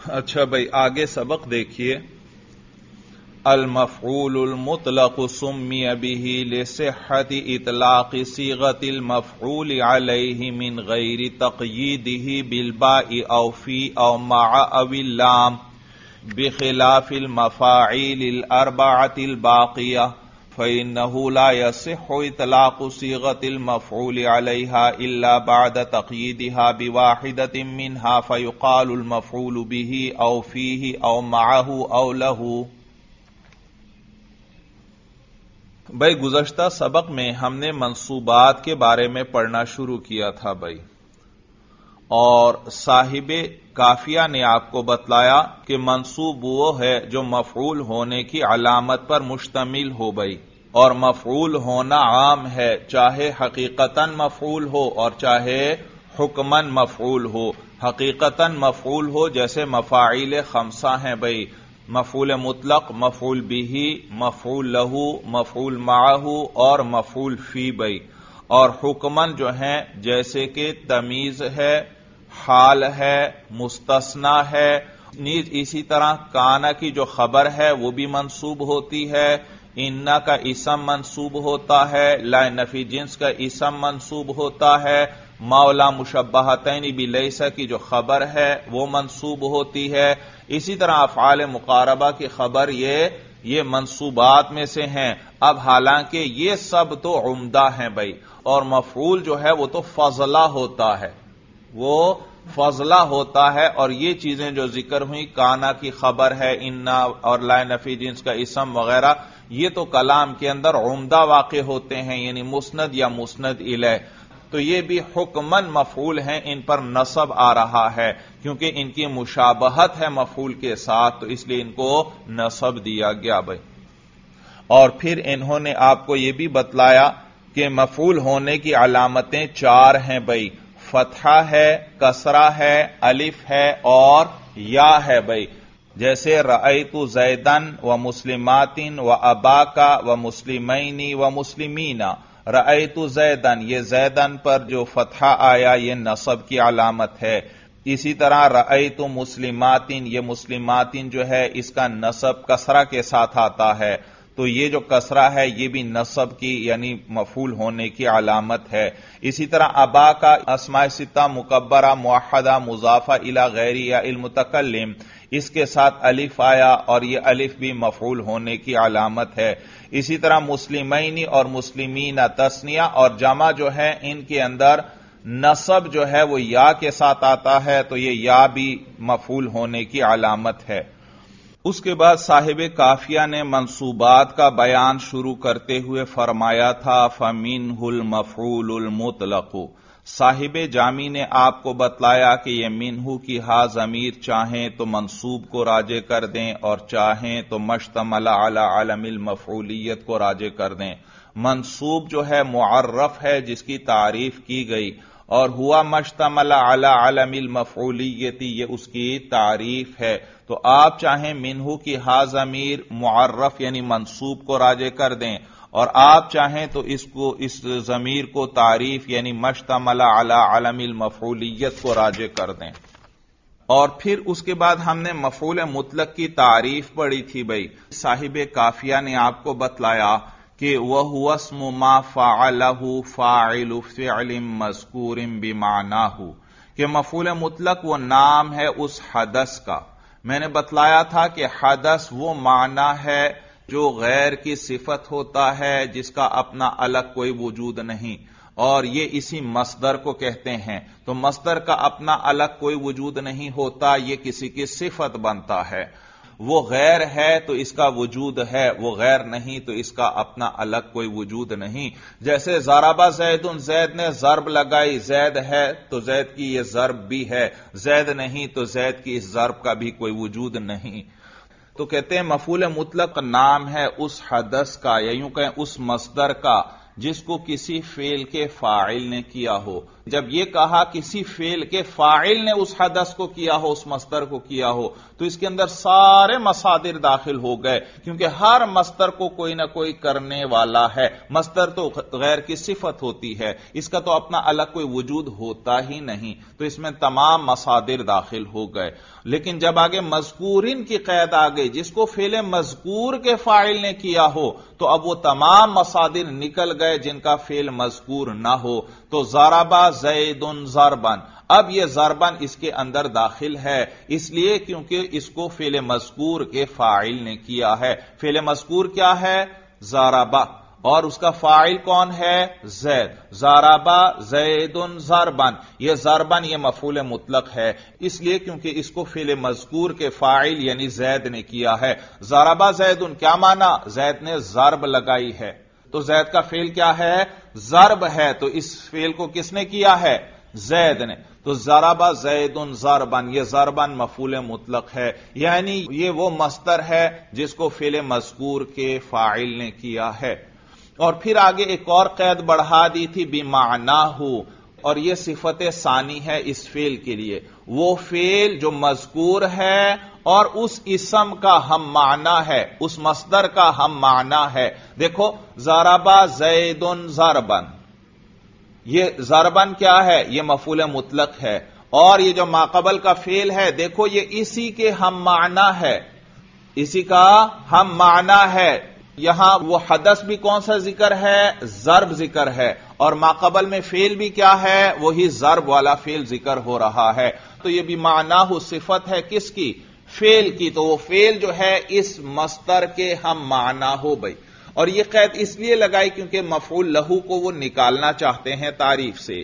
اچھا بھائی، آگے سبق دیکھیے. المفعول المطلق سمی به لصحة اطلاق صيغة المفعول عليه من غير تقييده بالباء او في او مع او اللام بخلاف المفاعيل الاربعة الباقية فإنه لا يصح اطلاق صيغة المفعول عليها الا بعد تقييدها بواحدة منها فيقال المفعول به او فيه او معه او له. بھائی گزشتہ سبق میں ہم نے منصوبات کے بارے میں پڑھنا شروع کیا تھا بھائی، اور صاحب کافیہ نے آپ کو بتلایا کہ منصوب وہ ہے جو مفعول ہونے کی علامت پر مشتمل ہو بھائی، اور مفعول ہونا عام ہے، چاہے حقیقتاً مفعول ہو اور چاہے حکماً مفعول ہو. حقیقتاً مفعول ہو جیسے مفاعیل خمسہ ہیں بھائی، مفعول مطلق، مفعول به، مفعول له، مفعول معه اور مفعول فی بھائی. اور حکمن جو ہیں جیسے کہ تمیز ہے، حال ہے، مستثنی ہے. نیز اسی طرح کانا کی جو خبر ہے وہ بھی منصوب ہوتی ہے، انا کا اسم منصوب ہوتا ہے، لا نفی جنس کا اسم منصوب ہوتا ہے، مولا مشبہتین بلیسا کی جو خبر ہے وہ منصوب ہوتی ہے. اسی طرح افعال مقاربہ کی خبر یہ منصوبات میں سے ہیں. اب حالانکہ یہ سب تو عمدہ ہیں بھائی، اور مفعول جو ہے وہ تو فضلہ ہوتا ہے، وہ فضلہ ہوتا ہے. اور یہ چیزیں جو ذکر ہوئی، کانا کی خبر ہے، انا اور لا نفی جنس کا اسم وغیرہ، یہ تو کلام کے اندر عمدہ واقع ہوتے ہیں، یعنی مسند یا مسند الیہ. تو یہ بھی حکماً مفعول ہیں، ان پر نصب آ رہا ہے کیونکہ ان کی مشابہت ہے مفعول کے ساتھ، تو اس لیے ان کو نصب دیا گیا بھائی. اور پھر انہوں نے آپ کو یہ بھی بتلایا کہ مفعول ہونے کی علامتیں 4 ہیں بھائی، فتحہ ہے، کسرہ ہے، الف ہے اور یا ہے بھائی. جیسے رأیت زیدن و مسلماتن و اباکا و مسلمین و مسلمین. رأیت زیدن، یہ زیدن پر جو فتحہ آیا یہ نصب کی علامت ہے. اسی طرح رأیت مسلماتن، یہ مسلماتن جو ہے اس کا نصب کسرہ کے ساتھ آتا ہے، تو یہ جو کسرہ ہے یہ بھی نصب کی یعنی مفعول ہونے کی علامت ہے. اسی طرح ابا کا اسماء ستہ مکبرہ موحدہ مضافہ الی غیر یا المتکلم، اس کے ساتھ الف آیا اور یہ الف بھی مفعول ہونے کی علامت ہے. اسی طرح مسلمین اور مسلمین تثنیہ اور جمع جو ہے ان کے اندر نصب جو ہے وہ یا کے ساتھ آتا ہے، تو یہ یا بھی مفعول ہونے کی علامت ہے. اس کے بعد صاحب کافیہ نے منصوبات کا بیان شروع کرتے ہوئے فرمایا تھا فَمِنْهُ الْمَفْعُولُ الْمُطْلَقُ. صاحب جامی نے آپ کو بتلایا کہ یہ منہو کی ہا ضمیر چاہیں تو منصوب کو راجع کر دیں اور چاہیں تو مشتمل علی علم المفعولیت کو راجع کر دیں. منصوب جو ہے معرف ہے جس کی تعریف کی گئی، اور ہوا مشتمل علی علم المفعولیت یہ اس کی تعریف ہے. تو آپ چاہیں منہو کی ہا ضمیر معرف یعنی منصوب کو راجع کر دیں، اور آپ چاہیں تو اس ضمیر کو تعریف یعنی مشتمل علی علم المفعولیت کو راجع کر دیں. اور پھر اس کے بعد ہم نے مفعول مطلق کی تعریف پڑھی تھی بھائی. صاحب کافیہ نے آپ کو بتلایا کہ وَهُوَ اسْمُ مَا فَعَلَهُ فَاعِلُ فِعْلٍ مَذْكُورٍ بِمَعْنَاهُ، کہ مفعول مطلق وہ نام ہے اس حدث کا. میں نے بتلایا تھا کہ حدث وہ معنی ہے جو غیر کی صفت ہوتا ہے، جس کا اپنا الگ کوئی وجود نہیں، اور یہ اسی مصدر کو کہتے ہیں. تو مصدر کا اپنا الگ کوئی وجود نہیں ہوتا، یہ کسی کی صفت بنتا ہے. وہ غیر ہے تو اس کا وجود ہے، وہ غیر نہیں تو اس کا اپنا الگ کوئی وجود نہیں. جیسے ضرب زید، زید نے ضرب لگائی، زید ہے تو زید کی یہ ضرب بھی ہے، زید نہیں تو زید کی اس ضرب کا بھی کوئی وجود نہیں. تو کہتے ہیں مفعول مطلق نام ہے اس حدث کا، یا یوں کہیں اس مصدر کا جس کو کسی فعل کے فاعل نے کیا ہو. جب یہ کہا کسی فعل کے فاعل نے اس حدث کو کیا ہو، اس مصدر کو کیا ہو، تو اس کے اندر سارے مصادر داخل ہو گئے، کیونکہ ہر مصدر کو کوئی نہ کوئی کرنے والا ہے۔ مصدر تو غیر کی صفت ہوتی ہے، اس کا تو اپنا الگ کوئی وجود ہوتا ہی نہیں، تو اس میں تمام مصادر داخل ہو گئے۔ لیکن جب آگے مذکورین کی قید آ گئی، جس کو فعل مذکور کے فاعل نے کیا ہو، تو اب وہ تمام مصادر نکل گئے جن کا فعل مذکور نہ ہو۔ تو ضرب زید ضربا، اب یہ ضربن اس کے اندر داخل ہے، اس لیے کیونکہ اس کو فعل مذکور کے فاعل نے کیا ہے۔ فعل مذکور کیا ہے؟ ضرب، اور اس کا فاعل کون ہے؟ زید۔ ضرب زید ضربن، یہ ضربن یہ مفعول مطلق ہے، اس لیے کیونکہ اس کو فعل مذکور کے فاعل یعنی زید نے کیا ہے۔ ضرب زید کیا معنی؟ زید نے ضرب لگائی ہے، تو زید کا فعل کیا ہے؟ ضرب ہے، تو اس فعل کو کس نے کیا ہے؟ زید نے۔ تو ضرب زید ضربن، یہ ضربن مفعول مطلق ہے، یعنی یہ وہ مصدر ہے جس کو فعل مذکور کے فاعل نے کیا ہے۔ اور پھر آگے ایک اور قید بڑھا دی تھی، بمعناہ، اور یہ صفت ثانی ہے اس فعل کے لیے، وہ فعل جو مذکور ہے اور اس اسم کا ہم معنی ہے، اس مصدر کا ہم معنی ہے۔ دیکھو ضرب زید ضربن، یہ ضربن کیا ہے؟ یہ مفعول مطلق ہے، اور یہ جو ماقبل کا فعل ہے دیکھو یہ اسی کے ہم معنی ہے، اسی کا ہم معنی ہے۔ یہاں وہ حدث بھی کون سا ذکر ہے؟ ضرب ذکر ہے، اور ماقبل میں فعل بھی کیا ہے؟ وہی ضرب والا فعل ذکر ہو رہا ہے۔ تو یہ بھی معناہ صفت ہے کس کی؟ فعل کی، تو وہ فعل جو ہے اس مصدر کے ہم معنی ہو بھائی۔ اور یہ قید اس لیے لگائی کیونکہ مفعول لہو کو وہ نکالنا چاہتے ہیں تعریف سے۔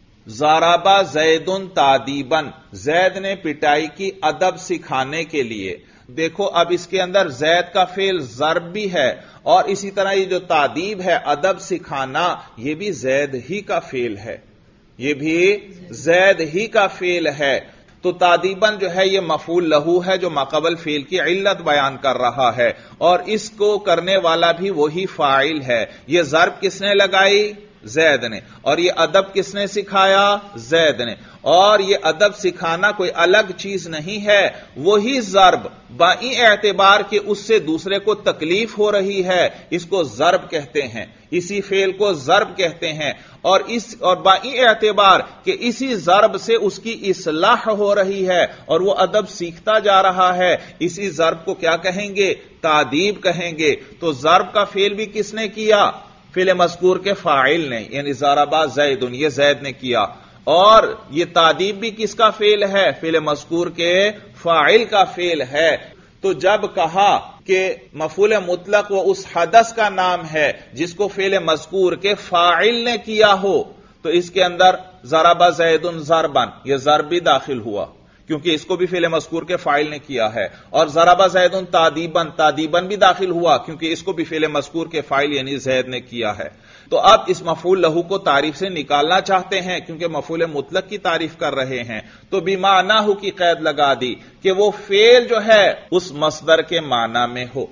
ضرب زید تادیبا، زید نے پٹائی کی ادب سکھانے کے لیے۔ دیکھو اب اس کے اندر زید کا فعل ضرب بھی ہے، اور اسی طرح یہ جو تادیب ہے ادب سکھانا، یہ بھی زید ہی کا فعل ہے، یہ بھی زید ہی کا فعل ہے۔ تو تادیباً جو ہے یہ مفعول لہو ہے جو ماقبل فعل کی علت بیان کر رہا ہے، اور اس کو کرنے والا بھی وہی فاعل ہے۔ یہ ضرب کس نے لگائی؟ زید نے، اور یہ ادب کس نے سکھایا؟ زید نے۔ اور یہ ادب سکھانا کوئی الگ چیز نہیں ہے، وہی ضرب بائی اعتبار کہ اس سے دوسرے کو تکلیف ہو رہی ہے، اس کو ضرب کہتے ہیں، اسی فعل کو ضرب کہتے ہیں، اور بائی اعتبار کہ اسی ضرب سے اس کی اصلاح ہو رہی ہے اور وہ ادب سیکھتا جا رہا ہے، اسی ضرب کو کیا کہیں گے؟ تادیب کہیں گے۔ تو ضرب کا فعل بھی کس نے کیا؟ فعل مذکور کے فاعل نے، یعنی ضرب زید، یہ زید نے کیا۔ اور یہ تادیب بھی کس کا فعل ہے؟ فعل مذکور کے فاعل کا فعل ہے۔ تو جب کہا کہ مفعول مطلق وہ اس حدث کا نام ہے جس کو فعل مذکور کے فاعل نے کیا ہو، تو اس کے اندر ضرب زید ضربا، یہ ضرب بھی داخل ہوا کیونکہ اس کو بھی فعل مذکور کے فاعل نے کیا ہے، اور ضرب زید تادیبا، تادیباً بھی داخل ہوا کیونکہ اس کو بھی فعل مذکور کے فاعل یعنی زید نے کیا ہے۔ تو اب اس مفعول لہو کو تعریف سے نکالنا چاہتے ہیں کیونکہ مفعول مطلق کی تعریف کر رہے ہیں، تو بمعناہ کی قید لگا دی کہ وہ فعل جو ہے اس مصدر کے معنی میں ہو۔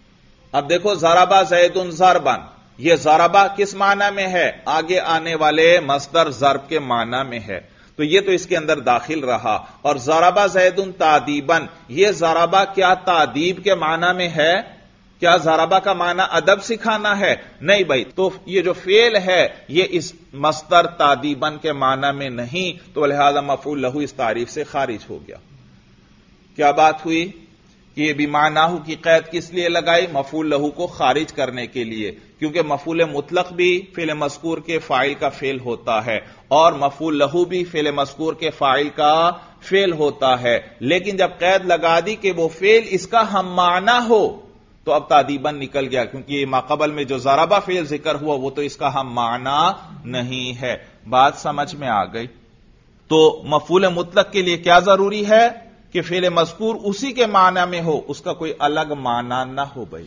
اب دیکھو ضرب زید ضربا، یہ ضربہ کس معنی میں ہے؟ آگے آنے والے مصدر ضرب کے معنی میں ہے، تو یہ تو اس کے اندر داخل رہا۔ اور ضرب زید تادیبا، یہ ضربہ کیا تادیب کے معنی میں ہے؟ کیا ضربہ کا معنی ادب سکھانا ہے؟ نہیں بھائی، تو یہ جو فعل ہے یہ اس مصدر تادیباً کے معنی میں نہیں، تو لہذا مفعول لہو اس تعریف سے خارج ہو گیا۔ کیا بات ہوئی کہ یہ بمعناہ کی قید کس لیے لگائی؟ مفعول لہو کو خارج کرنے کے لیے، کیونکہ مفعول مطلق بھی فعل مذکور کے فاعل کا فعل ہوتا ہے، اور مفعول لہو بھی فعل مذکور کے فاعل کا فعل ہوتا ہے، لیکن جب قید لگا دی کہ وہ فعل اس کا ہم معنی ہو تو اب تادیباً نکل گیا، کیونکہ یہ ماقبل میں جو ضربہ فعل ذکر ہوا وہ تو اس کا ہم معنی نہیں ہے۔ بات سمجھ میں آ گئی؟ تو مفعول مطلق کے لیے کیا ضروری ہے؟ کہ فعل مذکور اسی کے معنی میں ہو، اس کا کوئی الگ معنی نہ ہو بھائی۔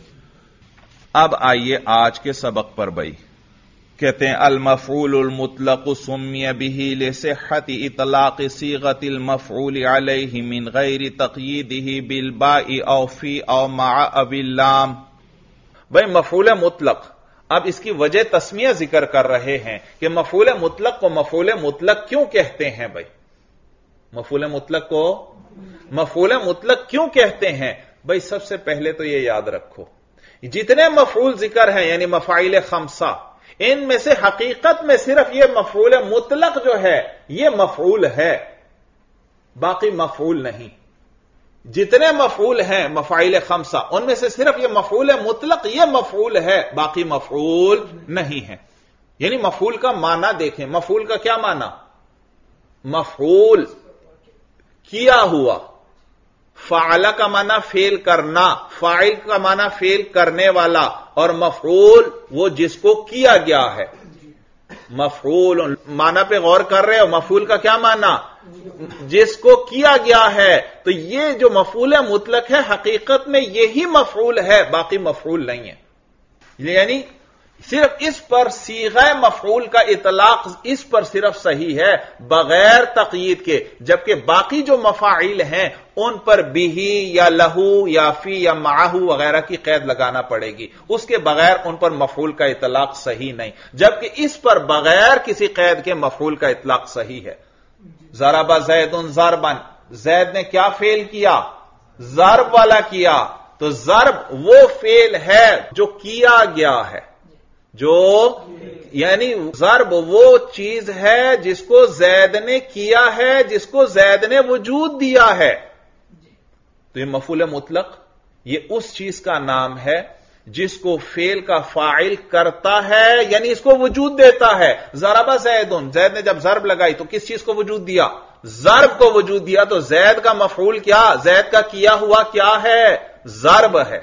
اب آئیے آج کے سبق پر بھائی، کہتے ہیں المفعول المطلق سمی به لصحت اطلاق صیغۃ المفعول علیہ من غیر تقییدہ بالباء او فی او مع او اللام۔ بھائی مفعول مطلق اب اس کی وجہ تسمیہ ذکر کر رہے ہیں کہ مفعول مطلق کو مفعول مطلق کیوں کہتے ہیں بھائی؟ مفعول مطلق کو مفعول مطلق کیوں کہتے ہیں بھائی؟ سب سے پہلے تو یہ یاد رکھو، جتنے مفعول ذکر ہیں یعنی مفاعیل خمسہ، ان میں سے حقیقت میں صرف یہ مفعول مطلق جو ہے یہ مفعول ہے، باقی مفعول نہیں۔ جتنے مفعول ہیں مفاعیل خمسہ ان میں سے صرف یہ مفعول مطلق یہ مفعول ہے، باقی مفعول نہیں ہے۔ یعنی مفعول کا معنی دیکھیں، مفعول کا کیا معنی؟ مفعول کیا ہوا، فعل کا معنی فعل کرنا، فاعل کا معنی فعل کرنے والا، اور مفعول وہ جس کو کیا گیا ہے۔ مفعول معنی پہ غور کر رہے ہو، مفعول کا کیا معنی؟ جس کو کیا گیا ہے۔ تو یہ جو مفعول مطلق ہے حقیقت میں یہی مفعول ہے، باقی مفعول نہیں ہے۔ یعنی صرف اس پر صیغہ مفعول کا اطلاق اس پر صرف صحیح ہے بغیر تقیید کے، جبکہ باقی جو مفاعیل ہیں ان پر بھی یا لہو یا فی یا معہ وغیرہ کی قید لگانا پڑے گی، اس کے بغیر ان پر مفعول کا اطلاق صحیح نہیں، جبکہ اس پر بغیر کسی قید کے مفعول کا اطلاق صحیح ہے۔ ضرب زید ضربا، زید نے کیا فعل کیا؟ ضرب والا کیا، تو ضرب وہ فعل ہے جو کیا گیا ہے، جو یعنی ضرب وہ چیز ہے جس کو زید نے کیا ہے، جس کو زید نے وجود دیا ہے۔ تو یہ مفعول مطلق یہ اس چیز کا نام ہے جس کو فعل کا فاعل کرتا ہے، یعنی اس کو وجود دیتا ہے۔ ضرب زید، زید نے جب ضرب لگائی تو کس چیز کو وجود دیا؟ ضرب کو وجود دیا۔ تو زید کا مفعول کیا؟ زید کا کیا ہوا کیا ہے؟ ضرب ہے۔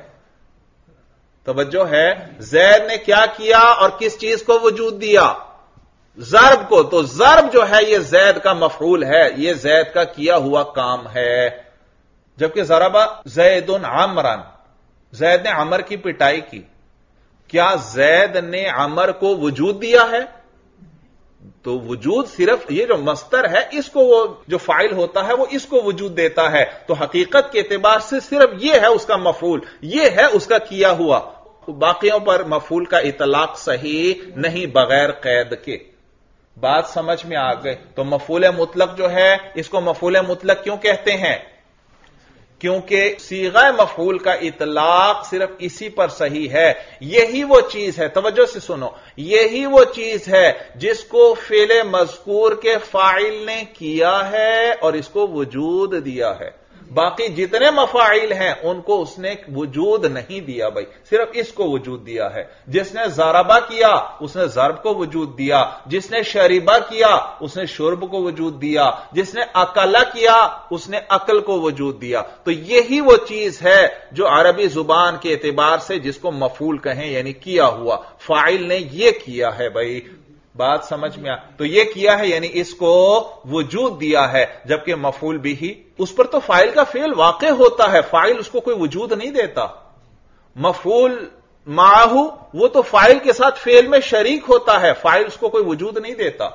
توجہ ہے، زید نے کیا کیا اور کس چیز کو وجود دیا؟ ضرب کو۔ تو ضرب جو ہے یہ زید کا مفعول ہے، یہ زید کا کیا ہوا کام ہے۔ جبکہ ضرب زید عمرا، زید نے عمر کی پٹائی کی، کیا زید نے عمر کو وجود دیا ہے؟ تو وجود صرف یہ جو مصدر ہے اس کو وہ جو فاعل ہوتا ہے وہ اس کو وجود دیتا ہے، تو حقیقت کے اعتبار سے صرف یہ ہے اس کا مفعول، یہ ہے اس کا کیا ہوا، باقیوں پر مفعول کا اطلاق صحیح نہیں بغیر قید کے۔ بات سمجھ میں آ گئی؟ تو مفعول مطلق جو ہے اس کو مفعول مطلق کیوں کہتے ہیں؟ کیونکہ صیغہ مفعول کا اطلاق صرف اسی پر صحیح ہے۔ یہی وہ چیز ہے، توجہ سے سنو، یہی وہ چیز ہے جس کو فعل مذکور کے فاعل نے کیا ہے اور اس کو وجود دیا ہے۔ باقی جتنے مفاعیل ہیں ان کو اس نے وجود نہیں دیا بھائی، صرف اس کو وجود دیا ہے۔ جس نے ضربہ کیا اس نے ضرب کو وجود دیا، جس نے شربہ کیا اس نے شرب کو وجود دیا، جس نے اکلا کیا اس نے عقل کو وجود دیا۔ تو یہی وہ چیز ہے جو عربی زبان کے اعتبار سے جس کو مفعول کہیں، یعنی کیا ہوا، فاعل نے یہ کیا ہے بھائی۔ بات سمجھ میں تو یہ کیا ہے یعنی اس کو وجود دیا ہے، جبکہ مفعول بھی ہی اس پر تو فاعل کا فعل واقع ہوتا ہے، فاعل اس کو کوئی وجود نہیں دیتا۔ مفعول معہ وہ تو فاعل کے ساتھ فعل میں شریک ہوتا ہے، فاعل اس کو کوئی وجود نہیں دیتا۔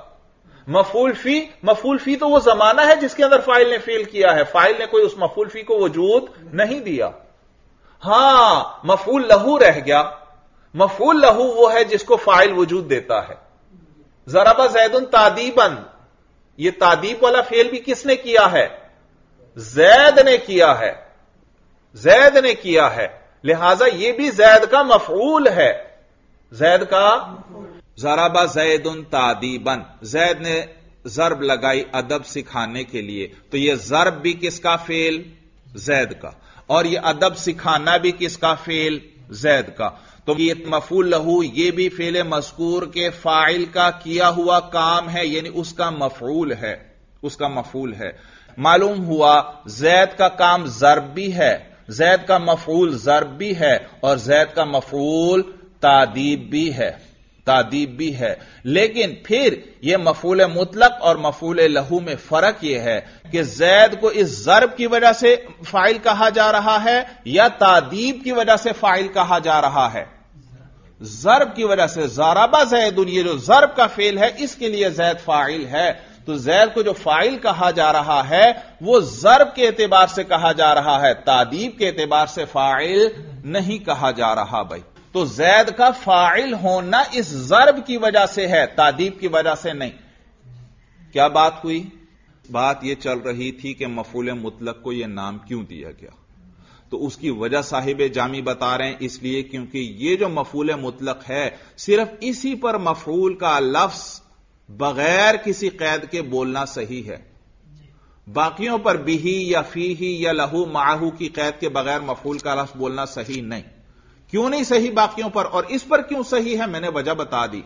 مفعول فی تو وہ زمانہ ہے جس کے اندر فاعل نے فعل کیا ہے، فاعل نے کوئی اس مفعول فی کو وجود نہیں دیا۔ ہاں مفعول لہو رہ گیا، مفعول لہو وہ ہے جس کو فاعل وجود دیتا ہے۔ ضرب زید تعدیبا، یہ تعدیب والا فعل بھی کس نے کیا ہے؟ زید نے کیا ہے، زید نے کیا ہے، لہذا یہ بھی زید کا مفعول ہے، زید کا۔ ضرب زید تعدیبا، زید نے ضرب لگائی ادب سکھانے کے لیے، تو یہ ضرب بھی کس کا فعل؟ زید کا، اور یہ ادب سکھانا بھی کس کا فعل؟ زید کا۔ تو یہ مفعول لہو یہ بھی فعل مذکور کے فاعل کا کیا ہوا کام ہے، یعنی اس کا مفعول ہے، اس کا مفعول ہے۔ معلوم ہوا زید کا کام ضرب بھی ہے، زید کا مفعول ضرب بھی ہے، اور زید کا مفعول تعدیب بھی ہے، تعدیب بھی ہے۔ لیکن پھر یہ مفعول مطلق اور مفعول لہو میں فرق یہ ہے کہ زید کو اس ضرب کی وجہ سے فاعل کہا جا رہا ہے یا تعدیب کی وجہ سے فاعل کہا جا رہا ہے؟ ضرب کی وجہ سے۔ ضرب زید، یہ جو ضرب کا فعل ہے اس کے لیے زید فاعل ہے، تو زید کو جو فاعل کہا جا رہا ہے وہ ضرب کے اعتبار سے کہا جا رہا ہے، تعدیب کے اعتبار سے فاعل نہیں کہا جا رہا بھائی۔ تو زید کا فاعل ہونا اس ضرب کی وجہ سے ہے، تادیب کی وجہ سے نہیں۔ کیا بات ہوئی؟ بات یہ چل رہی تھی کہ مفعول مطلق کو یہ نام کیوں دیا گیا، تو اس کی وجہ صاحب جامی بتا رہے ہیں، اس لیے کیونکہ یہ جو مفعول مطلق ہے صرف اسی پر مفعول کا لفظ بغیر کسی قید کے بولنا صحیح ہے، باقیوں پر بھی یا فیہ یا لہو معہو کی قید کے بغیر مفعول کا لفظ بولنا صحیح نہیں۔ کیوں نہیں صحیح باقیوں پر، اور اس پر کیوں صحیح ہے میں نے وجہ بتا دی،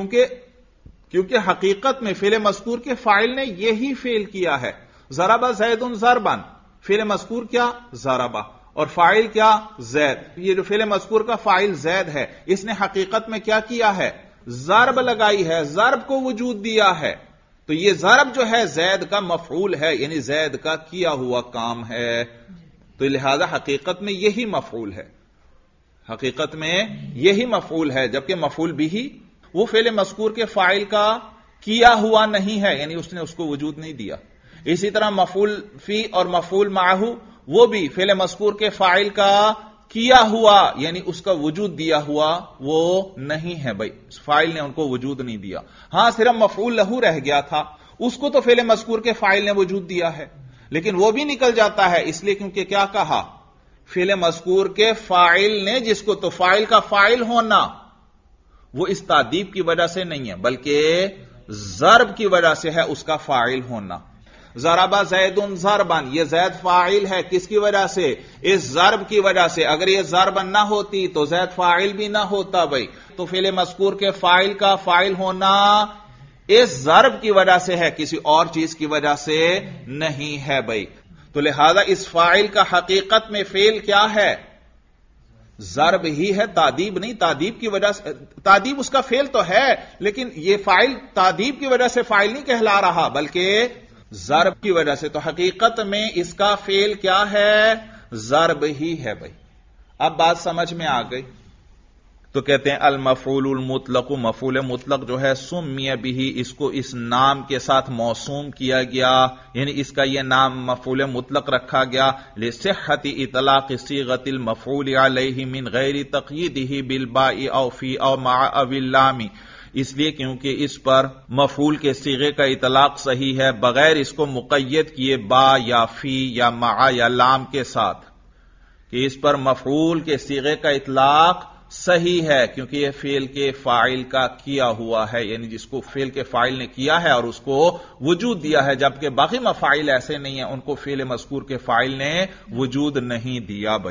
کیونکہ حقیقت میں فعل مذکور کے فاعل نے یہی فعل کیا ہے، ضرب زید ضربن، فعل مذکور کیا؟ ضربہ، اور فاعل کیا؟ زید۔ یہ جو فعل مذکور کا فاعل زید ہے، اس نے حقیقت میں کیا کیا ہے؟ ضرب لگائی ہے، ضرب کو وجود دیا ہے، تو یہ ضرب جو ہے زید کا مفعول ہے، یعنی زید کا کیا ہوا کام ہے، تو لہذا حقیقت میں یہی مفعول ہے، حقیقت میں یہی مفعول ہے، جبکہ مفعول بھی وہ فعل مذکور کے فاعل کا کیا ہوا نہیں ہے، یعنی اس نے اس کو وجود نہیں دیا۔ اسی طرح مفعول فی اور مفعول معہو وہ بھی فعل مذکور کے فاعل کا کیا ہوا، یعنی اس کا وجود دیا ہوا وہ نہیں ہے، بھائی فاعل نے ان کو وجود نہیں دیا۔ ہاں صرف مفعول لہو رہ گیا تھا، اس کو تو فعل مذکور کے فاعل نے وجود دیا ہے، لیکن وہ بھی نکل جاتا ہے، اس لیے کیونکہ کیا کہا؟ فعل مذکور کے فاعل نے، جس کو تو فاعل کا فاعل ہونا وہ اس تادیب کی وجہ سے نہیں ہے بلکہ ضرب کی وجہ سے ہے، اس کا فاعل ہونا۔ ضرب زید ضربن، یہ زید فاعل ہے، کس کی وجہ سے؟ اس ضرب کی وجہ سے۔ اگر یہ ضرب نہ ہوتی تو زید فاعل بھی نہ ہوتا بھائی، تو فعل مذکور کے فاعل کا فاعل ہونا اس ضرب کی وجہ سے ہے، کسی اور چیز کی وجہ سے نہیں ہے بھائی۔ تو لہذا اس فاعل کا حقیقت میں فعل کیا ہے؟ ضرب ہی ہے، تادیب نہیں۔ تادیب کی وجہ سے، تادیب اس کا فعل تو ہے، لیکن یہ فاعل تادیب کی وجہ سے فاعل نہیں کہلا رہا بلکہ ضرب کی وجہ سے، تو حقیقت میں اس کا فعل کیا ہے؟ ضرب ہی ہے بھائی۔ اب بات سمجھ میں آ گئی؟ تو کہتے ہیں المفعول المطلق، مفعول مطلق جو ہے سمی بہ، اس کو اس نام کے ساتھ موسوم کیا گیا، یعنی اس کا یہ نام مفعول مطلق رکھا گیا لصحت اطلاق صیغۃ المفعول علیہ من غیر تقییدہ بالباء او فی او مع او اللام، اس لیے کیونکہ اس پر مفعول کے صیغے کا اطلاق صحیح ہے بغیر اس کو مقید کیے با یا فی یا مع یا لام کے ساتھ، کہ اس پر مفعول کے صیغے کا اطلاق صحیح ہے کیونکہ یہ فعل کے فاعل کا کیا ہوا ہے، یعنی جس کو فعل کے فاعل نے کیا ہے اور اس کو وجود دیا ہے، جبکہ باقی مفاعل ایسے نہیں ہیں، ان کو فعل مذکور کے فاعل نے وجود نہیں دیا بھائی۔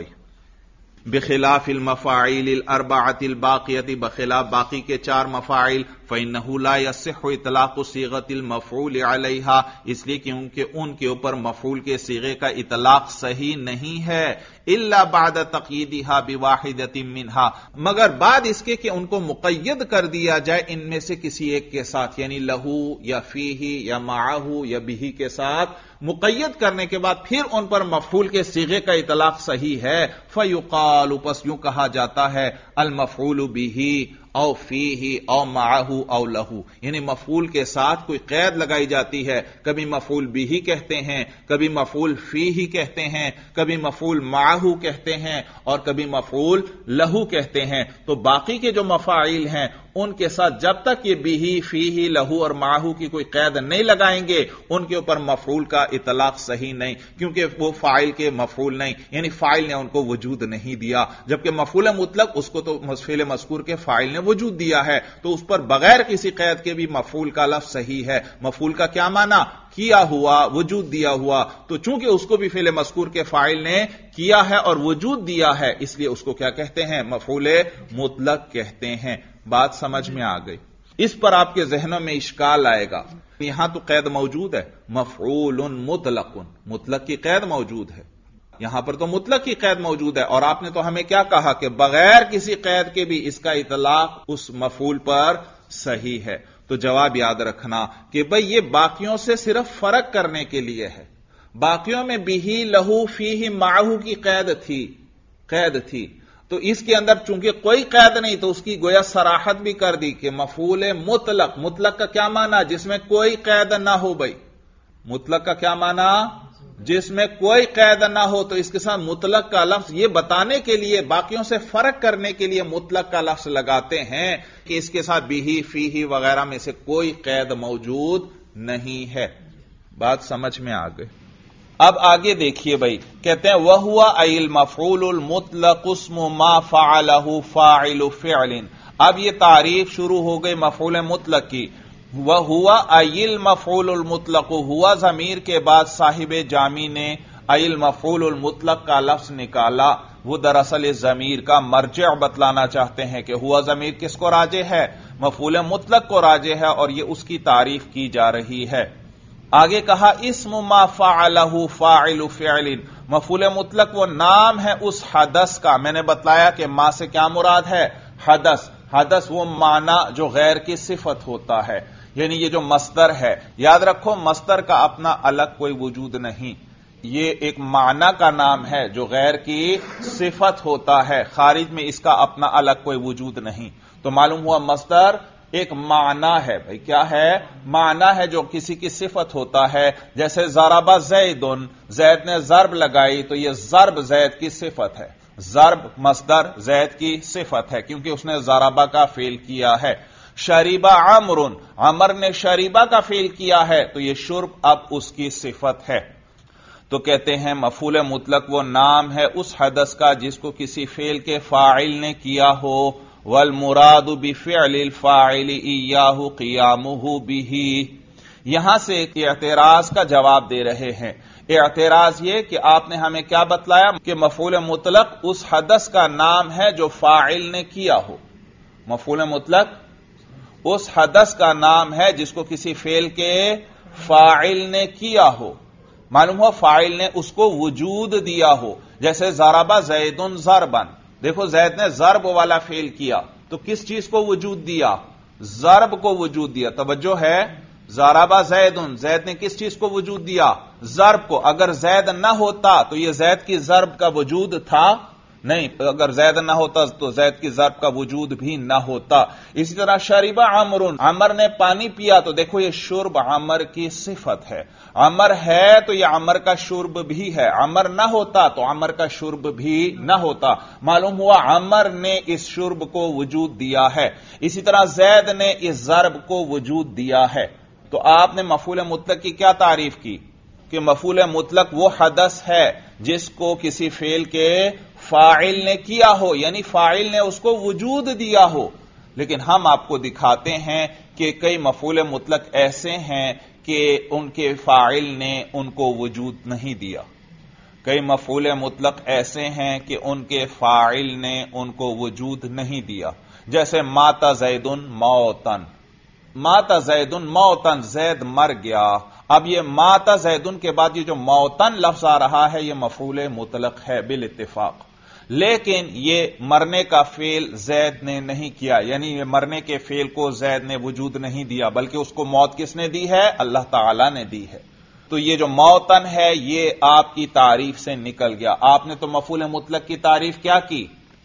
بخلاف المفاعیل الاربعۃ الباقیۃ، بخلاف باقی کے 4 مفاعل، فإنه لا يصح اطلاق صيغة المفعول علیها، اس لیے کیونکہ ان کے اوپر مفعول کے صیغے کا اطلاق صحیح نہیں ہے، الا بعد تقییدها بواحدۃ منها، مگر بعد اس کے کہ ان کو مقید کر دیا جائے ان میں سے کسی ایک کے ساتھ، یعنی لہو یا فیہ یا معہ یا بہ کے ساتھ مقید کرنے کے بعد پھر ان پر مفعول کے صیغے کا اطلاق صحیح ہے، فیقال، پس یوں کہا جاتا ہے المفعول بہ او فیہ او معہ او لہو، یعنی مفعول کے ساتھ کوئی قید لگائی جاتی ہے، کبھی مفعول بہ کہتے ہیں، کبھی مفعول فیہ کہتے ہیں، کبھی مفعول معہ کہتے ہیں، اور کبھی مفعول لہو کہتے ہیں، تو باقی کے جو مفاعیل ہیں ان کے ساتھ جب تک یہ بہ، فیہ، لہو اور معہ کی کوئی قید نہیں لگائیں گے ان کے اوپر مفعول کا اطلاق صحیح نہیں، کیونکہ وہ فاعل کے مفعول نہیں، یعنی فاعل نے ان کو وجود نہیں دیا، جبکہ مفعول مطلق اس کو تو فعل مذکور کے فاعل نے وجود دیا ہے، تو اس پر بغیر کسی قید کے بھی مفعول کا لفظ صحیح ہے۔ مفعول کا کیا معنی؟ کیا ہوا، وجود دیا ہوا، تو چونکہ اس کو بھی فعل مذکور کے فاعل نے کیا ہے اور وجود دیا ہے، اس لیے اس کو کیا کہتے ہیں؟ مفعول مطلق کہتے ہیں۔ بات سمجھ میں آ گئی؟ اس پر آپ کے ذہنوں میں اشکال آئے گا، یہاں تو قید موجود ہے، مفعول مطلق، مطلق کی قید موجود ہے، یہاں پر تو مطلق کی قید موجود ہے، اور آپ نے تو ہمیں کیا کہا کہ بغیر کسی قید کے بھی اس کا اطلاق اس مفعول پر صحیح ہے۔ تو جواب یاد رکھنا کہ بھئی یہ باقیوں سے صرف فرق کرنے کے لیے ہے، باقیوں میں بہ، لہو، فیہ، معہ کی قید تھی، تو اس کے اندر چونکہ کوئی قید نہیں تو اس کی گویا صراحت بھی کر دی کہ مفعول مطلق کا کیا معنی؟ جس میں کوئی قید نہ ہو بھائی، مطلق کا کیا معنی؟ جس میں کوئی قید نہ ہو تو اس کے ساتھ مطلق کا لفظ یہ بتانے کے لیے، باقیوں سے فرق کرنے کے لیے مطلق کا لفظ لگاتے ہیں کہ اس کے ساتھ بھی، فی وغیرہ میں سے کوئی قید موجود نہیں ہے۔ بات سمجھ میں آ گئی؟ اب آگے دیکھیے بھائی، کہتے ہیں وَهُوَ أَيِ الْمَفْعُولُ الْمُطْلَقُ اسْمُ مَا فَعَلَهُ فَاعِلُ فِعْلٍ۔ اب یہ تعریف شروع ہو گئی مفعول مطلق کی۔ وَهُوَ أَيِ الْمَفْعُولُ الْمُطْلَقُ، ہوا ضمیر کے بعد صاحب جامی نے أَيِ الْمَفْعُولُ الْمُطْلَق کا لفظ نکالا۔ وہ دراصل اس ضمیر کا مرجع بتلانا چاہتے ہیں کہ ہوا ضمیر کس کو راجع ہے؟ مفعول مطلق کو راجع ہے، اور یہ اس کی تعریف کی جا رہی ہے۔ آگے کہا اسم ما فعلہ فاعل فعل، مفعول مطلق وہ نام ہے اس حدث کا۔ میں نے بتلایا کہ ما سے کیا مراد ہے؟ حدث۔ حدث وہ معنی جو غیر کی صفت ہوتا ہے، یعنی یہ جو مصدر ہے، یاد رکھو مصدر کا اپنا الگ کوئی وجود نہیں، یہ ایک معنی کا نام ہے جو غیر کی صفت ہوتا ہے، خارج میں اس کا اپنا الگ کوئی وجود نہیں۔ تو معلوم ہوا مصدر ایک معنی ہے۔ بھئی کیا ہے؟ معنی ہے جو کسی کی صفت ہوتا ہے۔ جیسے ضرب زید، زید نے ضرب لگائی تو یہ ضرب زید کی صفت ہے، ضرب مصدر زید کی صفت ہے کیونکہ اس نے ضربہ کا فعل کیا ہے۔ شریبہ عمر، عمر نے شریبہ کا فعل کیا ہے تو یہ شرب اب اس کی صفت ہے۔ تو کہتے ہیں مفعول مطلق وہ نام ہے اس حدث کا جس کو کسی فعل کے فاعل نے کیا ہو۔ والمراد بفعل الفاعل ایاہ قیامہ بہ، یہاں سے ایک اعتراض کا جواب دے رہے ہیں۔ اعتراض یہ کہ آپ نے ہمیں کیا بتلایا کہ مفعول مطلق اس حدث کا نام ہے جو فاعل نے کیا ہو۔ مفعول مطلق اس حدث کا نام ہے جس کو کسی فعل کے فاعل نے کیا ہو، معلوم ہو فاعل نے اس کو وجود دیا ہو۔ جیسے ضرب زید ضربا، دیکھو زید نے ضرب والا فعل کیا تو کس چیز کو وجود دیا؟ ضرب کو وجود دیا۔ توجہ ہے، ضرب زید، زید نے کس چیز کو وجود دیا؟ ضرب کو۔ اگر زید نہ ہوتا تو یہ زید کی ضرب کا وجود تھا نہیں، اگر زید نہ ہوتا تو زید کی ضرب کا وجود بھی نہ ہوتا۔ اسی طرح شرب عمر، عمر نے پانی پیا تو دیکھو یہ شرب عمر کی صفت ہے، عمر ہے تو یہ عمر کا شرب بھی ہے، عمر نہ ہوتا تو عمر کا شرب بھی نہ ہوتا۔ معلوم ہوا عمر نے اس شرب کو وجود دیا ہے، اسی طرح زید نے اس ضرب کو وجود دیا ہے۔ تو آپ نے مفعول مطلق کی کیا تعریف کی کہ مفعول مطلق وہ حدث ہے جس کو کسی فعل کے فاعل نے کیا ہو، یعنی فاعل نے اس کو وجود دیا ہو۔ لیکن ہم آپ کو دکھاتے ہیں کہ کئی مفعول مطلق ایسے ہیں کہ ان کے فاعل نے ان کو وجود نہیں دیا، کئی مفعول مطلق ایسے ہیں کہ ان کے فاعل نے ان کو وجود نہیں دیا۔ جیسے مات زید موتن، مات زید موتن، زید مر گیا۔ اب یہ مات زید کے بعد یہ جو موتن لفظ آ رہا ہے یہ مفعول مطلق ہے بالاتفاق، لیکن یہ مرنے کا فعل زید نے نہیں کیا، یعنی یہ مرنے کے فعل کو زید نے وجود نہیں دیا، بلکہ اس کو موت کس نے دی ہے؟ اللہ تعالی نے دی ہے۔ تو یہ جو موتن ہے یہ آپ کی تعریف سے نکل گیا۔ آپ نے تو مفعول مطلق کی تعریف کیا کی؟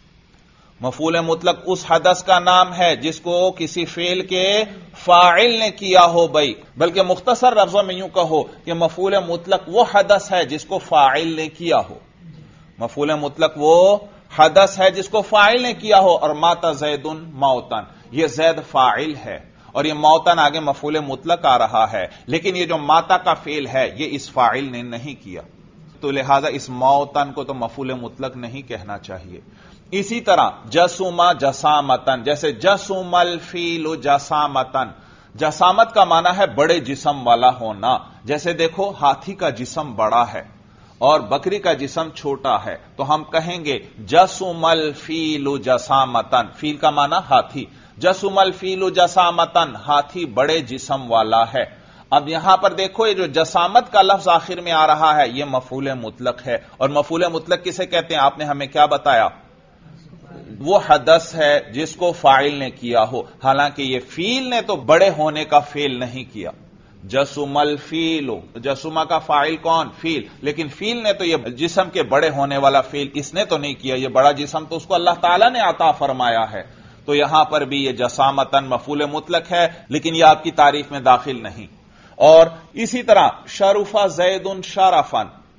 مفعول مطلق اس حدث کا نام ہے جس کو کسی فعل کے فاعل نے کیا ہو بھائی، بلکہ مختصر لفظوں میں یوں کہو کہ مفعول مطلق وہ حدث ہے جس کو فاعل نے کیا ہو، مفعول مطلق وہ حدث ہے جس کو فاعل نے کیا ہو۔ اور مات زید موتن، یہ زید فاعل ہے اور یہ موتن آگے مفعول مطلق آ رہا ہے، لیکن یہ جو ماتا کا فعل ہے یہ اس فاعل نے نہیں کیا، تو لہذا اس موتن کو تو مفعول مطلق نہیں کہنا چاہیے۔ اسی طرح جسم جسامتن، جیسے جسم الفیل جسامتن، جسامت کا معنی ہے بڑے جسم والا ہونا۔ جیسے دیکھو ہاتھی کا جسم بڑا ہے اور بکری کا جسم چھوٹا ہے تو ہم کہیں گے جسم الفیل جسامتن، فیل کا معنی ہاتھی، جسم الفیل جسامتن، ہاتھی بڑے جسم والا ہے۔ اب یہاں پر دیکھو یہ جو جسامت کا لفظ آخر میں آ رہا ہے یہ مفعول مطلق ہے، اور مفعول مطلق کسے کہتے ہیں؟ آپ نے ہمیں کیا بتایا؟ وہ حدث ہے جس کو فاعل نے کیا ہو، حالانکہ یہ فیل نے تو بڑے ہونے کا فعل نہیں کیا۔ جسم الفیل، جسمہ کا فاعل کون؟ فیل، لیکن فیل نے تو یہ جسم کے بڑے ہونے والا فعل اس نے تو نہیں کیا، یہ بڑا جسم تو اس کو اللہ تعالیٰ نے عطا فرمایا ہے۔ تو یہاں پر بھی یہ جسامتن مفعول مطلق ہے، لیکن یہ آپ کی تعریف میں داخل نہیں۔ اور اسی طرح شرف زید شرفن،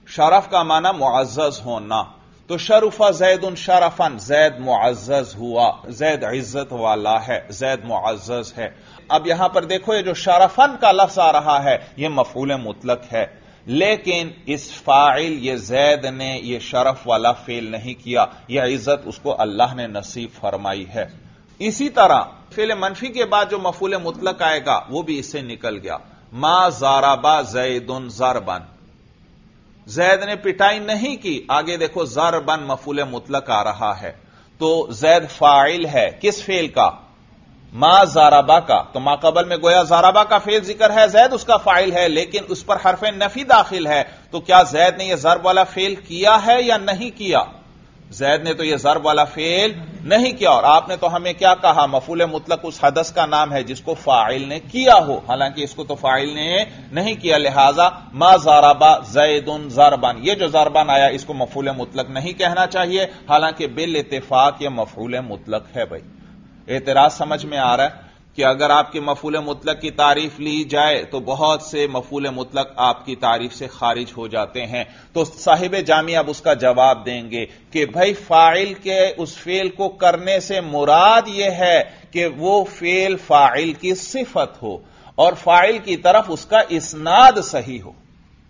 شرف کا معنی معزز ہونا، تو شرف زید شرفن، زید معزز ہوا، زید عزت والا ہے، زید معزز ہے۔ اب یہاں پر دیکھو یہ جو شرفن کا لفظ آ رہا ہے یہ مفعول مطلق ہے، لیکن اس فاعل یہ زید نے یہ شرف والا فعل نہیں کیا، یہ عزت اس کو اللہ نے نصیب فرمائی ہے۔ اسی طرح فعل منفی کے بعد جو مفعول مطلق آئے گا وہ بھی اس سے نکل گیا، ما ضربا زید ضربن، زید نے پٹائی نہیں کی، آگے دیکھو ضربن مفعول مطلق آ رہا ہے، تو زید فاعل ہے کس فعل کا؟ ما ضربا کا، تو ما قبل میں گویا ضربا کا فعل ذکر ہے، زید اس کا فاعل ہے، لیکن اس پر حرف نفی داخل ہے، تو کیا زید نے یہ ضرب والا فعل کیا ہے یا نہیں کیا؟ زید نے تو یہ ضرب والا فعل نہیں کیا، اور آپ نے تو ہمیں کیا کہا؟ مفعول مطلق اس حدث کا نام ہے جس کو فاعل نے کیا ہو، حالانکہ اس کو تو فاعل نے نہیں کیا، لہذا ما ضربا زید ضربا، یہ جو ضربن آیا اس کو مفعول مطلق نہیں کہنا چاہیے، حالانکہ بالاتفاق یہ مفعول مطلق ہے۔ بھائی اعتراض سمجھ میں آ رہا ہے کہ اگر آپ کی مفعول مطلق کی تعریف لی جائے تو بہت سے مفعول مطلق آپ کی تعریف سے خارج ہو جاتے ہیں، تو صاحب جامع اب اس کا جواب دیں گے کہ بھائی فاعل کے اس فعل کو کرنے سے مراد یہ ہے کہ وہ فعل فاعل کی صفت ہو اور فاعل کی طرف اس کا اسناد صحیح ہو۔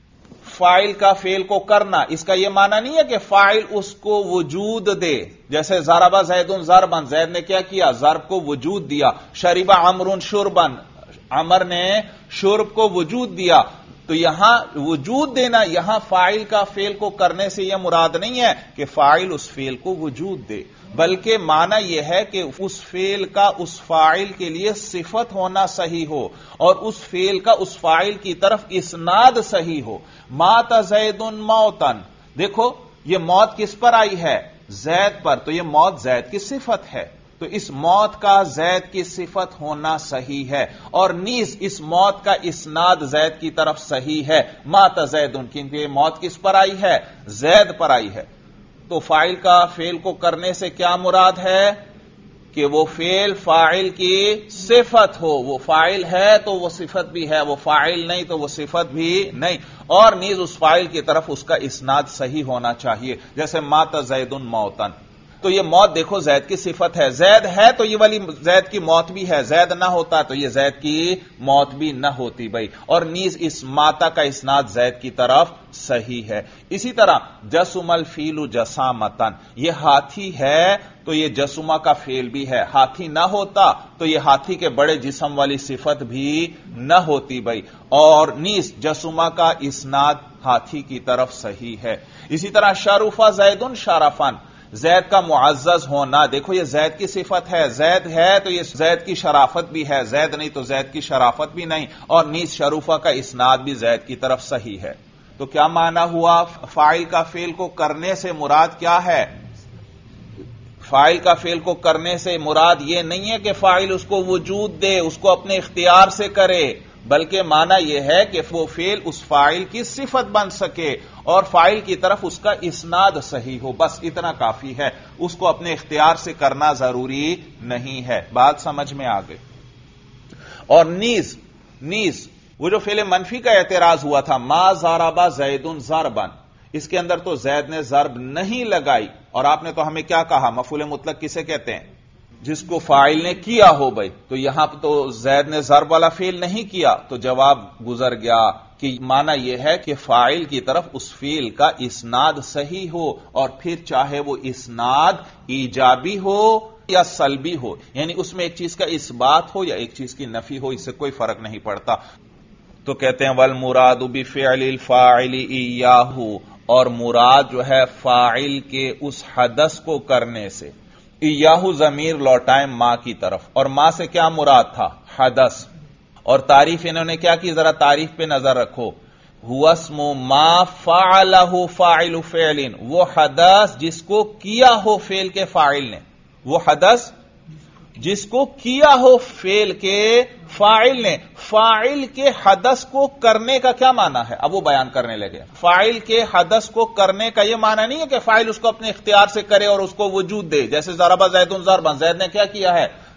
فاعل کا فعل کو کرنا اس کا یہ معنی نہیں ہے کہ فاعل اس کو وجود دے، جیسے ضربا زید ضربن، زید نے کیا کیا؟ ضرب کو وجود دیا، شربا عمرو شربن، عمر نے شرب کو وجود دیا، تو یہاں وجود دینا، یہاں فاعل کا فعل کو کرنے سے یہ مراد نہیں ہے کہ فاعل اس فعل کو وجود دے، بلکہ معنی یہ ہے کہ اس فعل کا اس فاعل کے لیے صفت ہونا صحیح ہو اور اس فعل کا اس فاعل کی طرف اسناد صحیح ہو۔ مات زید موتن، دیکھو یہ موت کس پر آئی ہے؟ زید پر، تو یہ موت زید کی صفت ہے، تو اس موت کا زید کی صفت ہونا صحیح ہے، اور نیز اس موت کا اسناد زید کی طرف صحیح ہے۔ مات زید، کیونکہ یہ موت کس پر آئی ہے؟ زید پر آئی ہے، تو فاعل کا فعل کو کرنے سے کیا مراد ہے؟ کہ وہ فعل فاعل کی صفت ہو، وہ فاعل ہے تو وہ صفت بھی ہے، وہ فاعل نہیں تو وہ صفت بھی نہیں، اور نیز اس فاعل کی طرف اس کا اسناد صحیح ہونا چاہیے، جیسے مات زید موتن، تو یہ موت دیکھو زید کی صفت ہے، زید ہے تو یہ والی زید کی موت بھی ہے، زید نہ ہوتا تو یہ زید کی موت بھی نہ ہوتی بھائی، اور نیز اس ماتا کا اسناد زید کی طرف صحیح ہے۔ اسی طرح جسم الفیل جسامتن، یہ ہاتھی ہے تو یہ جسمہ کا فعل بھی ہے، ہاتھی نہ ہوتا تو یہ ہاتھی کے بڑے جسم والی صفت بھی نہ ہوتی بھائی، اور نیز جسمہ کا اسناد ہاتھی کی طرف صحیح ہے۔ اسی طرح شرف زید شرفن، زید کا معزز ہونا، دیکھو یہ زید کی صفت ہے، زید ہے تو یہ زید کی شرافت بھی ہے، زید نہیں تو زید کی شرافت بھی نہیں، اور نیز شروفہ کا اسناد بھی زید کی طرف صحیح ہے۔ تو کیا معنی ہوا؟ فاعل کا فعل کو کرنے سے مراد کیا ہے؟ فاعل کا فعل کو کرنے سے مراد یہ نہیں ہے کہ فاعل اس کو وجود دے، اس کو اپنے اختیار سے کرے، بلکہ معنی یہ ہے کہ وہ فعل اس فاعل کی صفت بن سکے اور فاعل کی طرف اس کا اسناد صحیح ہو، بس اتنا کافی ہے، اس کو اپنے اختیار سے کرنا ضروری نہیں ہے۔ بات سمجھ میں آ گئی؟ اور نیز وہ جو فعل منفی کا اعتراض ہوا تھا، ما ضربا زید ضربن، اس کے اندر تو زید نے ضرب نہیں لگائی، اور آپ نے تو ہمیں کیا کہا؟ مفعول مطلق کسے کہتے ہیں؟ جس کو فاعل نے کیا ہو بھائی، تو یہاں تو زید نے ضرب والا فعل نہیں کیا، تو جواب گزر گیا کہ معنی یہ ہے کہ فاعل کی طرف اس فعل کا اسناد صحیح ہو، اور پھر چاہے وہ اسناد ایجابی ہو یا سلبی ہو، یعنی اس میں ایک چیز کا اثبات ہو یا ایک چیز کی نفی ہو، اس سے کوئی فرق نہیں پڑتا۔ تو کہتے ہیں والمراد بفعل الفاعل ایاہ، اور مراد جو ہے فاعل کے اس حدث کو کرنے سے، ایاہ ضمیر لوٹائیں ماں کی طرف، اور ماں سے کیا مراد تھا؟ حدث، اور تعریف انہوں نے کیا کی؟ ذرا تعریف پہ نظر رکھو، ہوا اسم ما فعلہ فاعل فعل، وہ حدث جس کو کیا ہو فعل کے فاعل نے، وہ حدث جس کو کیا ہو فعل کے فاعل نے۔ فاعل کے حدث کو کرنے کا کیا معنی ہے؟ اب وہ بیان کرنے لگے۔ فاعل کے حدث کو کرنے کا یہ معنی نہیں ہے کہ فاعل اس کو اپنے اختیار سے کرے اور اس کو وجود دے، جیسے ضربا زید ضربا، زید نے کیا کیا ہے؟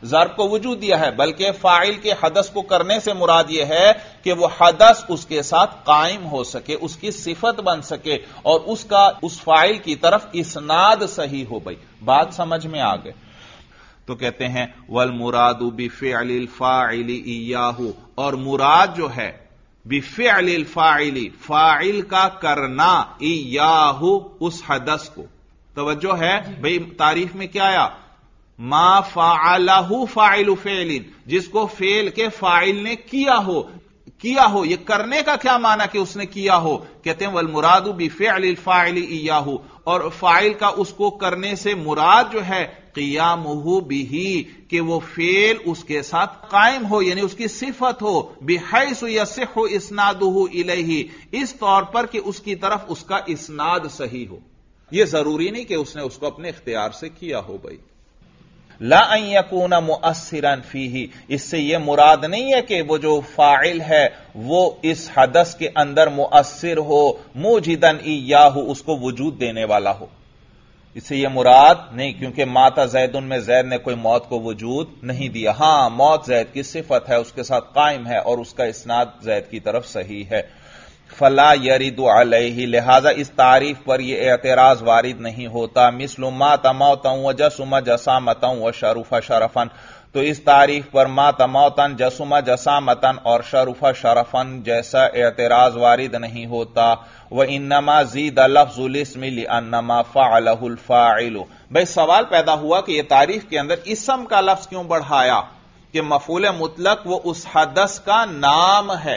ضرب کو وجود دیا ہے، بلکہ فاعل کے حدث کو کرنے سے مراد یہ ہے کہ وہ حدث اس کے ساتھ قائم ہو سکے، اس کی صفت بن سکے اور اس فاعل کی طرف اسناد صحیح ہو۔ بھائی بات سمجھ میں آ گئے؟ تو کہتے ہیں والمراد بفعل الفاعل ایاہ، اور مراد جو ہے بفعل الفاعل، فاعل کا کرنا، ایاہ اس حدث کو۔ توجہ ہے بھئی، تعریف میں کیا آیا؟ ما فعلہ فاعل فعل، جس کو فعل کے فاعل نے کیا ہو۔ یہ کرنے کا کیا معنی کہ اس نے کیا ہو؟ کہتے ہیں والمراد بفعل الفاعل ایاہ، اور فاعل کا اس کو کرنے سے مراد جو ہے قیامہ بہ، کہ وہ فعل اس کے ساتھ قائم ہو، یعنی اس کی صفت ہو، بحیث یصح اسنادہ الیہ، اس طور پر کہ اس کی طرف اس کا اسناد صحیح ہو۔ یہ ضروری نہیں کہ اس نے اس کو اپنے اختیار سے کیا ہو۔ بھائی لا ان یکون مؤثرا فیہ، اس سے یہ مراد نہیں ہے کہ وہ جو فاعل ہے وہ اس حدث کے اندر مؤثر ہو، موجدا ایاہ، اس کو وجود دینے والا ہو، اس سے یہ مراد نہیں، کیونکہ ماتا زید میں زید نے کوئی موت کو وجود نہیں دیا۔ ہاں موت زید کی صفت ہے، اس کے ساتھ قائم ہے اور اس کا اسناد زید کی طرف صحیح ہے۔ فلا یرد علیہ، لہذا اس تعریف پر یہ اعتراض وارد نہیں ہوتا۔ مثل مات موتا وجسم جسامتا وشرف شرفا، تو اس تعریف پر مات موتا جسم جسامتا اور شرف شرفا جیسا اعتراض وارد نہیں ہوتا۔ وانما زید لفظ الاسم لانما فعلہ الفاعل، بھئی سوال پیدا ہوا کہ یہ تعریف کے اندر اسم کا لفظ کیوں بڑھایا؟ کہ مفعول مطلق وہ اس حدث کا نام ہے،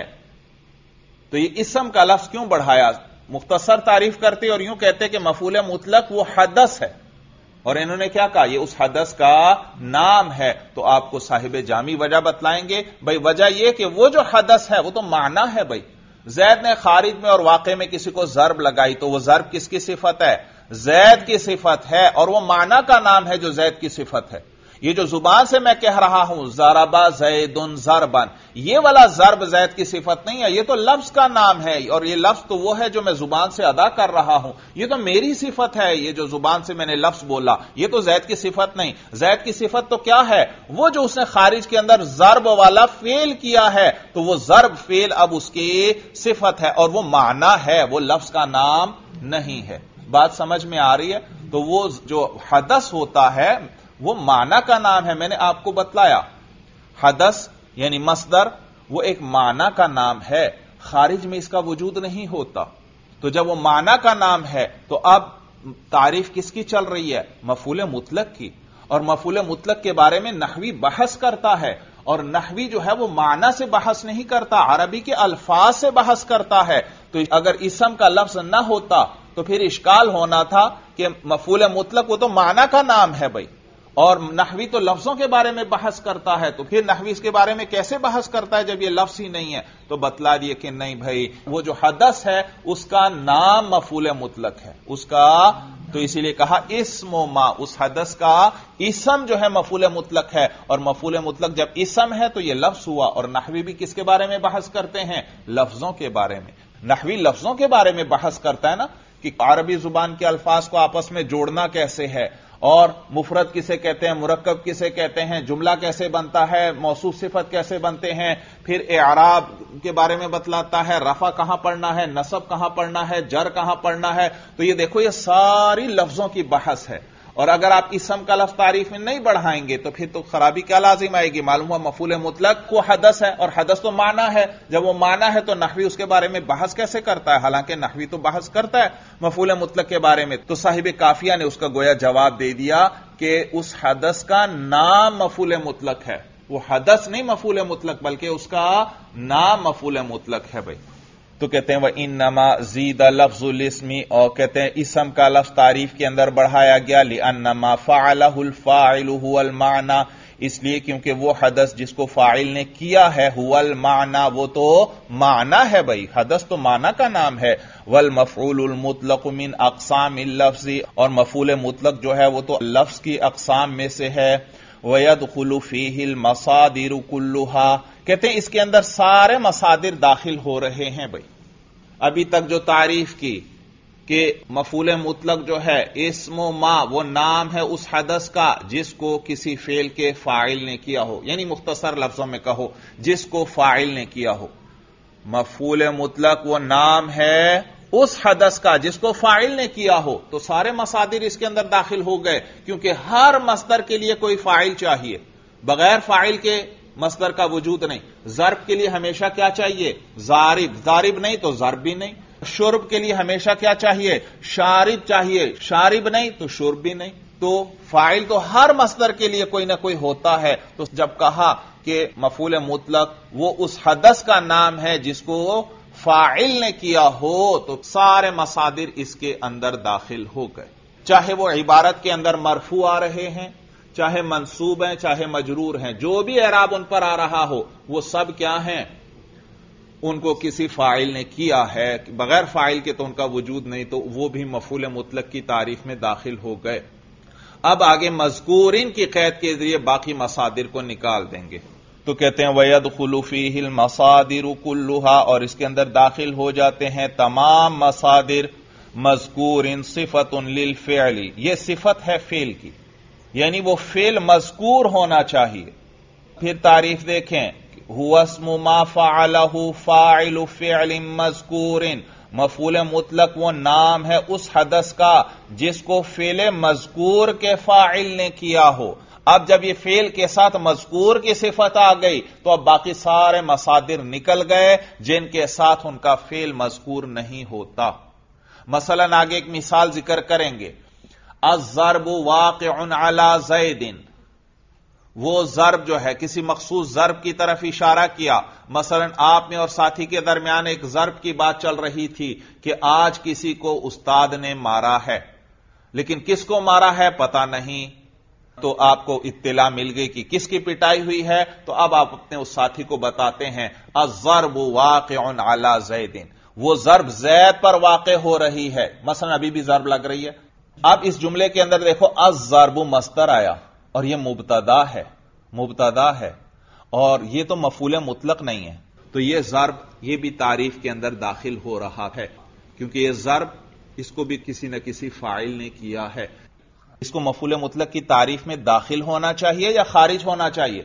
تو یہ اسم کا لفظ کیوں بڑھایا؟ مختصر تعریف کرتے اور یوں کہتے کہ مفعول مطلق وہ حدث ہے، اور انہوں نے کیا کہا؟ یہ اس حدث کا نام ہے۔ تو آپ کو صاحب جامی وجہ بتلائیں گے۔ بھئی وجہ یہ کہ وہ جو حدث ہے وہ تو معنی ہے۔ بھئی زید نے خارج میں اور واقع میں کسی کو ضرب لگائی، تو وہ ضرب کس کی صفت ہے؟ زید کی صفت ہے، اور وہ معنی کا نام ہے جو زید کی صفت ہے۔ یہ جو زبان سے میں کہہ رہا ہوں ضرب زید ضربا، یہ والا ضرب زید کی صفت نہیں ہے، یہ تو لفظ کا نام ہے، اور یہ لفظ تو وہ ہے جو میں زبان سے ادا کر رہا ہوں، یہ تو میری صفت ہے، یہ جو زبان سے میں نے لفظ بولا یہ تو زید کی صفت نہیں۔ زید کی صفت تو کیا ہے؟ وہ جو اس نے خارج کے اندر ضرب والا فعل کیا ہے، تو وہ ضرب فعل اب اس کی صفت ہے اور وہ معنی ہے، وہ لفظ کا نام نہیں ہے۔ بات سمجھ میں آ رہی ہے؟ تو وہ جو حدث ہوتا ہے وہ معنی کا نام ہے۔ میں نے آپ کو بتلایا حدث یعنی مصدر وہ ایک معنی کا نام ہے، خارج میں اس کا وجود نہیں ہوتا۔ تو جب وہ معنی کا نام ہے تو اب تعریف کس کی چل رہی ہے؟ مفعول مطلق کی، اور مفعول مطلق کے بارے میں نحوی بحث کرتا ہے، اور نحوی جو ہے وہ معنی سے بحث نہیں کرتا، عربی کے الفاظ سے بحث کرتا ہے۔ تو اگر اسم کا لفظ نہ ہوتا تو پھر اشکال ہونا تھا کہ مفعول مطلق وہ تو معنی کا نام ہے بھائی، اور نحوی تو لفظوں کے بارے میں بحث کرتا ہے، تو پھر نحوی اس کے بارے میں کیسے بحث کرتا ہے جب یہ لفظ ہی نہیں ہے؟ تو بتلا دیے کہ نہیں بھائی، وہ جو حدث ہے اس کا نام مفعول مطلق ہے، اس کا، تو اسی لیے کہا اسم و ما، اس حدث کا اسم جو ہے مفعول مطلق ہے، اور مفعول مطلق جب اسم ہے تو یہ لفظ ہوا، اور نحوی بھی کس کے بارے میں بحث کرتے ہیں؟ لفظوں کے بارے میں۔ نحوی لفظوں کے بارے میں بحث کرتا ہے نا، کہ عربی زبان کے الفاظ کو آپس میں جوڑنا کیسے ہے، اور مفرد کسے کہتے ہیں، مرکب کسے کہتے ہیں، جملہ کیسے بنتا ہے، موصوف صفت کیسے بنتے ہیں، پھر اعراب کے بارے میں بتلاتا ہے، رفع کہاں پڑھنا ہے، نصب کہاں پڑھنا ہے، جر کہاں پڑھنا ہے۔ تو یہ دیکھو یہ ساری لفظوں کی بحث ہے، اور اگر آپ اسم کا لفظ تعریف میں نہیں بڑھائیں گے تو پھر تو خرابی کیا لازم آئے گی؟ معلوم ہوا مفعول مطلق وہ حدث ہے، اور حدث تو معنی ہے، جب وہ معنی ہے تو نحوی اس کے بارے میں بحث کیسے کرتا ہے؟ حالانکہ نحوی تو بحث کرتا ہے مفعول مطلق کے بارے میں۔ تو صاحب کافیہ نے اس کا گویا جواب دے دیا کہ اس حدث کا نام مفعول مطلق ہے، وہ حدث نہیں مفعول مطلق بلکہ اس کا نام مفعول مطلق ہے بھائی۔ تو کہتے ہیں وَإِنَّمَا زِيدَ لَفْظُ الْإِسْمِ، اور کہتے ہیں اسم کا لفظ تعریف کے اندر بڑھایا گیا، لِأَنَّمَا فَعَلَهُ الْفَاعِلُ هُوَ الْمَعْنَى، اس لیے کیونکہ وہ حدث جس کو فاعل نے کیا ہے هُوَ الْمَعْنَى، وہ تو معنی ہے بھائی، حدث تو معنی کا نام ہے۔ وَالْمَفْعُولُ الْمُطْلَقُ مِنْ أَقْسَامِ اللَّفْظِ، اور مفعول مطلق جو ہے وہ تو لفظ کی اقسام میں سے ہے۔ وَيَدْخُلُ فِيهِ الْمَصَادِرُ كُلُّهَا، کہتے ہیں اس کے اندر سارے مصادر داخل ہو رہے ہیں بھائی۔ ابھی تک جو تعریف کی کہ مفعول مطلق جو ہے اسم و ما وہ نام ہے اس حدث کا جس کو کسی فعل کے فاعل نے کیا ہو، یعنی مختصر لفظوں میں کہو جس کو فاعل نے کیا ہو۔ مفعول مطلق وہ نام ہے اس حدث کا جس کو فاعل نے کیا ہو، تو سارے مصادر اس کے اندر داخل ہو گئے، کیونکہ ہر مصدر کے لیے کوئی فاعل چاہیے، بغیر فاعل کے مصدر کا وجود نہیں۔ ضرب کے لیے ہمیشہ کیا چاہیے؟ ضارب، ضارب نہیں تو ضرب بھی نہیں۔ شرب کے لیے ہمیشہ کیا چاہیے؟ شارب چاہیے، شارب نہیں تو شرب بھی نہیں۔ تو فاعل تو ہر مصدر کے لیے کوئی نہ کوئی ہوتا ہے۔ تو جب کہا کہ مفعول مطلق وہ اس حدث کا نام ہے جس کو فاعل نے کیا ہو، تو سارے مصادر اس کے اندر داخل ہو گئے، چاہے وہ عبارت کے اندر مرفوع آ رہے ہیں، چاہے منصوب ہیں، چاہے مجرور ہیں، جو بھی اعراب ان پر آ رہا ہو وہ سب کیا ہیں؟ ان کو کسی فاعل نے کیا ہے، بغیر فاعل کے تو ان کا وجود نہیں، تو وہ بھی مفعول مطلق کی تعریف میں داخل ہو گئے۔ اب آگے مذکورین کی قید کے ذریعے باقی مصادر کو نکال دیں گے، تو کہتے ہیں وَيَدْخُلُ فِيهِ الْمَصَادِرُ كُلُّهَا، اور اس کے اندر داخل ہو جاتے ہیں تمام مصادر۔ مذکورن صفت للفعل، یہ صفت ہے فعل کی، یعنی وہ فعل مذکور ہونا چاہیے۔ پھر تعریف دیکھیں، هو اسم ما فعله فاعل فعل مذکور، مفعول مطلق وہ نام ہے اس حدث کا جس کو فعل مذکور کے فاعل نے کیا ہو۔ اب جب یہ فعل کے ساتھ مذکور کی صفت آ گئی تو اب باقی سارے مصادر نکل گئے جن کے ساتھ ان کا فعل مذکور نہیں ہوتا۔ مثلا آگے ایک مثال ذکر کریں گے، الضرب واقع علی زید، وہ ضرب جو ہے کسی مخصوص ضرب کی طرف اشارہ کیا، مثلا آپ میں اور ساتھی کے درمیان ایک ضرب کی بات چل رہی تھی کہ آج کسی کو استاد نے مارا ہے، لیکن کس کو مارا ہے پتہ نہیں، تو آپ کو اطلاع مل گئی کہ کس کی پٹائی ہوئی ہے، تو اب آپ اپنے اس ساتھی کو بتاتے ہیں الضرب واقع علی زید، وہ ضرب زید پر واقع ہو رہی ہے، مثلا ابھی بھی ضرب لگ رہی ہے۔ اب اس جملے کے اندر دیکھو الضرب مصدر آیا اور یہ مبتدا ہے اور یہ تو مفعول مطلق نہیں ہے، تو یہ ضرب یہ بھی تعریف کے اندر داخل ہو رہا ہے، کیونکہ یہ ضرب اس کو بھی کسی نہ کسی فاعل نے کیا ہے۔ اس کو مفعول مطلق کی تعریف میں داخل ہونا چاہیے یا خارج ہونا چاہیے؟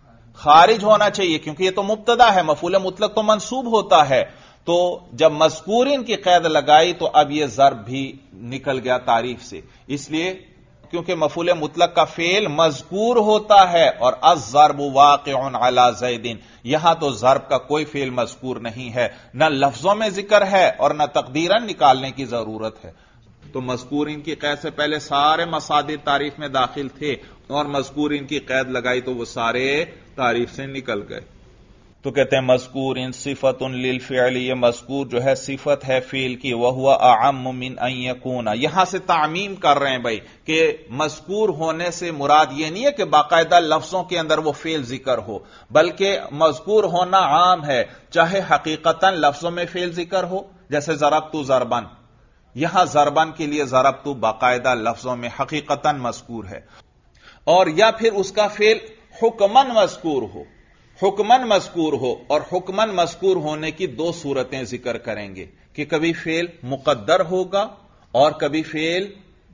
خارج ہونا چاہیے، کیونکہ یہ تو مبتدا ہے، مفعول مطلق تو منصوب ہوتا ہے، تو جب مذکورین کی قید لگائی تو اب یہ ضرب بھی نکل گیا تعریف سے، اس لیے کیونکہ مفعول مطلق کا فعل مذکور ہوتا ہے، اور الضرب واقع علی زید، یہاں تو ضرب کا کوئی فعل مذکور نہیں ہے، نہ لفظوں میں ذکر ہے اور نہ تقدیراً نکالنے کی ضرورت ہے۔ تو مذکورین کی قید سے پہلے سارے مصادر تعریف میں داخل تھے، اور مذکورین کی قید لگائی تو وہ سارے تعریف سے نکل گئے۔ تو کہتے ہیں مذکورین صفت للفعل، یہ مذکور جو ہے صفت ہے فعل کی، وَهُوَ أَعَمُّ مِنْ أَنْ يَكُونَ، یہاں سے تعمیم کر رہے ہیں بھائی کہ مذکور ہونے سے مراد یہ نہیں ہے کہ باقاعدہ لفظوں کے اندر وہ فعل ذکر ہو، بلکہ مذکور ہونا عام ہے، چاہے حقیقتاً لفظوں میں فعل ذکر ہو، جیسے ضربت ضربن، یہاں ضربن کے لیے ضربت باقاعدہ لفظوں میں حقیقتاً مذکور ہے، اور یا پھر اس کا فعل حکمن مذکور ہو، حکمن مذکور ہو، اور حکمن مذکور ہونے کی دو صورتیں ذکر کریں گے کہ کبھی فعل مقدر ہوگا اور کبھی فعل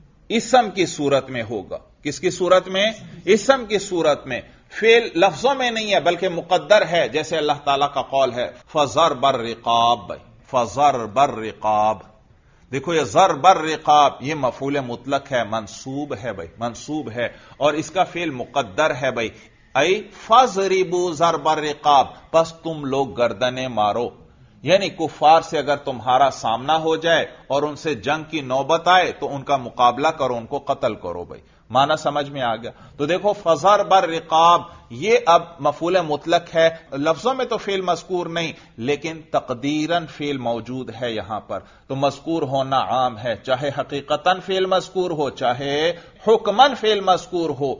اسم کی صورت میں ہوگا۔ کس کی صورت میں؟ اسم کی صورت میں، فعل لفظوں میں نہیں ہے بلکہ مقدر ہے، جیسے اللہ تعالیٰ کا قول ہے فَضَرْبَ الرِّقَابِ، فَضَرْبَ الرِّقَابِ، دیکھو یہ ضرب الرقاب یہ مفعول مطلق ہے، منصوب ہے بھائی، منصوب ہے، اور اس کا فعل مقدر ہے بھائی، ای فَضْرِبُوا ضَرْبَ الرقاب، پس تم لوگ گردنیں مارو، یعنی کفار سے اگر تمہارا سامنا ہو جائے اور ان سے جنگ کی نوبت آئے تو ان کا مقابلہ کرو، ان کو قتل کرو بھائی۔ معنی سمجھ میں آ گیا؟ تو دیکھو فَضَرْبَ الرقاب یہ اب مفعول مطلق ہے، لفظوں میں تو فعل مذکور نہیں لیکن تقدیراً فعل موجود ہے یہاں پر، تو مذکور ہونا عام ہے، چاہے حقیقتاً فعل مذکور ہو چاہے حکماً فعل مذکور ہو۔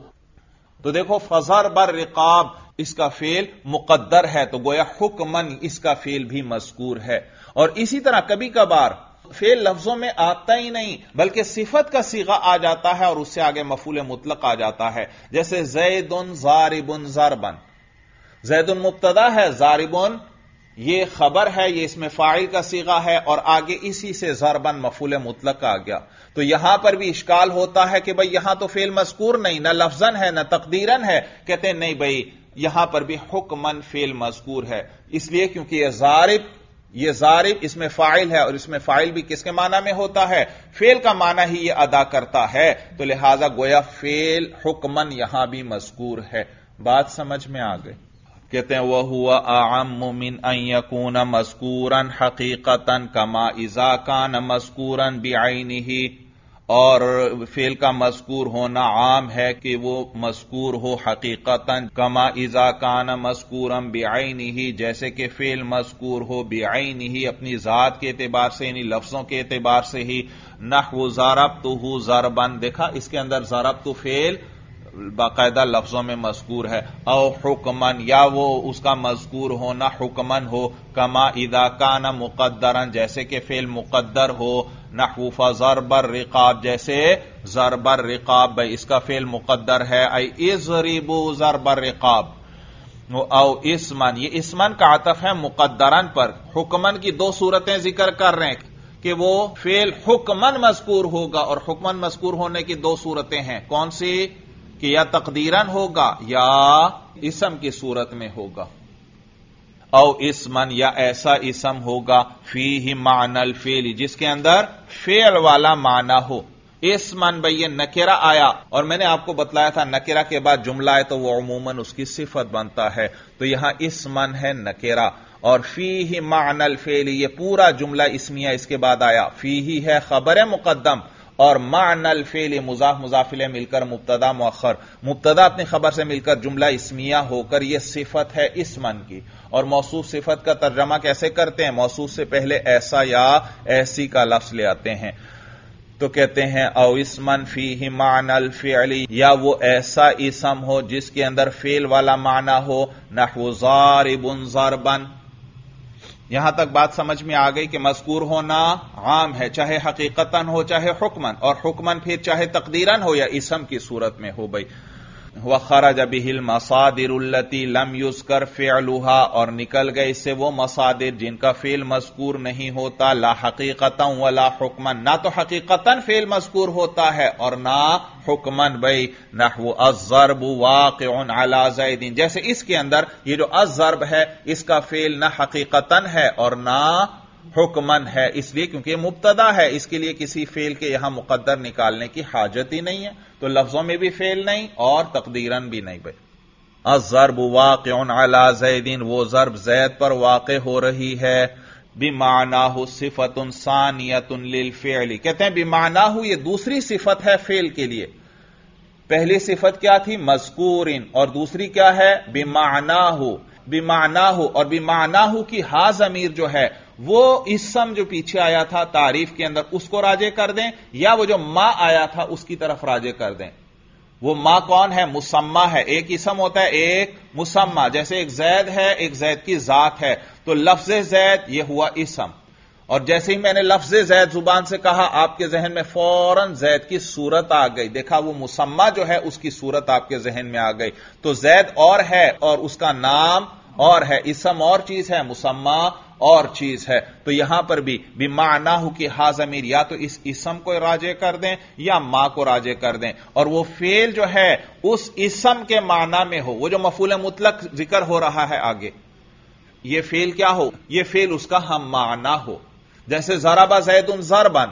تو دیکھو فَضَرْبَ الرقاب اس کا فعل مقدر ہے، تو گویا حکماً اس کا فعل بھی مذکور ہے، اور اسی طرح کبھی کبھار فعل لفظوں میں آتا ہی نہیں بلکہ صفت کا صیغہ آ جاتا ہے اور اس سے آگے مفعول مطلق آ جاتا ہے، جیسے زید ضارب ضربن، زید مبتدا ہے، ضارب یہ خبر ہے، یہ اس میں فاعل کا صیغہ ہے، اور آگے اسی سے ضربن مفعول مطلق آ گیا. تو یہاں پر بھی اشکال ہوتا ہے کہ بھئی یہاں تو فعل مذکور نہیں، نہ لفظاً ہے نہ تقدیراً ہے. کہتے ہیں نہیں بھئی یہاں پر بھی حکماً فعل مذکور ہے، اس لیے کیونکہ یہ ضارب اس میں فاعل ہے، اور اس میں فاعل بھی کس کے معنی میں ہوتا ہے؟ فعل کا معنی ہی یہ ادا کرتا ہے، تو لہذا گویا فعل حکماً یہاں بھی مذکور ہے. بات سمجھ میں آ گئی؟ کہتے ہیں وَهُوَ أَعَمُّ مِنْ أَنْ يَكُونَ مَذْكُورًا حَقِيقَةً كَمَا إِذَا كَانَ مَذْكُورًا بِعَيْنِهِ، اور فعل کا مذکور ہونا عام ہے کہ وہ مذکور ہو حقیقتاً، کما اذا کان مذکورا بعینہ، جیسے کہ فعل مذکور ہو بعینہ اپنی ذات کے اعتبار سے، یعنی لفظوں کے اعتبار سے ہی. نحو ضربتہ ضربا، دیکھا اس کے اندر ضربت فعل باقاعدہ لفظوں میں مذکور ہے. او حکمن، یا وہ اس کا مذکور ہونا حکمن ہو، کما اذا کان مقدرا، جیسے کہ فعل مقدر ہو. نحو فضرب الرقاب، جیسے ضرب الرقاب، بھائی اس کا فعل مقدر ہے، ای اضربوا ضرب الرقاب. او اسمن، یہ اسمن کا عطف ہے مقدرن پر. حکمن کی دو صورتیں ذکر کر رہے ہیں کہ وہ فعل حکمن مذکور ہوگا، اور حکمن مذکور ہونے کی دو صورتیں ہیں. کون سی؟ کہ یا تقدیرن ہوگا یا اسم کی صورت میں ہوگا. او اسمن، یا ایسا اسم ہوگا فیہ معنی الفعل، جس کے اندر فعل والا معنی ہو. اسمن بھئی یہ نکرہ آیا، اور میں نے آپ کو بتلایا تھا نکرہ کے بعد جملہ ہے تو وہ عموماً اس کی صفت بنتا ہے. تو یہاں اسمن ہے نکرہ، اور فیہ معنی الفعل یہ پورا جملہ اسمیہ اس کے بعد آیا. فیہ ہے خبر مقدم، اور معنی الفعل مضاف مضاف الیہ مل کر مبتدا مؤخر، مبتدا اپنی خبر سے مل کر جملہ اسمیہ ہو کر یہ صفت ہے اسمن کی. اور موصوف صفت کا ترجمہ کیسے کرتے ہیں؟ موصوف سے پہلے ایسا یا ایسی کا لفظ لے آتے ہیں. تو کہتے ہیں او اسمن فیہ معنی الفعل، یا وہ ایسا اسم ہو جس کے اندر فعل والا معنی ہو. نحو ضارب ضربا. یہاں تک بات سمجھ میں آ گئی کہ مذکور ہونا عام ہے، چاہے حقیقتاً ہو چاہے حکمن، اور حکمن پھر چاہے تقدیراً ہو یا اسم کی صورت میں ہو. بھائی وَخَرَجَ بِهِ الْمَصَادِرُ الَّتِي لَمْ يُذْكَرْ فِعْلُهَا، اور نکل گئے اس سے وہ مصادر جن کا فعل مذکور نہیں ہوتا. لا حقیقتاً ولا حکمن، نہ تو حقیقتاً فعل مذکور ہوتا ہے اور نہ حکمن. بھائی نحو الضرب واقع علی زید، جیسے اس کے اندر یہ جو الضرب ہے اس کا فعل نہ حقیقتاً ہے اور نہ حکمن ہے، اس لیے کیونکہ مبتدا ہے، اس کے لیے کسی فعل کے یہاں مقدر نکالنے کی حاجت ہی نہیں ہے. تو لفظوں میں بھی فعل نہیں اور تقدیراً بھی نہیں. بھائی الضرب واقع علی زید، وہ ضرب زید پر واقع ہو رہی ہے. بمعناہ صفت ثانیۃ للفعل، کہتے ہیں بمعناہ یہ دوسری صفت ہے فعل کے لیے. پہلی صفت کیا تھی؟ مذکور، اور دوسری کیا ہے؟ بمعناہ. بمعناہ، اور بمعناہ کی ہا ضمیر جو ہے وہ اسم جو پیچھے آیا تھا تعریف کے اندر اس کو راجع کر دیں، یا وہ جو ما آیا تھا اس کی طرف راجع کر دیں. وہ ما کون ہے؟ مسمہ ہے. ایک اسم ہوتا ہے ایک مسمہ، جیسے ایک زید ہے، ایک زید کی ذات ہے، تو لفظ زید یہ ہوا اسم. اور جیسے ہی میں نے لفظ زید زبان سے کہا آپ کے ذہن میں فوراً زید کی صورت آ گئی. دیکھا وہ مسمہ جو ہے اس کی صورت آپ کے ذہن میں آ گئی. تو زید اور ہے اور اس کا نام اور ہے، اسم اور چیز ہے، مسمہ اور چیز ہے. تو یہاں پر بھی بمعناہ کی ہا ضمیر یا تو اس اسم کو راجع کر دیں یا ما کو راجع کر دیں، اور وہ فعل جو ہے اس اسم کے معنی میں ہو. وہ جو مفعول مطلق ذکر ہو رہا ہے آگے، یہ فعل کیا ہو؟ یہ فعل اس کا ہم معنی ہو. جیسے ضرب زید ضربا،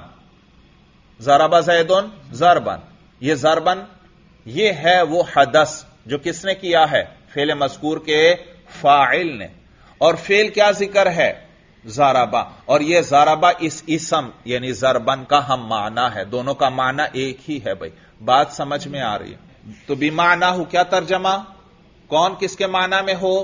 ضرب زید ضربا، یہ ضربن یہ ہے وہ حدث جو کس نے کیا ہے؟ فعل مذکور کے فاعل نے. اور فعل کیا ذکر ہے؟ ضربا. اور یہ ضربا اس اسم یعنی ضربن کا ہم معنی ہے، دونوں کا معنی ایک ہی ہے. بھائی بات سمجھ میں آ رہی ہے؟ تو بمعنی ہو کیا ترجمہ؟ کون کس کے معنی میں ہو؟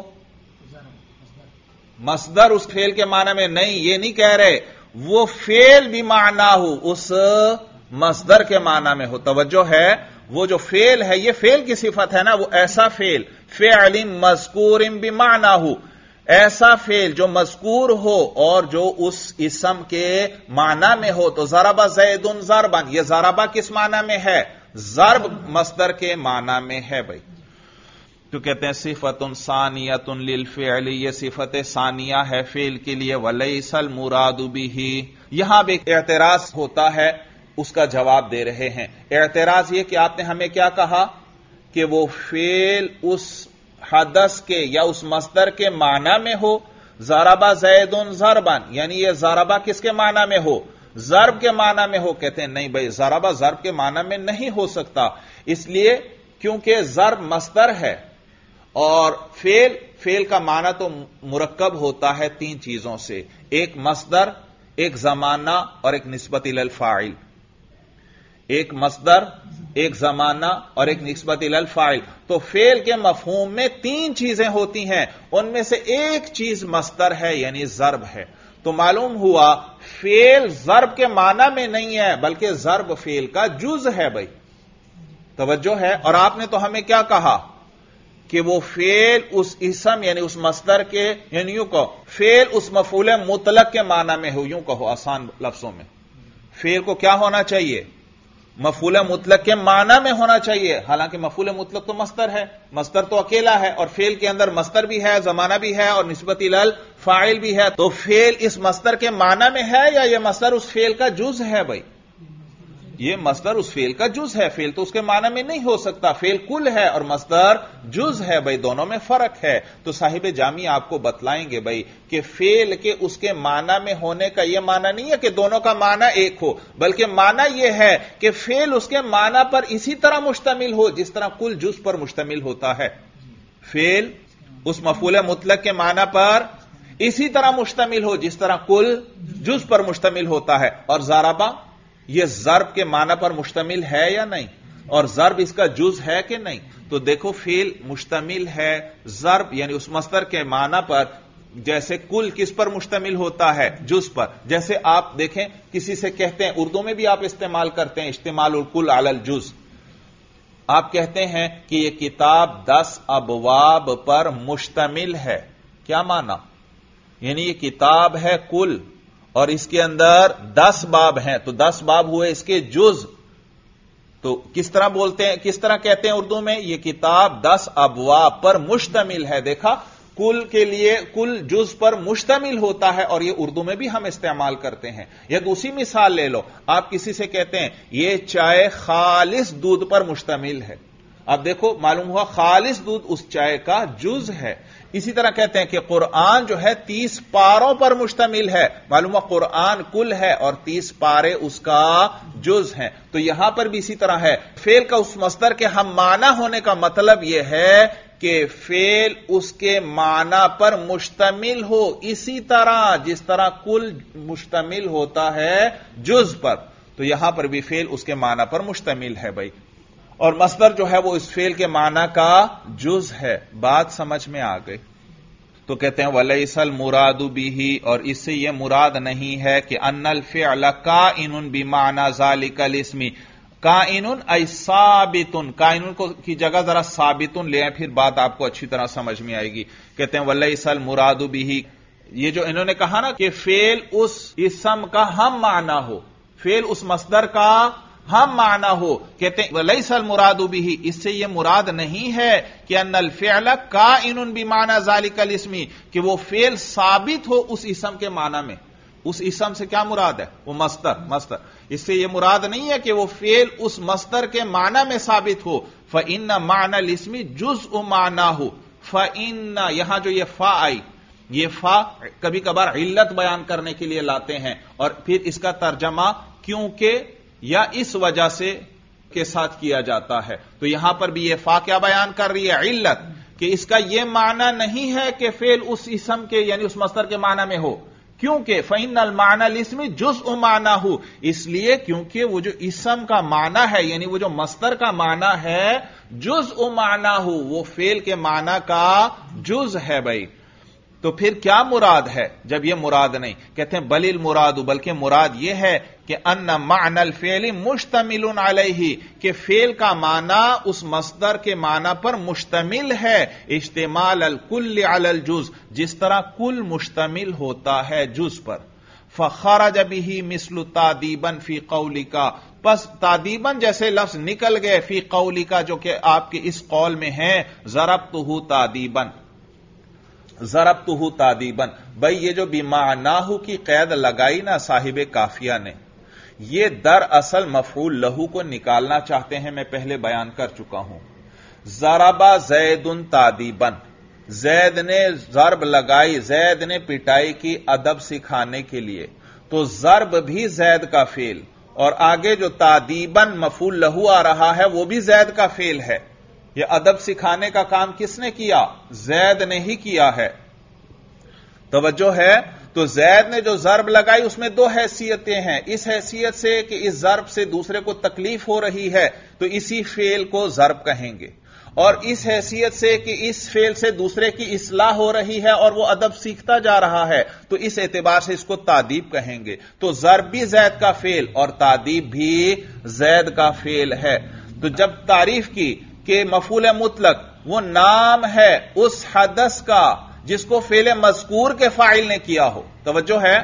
مصدر اس فعل کے معنی میں نہیں، یہ نہیں کہہ رہے، وہ فعل بمعنی ہو اس مصدر کے معنی میں ہو. توجہ ہے، وہ جو فعل ہے یہ فعل کی صفت ہے نا، وہ ایسا فعل فعل مذکور بمعنی ہو، ایسا فعل جو مذکور ہو اور جو اس اسم کے معنی میں ہو. تو ضرب زید ضربا، یہ ضربہ کس معنی میں ہے؟ ضرب مصدر کے معنی میں ہے. بھائی تو کہتے ہیں صفتن ثانیۃ للفعل، یہ صفت ثانیہ ہے فعل کے لیے، ولیس المراد بہ۔ یہاں بھی ایک اعتراض ہوتا ہے، اس کا جواب دے رہے ہیں۔ اعتراض یہ کہ آپ نے ہمیں کیا کہا کہ وہ فعل اس حدث کے یا اس مصدر کے معنی میں ہو، ضرب زید ضربا، یعنی یہ ضربہ کس کے معنی میں ہو؟ ضرب کے معنی میں ہو۔ کہتے ہیں نہیں بھائی، ضربہ ضرب کے معنی میں نہیں ہو سکتا، اس لیے کیونکہ ضرب مصدر ہے اور فعل کا معنی تو مرکب ہوتا ہے تین چیزوں سے، ایک مصدر، ایک زمانہ اور ایک نسبت الی الفاعل۔ ایک مصدر، ایک زمانہ اور ایک نسبت الی الفاعل۔ تو فعل کے مفہوم میں تین چیزیں ہوتی ہیں، ان میں سے ایک چیز مصدر ہے یعنی ضرب ہے۔ تو معلوم ہوا فعل ضرب کے معنی میں نہیں ہے بلکہ ضرب فعل کا جز ہے۔ بھائی توجہ ہے؟ اور آپ نے تو ہمیں کیا کہا کہ وہ فعل اس اسم یعنی اس مصدر کے، یعنی یوں کہو فعل اس مفعول مطلق کے معنی میں ہو، یوں کہو آسان لفظوں میں فعل کو کیا ہونا چاہیے؟ مفعول مطلق کے معنی میں ہونا چاہیے، حالانکہ مفعول مطلق تو مصدر ہے، مصدر تو اکیلا ہے، اور فعل کے اندر مصدر بھی ہے، زمانہ بھی ہے اور نسبت الی الفاعل بھی ہے۔ تو فعل اس مصدر کے معنی میں ہے یا یہ مصدر اس فعل کا جز ہے؟ بھائی یہ مصدر اس فعل کا جز ہے، فعل تو اس کے معنی میں نہیں ہو سکتا، فعل کل ہے اور مصدر جز ہے۔ بھائی دونوں میں فرق ہے۔ تو صاحب جامی آپ کو بتلائیں گے بھائی کہ فعل کے اس کے معنی میں ہونے کا یہ معنی نہیں ہے کہ دونوں کا معنی ایک ہو، بلکہ معنی یہ ہے کہ فعل اس کے معنی پر اسی طرح مشتمل ہو جس طرح کل جز پر مشتمل ہوتا ہے۔ فعل اس مفعول مطلق کے معنی پر اسی طرح مشتمل ہو جس طرح کل جز پر مشتمل ہوتا ہے۔ اور ضربہ یہ ضرب کے معنی پر مشتمل ہے یا نہیں؟ اور ضرب اس کا جز ہے کہ نہیں؟ تو دیکھو فعل مشتمل ہے ضرب یعنی اس مصدر کے معنی پر، جیسے کل کس پر مشتمل ہوتا ہے؟ جز پر۔ جیسے آپ دیکھیں کسی سے کہتے ہیں، اردو میں بھی آپ استعمال کرتے ہیں اشتمال الکل علی الجز، آپ کہتے ہیں کہ یہ کتاب 10 ابواب پر مشتمل ہے، کیا معنی؟ یعنی یہ کتاب ہے کل اور اس کے اندر 10 باب ہیں، تو 10 باب ہوئے اس کے جز۔ تو کس طرح بولتے ہیں، کس طرح کہتے ہیں اردو میں؟ یہ کتاب 10 ابواب پر مشتمل ہے۔ دیکھا کل کے لیے کل جز پر مشتمل ہوتا ہے، اور یہ اردو میں بھی ہم استعمال کرتے ہیں۔ یا دوسری مثال لے لو، آپ کسی سے کہتے ہیں یہ چائے خالص دودھ پر مشتمل ہے، اب دیکھو معلوم ہوا خالص دودھ اس چائے کا جز ہے۔ اسی طرح کہتے ہیں کہ قرآن جو ہے 30 پاروں پر مشتمل ہے، معلوم ہوا قرآن کل ہے اور 30 پارے اس کا جز ہیں۔ تو یہاں پر بھی اسی طرح ہے، فعل کا اس مصدر کے ہم معنی ہونے کا مطلب یہ ہے کہ فعل اس کے معنی پر مشتمل ہو، اسی طرح جس طرح کل مشتمل ہوتا ہے جز پر، تو یہاں پر بھی فعل اس کے معنی پر مشتمل ہے۔ بھائی اور مصدر جو ہے وہ اس فعل کے معنی کا جز ہے۔ بات سمجھ میں آ گئی؟ تو کہتے ہیں وَلَيْسَ الْمُرَادُ بِهِ، اور اس سے یہ مراد نہیں ہے کہ ان الفعل کائن بمعنی ذلك الاسم، کائن ای ثابت، کائن کی جگہ ذرا ثابت لے آئیں، پھر بات آپ کو اچھی طرح سمجھ میں آئے گی۔ کہتے ہیں وَلَيْسَ الْمُرَادُ بِهِ، یہ جو انہوں نے کہا نا کہ فعل اس اسم کا ہم معنی ہو، فعل اس مصدر کا ہم معنی ہو، کہتے ہیں وَلَيْسَ الْمُرَادُ بِهِ، اس سے یہ مراد نہیں ہے کہ ان الفعل کائن بمعنی ذلك الاسم، کہ وہ فعل ثابت ہو اس اسم کے معنی میں۔ اس اسم سے کیا مراد ہے؟ وہ مصدر۔ اس سے یہ مراد نہیں ہے کہ وہ فعل اس مصدر کے معنی میں ثابت ہو۔ فَإِنَّ مَعْنَى الْإِسْمِ جُزْءُ مَعْنَاهُ، فَإِنَّ یہاں جو یہ فا آئی، یہ فا کبھی کبھار علت بیان کرنے کے لیے لاتے ہیں، اور پھر اس کا ترجمہ کیونکہ یا اس وجہ سے کے ساتھ کیا جاتا ہے۔ تو یہاں پر بھی یہ فا کیا بیان کر رہی ہے؟ علت، کہ اس کا یہ معنی نہیں ہے کہ فعل اس اسم کے یعنی اس مصدر کے معنی میں ہو، کیونکہ فَإِنَّ الْمَعْنَى الْإِسْمِ جُزْءُ مَعْنَاهُ، اس لیے کیونکہ وہ جو اسم کا معنی ہے یعنی وہ جو مصدر کا معنی ہے جُزْءُ مَعْنَاهُ، وہ فعل کے معنی کا جز ہے۔ بھائی تو پھر کیا مراد ہے جب یہ مراد نہیں؟ کہتے ہیں بل المراد، بلکہ مراد یہ ہے کہ ان معنی الفعل مشتمل علیہ، کہ فعل کا معنی اس مصدر کے معنی پر مشتمل ہے، اشتمال الکل علی الجز، جس طرح کل مشتمل ہوتا ہے جز پر۔ فخرج به مثل تادیبن فی قولک، پس تادیبن جیسے لفظ نکل گئے فی قولک جو کہ آپ کے اس قول میں ہے، ضربتہ تادیبن، ضربتہ تادیبن. بھائی یہ جو بمعناہ کی قید لگائی نا صاحب کافیہ نے، یہ دراصل مفعول لہو کو نکالنا چاہتے ہیں. میں پہلے بیان کر چکا ہوں. ضربا زید تادیبن، زید نے ضرب لگائی، زید نے پٹائی کی ادب سکھانے کے لیے، تو ضرب بھی زید کا فعل، اور آگے جو تادیبن مفعول لہو آ رہا ہے وہ بھی زید کا فعل ہے. یہ ادب سکھانے کا کام کس نے کیا؟ زید نے ہی کیا ہے. توجہ ہے؟ تو زید نے جو ضرب لگائی اس میں دو حیثیتیں ہیں. اس حیثیت سے کہ اس ضرب سے دوسرے کو تکلیف ہو رہی ہے تو اسی فعل کو ضرب کہیں گے، اور اس حیثیت سے کہ اس فعل سے دوسرے کی اصلاح ہو رہی ہے اور وہ ادب سیکھتا جا رہا ہے تو اس اعتبار سے اس کو تادیب کہیں گے. تو ضرب بھی زید کا فعل اور تادیب بھی زید کا فعل ہے. تو جب تعریف کی کہ مفعول مطلق وہ نام ہے اس حدث کا جس کو فعل مذکور کے فاعل نے کیا ہو. توجہ ہے؟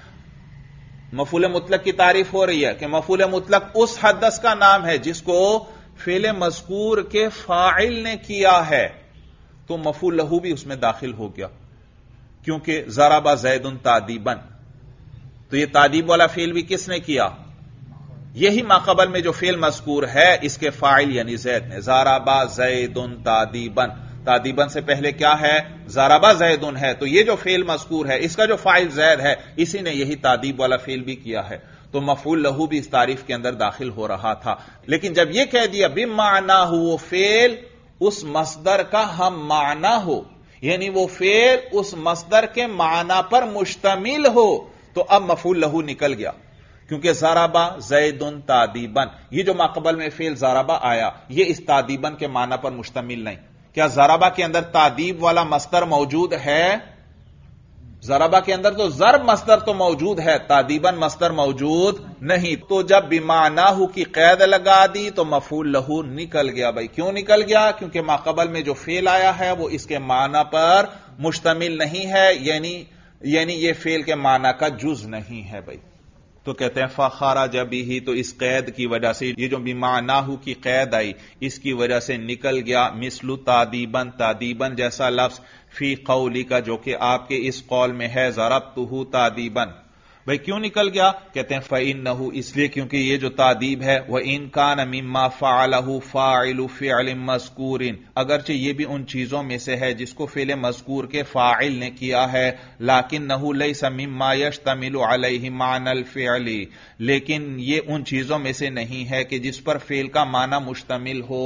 مفعول مطلق کی تعریف ہو رہی ہے کہ مفعول مطلق اس حدث کا نام ہے جس کو فعل مذکور کے فاعل نے کیا ہے، تو مفعول لہو بھی اس میں داخل ہو گیا، کیونکہ ضرب زید تادیبن. تو یہ تادیب والا فعل بھی کس نے کیا؟ یہی ماقبل میں جو فعل مذکور ہے اس کے فاعل یعنی زید نے. ضرب زید تادیبن، تادیبن سے پہلے کیا ہے؟ ضرب زید ہے. تو یہ جو فعل مذکور ہے اس کا جو فاعل زید ہے اسی نے یہی تادیب والا فعل بھی کیا ہے. تو مفعول لہو بھی اس تعریف کے اندر داخل ہو رہا تھا. لیکن جب یہ کہہ دیا بمعناہ وہ فعل اس مصدر کا ہم معنی ہو، یعنی وہ فعل اس مصدر کے معنی پر مشتمل ہو، تو اب مفعول لہو نکل گیا. کیونکہ ضرب زید تادیبن، یہ جو ماقبل میں فعل ضرب آیا یہ اس تادیبن کے معنی پر مشتمل نہیں. کیا ضربہ کے اندر تادیب والا مصدر موجود ہے؟ ضربہ کے اندر تو ضرب مصدر تو موجود ہے، تادیبن مصدر موجود نہیں. تو جب بمعناہ کی قید لگا دی تو مفعول لہو نکل گیا. بھائی کیوں نکل گیا؟ کیونکہ ماقبل میں جو فعل آیا ہے وہ اس کے معنی پر مشتمل نہیں ہے، یعنی یہ فعل کے معنی کا جز نہیں ہے. بھائی تو کہتے ہیں فخرج بہ، تو اس قید کی وجہ سے یہ جو بمعناہ کی قید آئی اس کی وجہ سے نکل گیا مثل تادیبن، تادیبن جیسا لفظ فی قولی کا جو کہ آپ کے اس قول میں ہے ضربتہ تادیبن. بھئی کیوں نکل گیا؟ کہتے ہیں فإنہ، اس لیے کیونکہ یہ جو تادیب ہے وإن كان مما فعلہ فاعل فعل مذکور، اگرچہ یہ بھی ان چیزوں میں سے ہے جس کو فعل مذکور کے فاعل نے کیا ہے، لکنہ لیس مما یشتمل علیہ معنی الفعل، لیکن یہ ان چیزوں میں سے نہیں ہے کہ جس پر فعل کا معنی مشتمل ہو.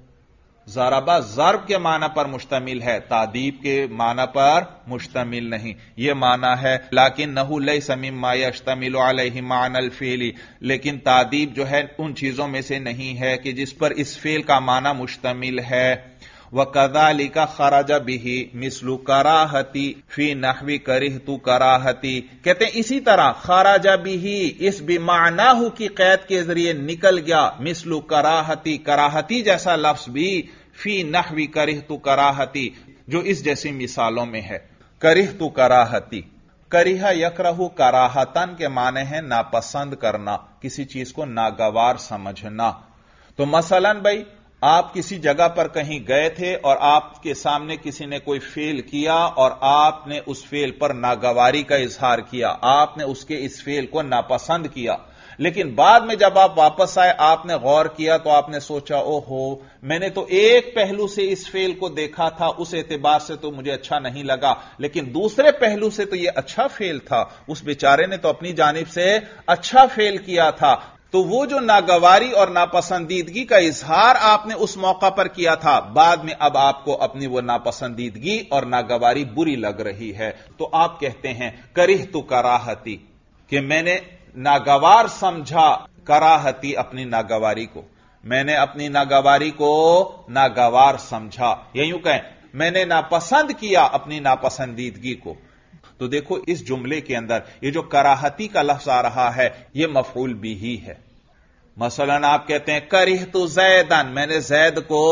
ضربہ ضرب کے معنی پر مشتمل ہے، تادیب کے معنی پر مشتمل نہیں. یہ معنی ہے لکنہ لیس مما یشتمل علیہ معنی الفعل، لیکن تادیب جو ہے ان چیزوں میں سے نہیں ہے کہ جس پر اس فعل کا معنی مشتمل ہے. وَكَذَلِكَ خَرَجَ بِهِ مِثْلُ كَرَاهَةِ فِي نَحْوِ كَرِهْتُ كَرَاهَةِ. کہتے ہیں اسی طرح خرج بِهِ اس بمعناہ کی قید کے ذریعے نکل گیا مثل كَرَاهَةِ، کراہتی جیسا لفظ بھی فی نحوی کرہت کراہتی جو اس جیسی مثالوں میں ہے. کرہت کراہتی، کریہ یکرہ کراہتن کے معنی ہے ناپسند کرنا، کسی چیز کو ناگوار سمجھنا. تو مثلا بھائی آپ کسی جگہ پر کہیں گئے تھے اور آپ کے سامنے کسی نے کوئی فعل کیا اور آپ نے اس فعل پر ناگواری کا اظہار کیا، آپ نے اس کے اس فعل کو ناپسند کیا. لیکن بعد میں جب آپ واپس آئے آپ نے غور کیا تو آپ نے سوچا اوہو میں نے تو ایک پہلو سے اس فعل کو دیکھا تھا، اس اعتبار سے تو مجھے اچھا نہیں لگا، لیکن دوسرے پہلو سے تو یہ اچھا فعل تھا، اس بیچارے نے تو اپنی جانب سے اچھا فعل کیا تھا. تو وہ جو ناگواری اور ناپسندیدگی کا اظہار آپ نے اس موقع پر کیا تھا، بعد میں اب آپ کو اپنی وہ ناپسندیدگی اور ناگواری بری لگ رہی ہے، تو آپ کہتے ہیں کرہت کراہتی کہ میں نے ناگوار سمجھا کراہتی اپنی ناگواری کو، میں نے اپنی ناگواری کو ناگوار سمجھا، یا یوں کہیں میں نے ناپسند کیا اپنی ناپسندیدگی کو. تو دیکھو اس جملے کے اندر یہ جو کراہتی کا لفظ آ رہا ہے یہ مفعول بھی ہی ہے. مثلا آپ کہتے ہیں کرہت زیدن، میں نے زید کو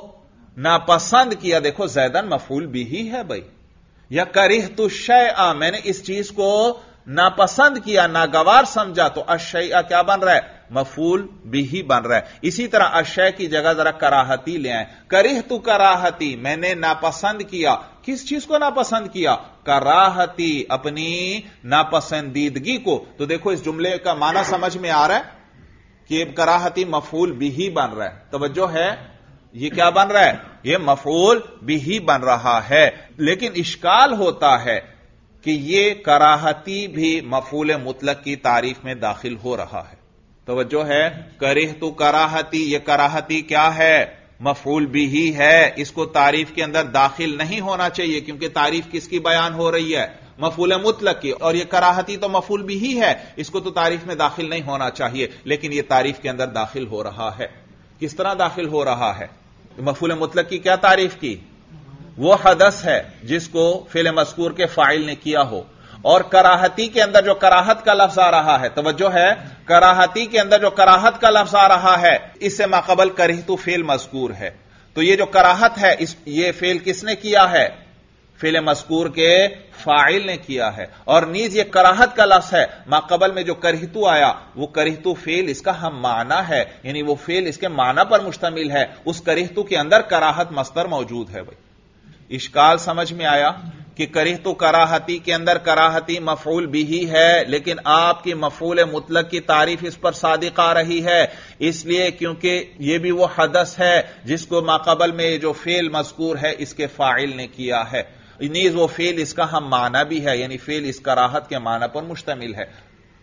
ناپسند کیا، دیکھو زیدن مفعول بھی ہی ہے بھائی. یا کرہت الشیء، میں نے اس چیز کو ناپسند کیا، ناگوار سمجھا، تو اشیء کیا بن رہا ہے؟ مفعول بھی بن رہا ہے۔ اسی طرح اشیء کی جگہ ذرا کراہتی لے آئیں، کرہت کراہتی، میں نے ناپسند کیا، کس چیز کو ناپسند کیا؟ کراہتی، اپنی ناپسندیدگی کو۔ تو دیکھو اس جملے کا معنی سمجھ میں آ رہا ہے کہ کراہتی مفعول بھی بن رہا ہے، توجہ ہے؟ یہ کیا بن رہا ہے؟ یہ مفعول بھی بن رہا ہے، لیکن اشکال ہوتا ہے کہ یہ کراہتی بھی مفعول مطلق کی تعریف میں داخل ہو رہا ہے۔ توجہ ہے؟ کرہت کراہتی، یہ کراہتی کیا ہے؟ مفعول بھی ہے، اس کو تعریف کے اندر داخل نہیں ہونا چاہیے، کیونکہ تعریف کس کی بیان ہو رہی ہے؟ مفعول مطلق کی، اور یہ کراہتی تو مفعول بھی ہے، اس کو تو تعریف میں داخل نہیں ہونا چاہیے، لیکن یہ تعریف کے اندر داخل ہو رہا ہے۔ کس طرح داخل ہو رہا ہے؟ مفعول مطلق کی کیا تعریف کی؟ وہ حدث ہے جس کو فعل مذکور کے فاعل نے کیا ہو، اور کراہتی کے اندر جو کراہت کا لفظ آ رہا ہے، توجہ ہے؟ کراہتی کے اندر جو کراہت کا لفظ آ رہا ہے، اس سے ماقبل کرہت فعل مذکور ہے، تو یہ جو کراہت ہے یہ فعل کس نے کیا ہے؟ فعل مذکور کے فاعل نے کیا ہے، اور نیز یہ کراہت کا لفظ ہے، ماقبل میں جو کرہتو آیا وہ کرہتو فعل اس کا ہم معنی ہے، یعنی وہ فعل اس کے معنی پر مشتمل ہے، اس کرہتو کے اندر کراہت مصدر موجود ہے۔ بھائی اشکال سمجھ میں آیا کہ کرہتو کراہتی کے اندر کراہتی مفعول بھی ہے، لیکن آپ کی مفعول مطلق کی تعریف اس پر صادق آ رہی ہے، اس لیے کیونکہ یہ بھی وہ حدث ہے جس کو ماقبل میں جو فعل مذکور ہے اس کے فاعل نے کیا ہے، نیز وہ فعل اس کا ہم معنی بھی ہے، یعنی فعل اس کراہت کے معنی پر مشتمل ہے۔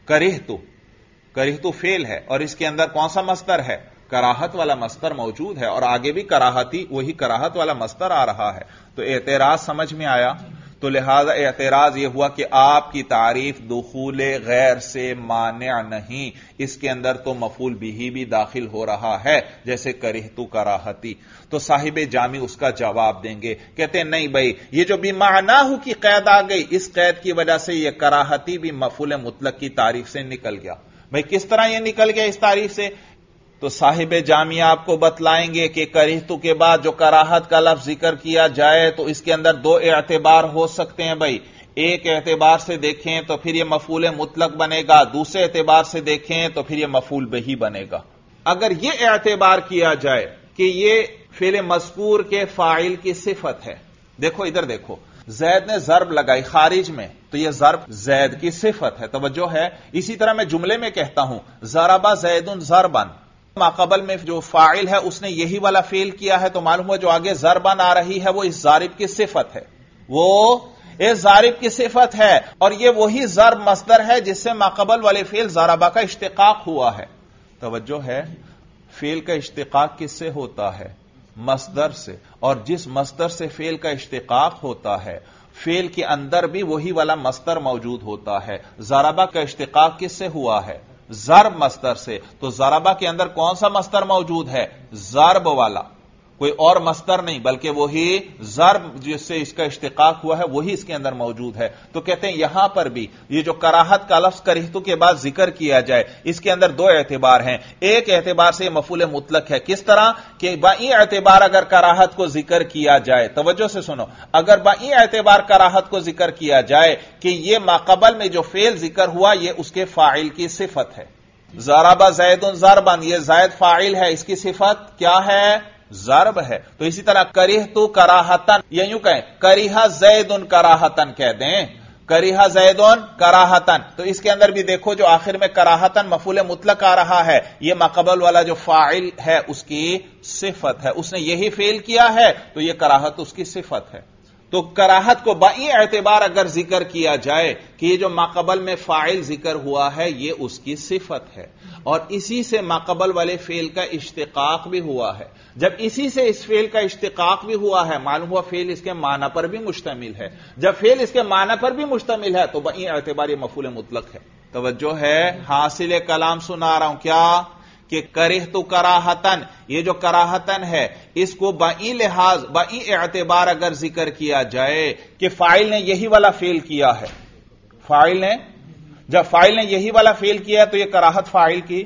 کرہتو فعل ہے، اور اس کے اندر کون سا مصدر ہے؟ کراہت والا مصدر موجود ہے، اور آگے بھی کراہتی وہی کراہت والا مصدر آ رہا ہے، تو اعتراض سمجھ میں آیا؟ تو لہذا اعتراض یہ ہوا کہ آپ کی تعریف دخول غیر سے مانع نہیں، اس کے اندر تو مفعول بھی داخل ہو رہا ہے، جیسے کرہتو کراہتی۔ تو صاحب جامی اس کا جواب دیں گے، کہتے ہیں نہیں بھائی، یہ جو بمعناہ کی قید آ گئی، اس قید کی وجہ سے یہ کراہتی بھی مفعول مطلق کی تعریف سے نکل گیا۔ بھائی کس طرح یہ نکل گیا اس تعریف سے؟ تو صاحب جامعہ آپ کو بتلائیں گے کہ کرہتو کے بعد جو کراہت کا لفظ ذکر کیا جائے تو اس کے اندر دو اعتبار ہو سکتے ہیں بھائی، ایک اعتبار سے دیکھیں تو پھر یہ مفعول مطلق بنے گا، دوسرے اعتبار سے دیکھیں تو پھر یہ مفعول بہی بنے گا۔ اگر یہ اعتبار کیا جائے کہ یہ فعل مذکور کے فاعل کی صفت ہے، دیکھو ادھر دیکھو، زید نے ضرب لگائی خارج میں، تو یہ ضرب زید کی صفت ہے، توجہ ہے؟ اسی طرح میں جملے میں کہتا ہوں ضرب زید ضربا، ماقبل میں جو فاعل ہے اس نے یہی والا فعل کیا ہے، تو معلوم ہوا جو آگے ضربن آ رہی ہے وہ اس ضارب کی صفت ہے، وہ اس ضارب کی صفت ہے، اور یہ وہی ضرب مصدر ہے جس سے ماقبل والے فعل ضربہ کا اشتقاق ہوا ہے۔ توجہ ہے؟ فعل کا اشتقاق کس سے ہوتا ہے؟ مصدر سے، اور جس مصدر سے فعل کا اشتقاق ہوتا ہے فعل کے اندر بھی وہی والا مصدر موجود ہوتا ہے۔ ضربہ کا اشتقاق کس سے ہوا ہے؟ ضرب مصدر سے، تو ضربہ کے اندر کون سا مصدر موجود ہے؟ ضرب والا، کوئی اور مصدر نہیں بلکہ وہی ضرب جس سے اس کا اشتقاق ہوا ہے وہی اس کے اندر موجود ہے۔ تو کہتے ہیں یہاں پر بھی یہ جو کراہت کا لفظ کرہتو کے بعد ذکر کیا جائے اس کے اندر دو اعتبار ہیں، ایک اعتبار سے یہ مفعول مطلق ہے، کس طرح کہ بائی اعتبار اگر کراہت کو ذکر کیا جائے، توجہ سے سنو، اگر بائی اعتبار کراہت کو ذکر کیا جائے کہ یہ ماقبل میں جو فعل ذکر ہوا یہ اس کے فاعل کی صفت ہے، ضرب زید ضربا، یہ زید فاعل ہے، اس کی صفت کیا ہے؟ ضرب ہے۔ تو اسی طرح کرہتو کراہتن، یا یوں کہیں کریہ زید کراہتن کہہ دیں، کریہ زید کراہتن، تو اس کے اندر بھی دیکھو جو آخر میں کراہتن مفعول مطلق آ رہا ہے یہ ماقبل والا جو فاعل ہے اس کی صفت ہے، اس نے یہی فعل کیا ہے تو یہ کراہت اس کی صفت ہے۔ تو کراہت کو بائی اعتبار اگر ذکر کیا جائے کہ یہ جو ماقبل میں فاعل ذکر ہوا ہے یہ اس کی صفت ہے، اور اسی سے ماقبل والے فعل کا اشتقاق بھی ہوا ہے، جب اسی سے اس فعل کا اشتقاق بھی ہوا ہے معلوم ہوا فعل اس کے معنی پر بھی مشتمل ہے، جب فعل اس کے معنی پر بھی مشتمل ہے تو بائی اعتبار یہ مفعول مطلق ہے۔ توجہ ہے؟ حاصل کلام سنا رہا ہوں کیا کہ کرہتو کراہتن، یہ جو کراہتن ہے اس کو بائی لحاظ بائی اعتبار اگر ذکر کیا جائے کہ فاعل نے یہی والا فعل کیا ہے، فاعل نے جب فاعل نے یہی والا فعل کیا تو یہ کراہت فاعل کی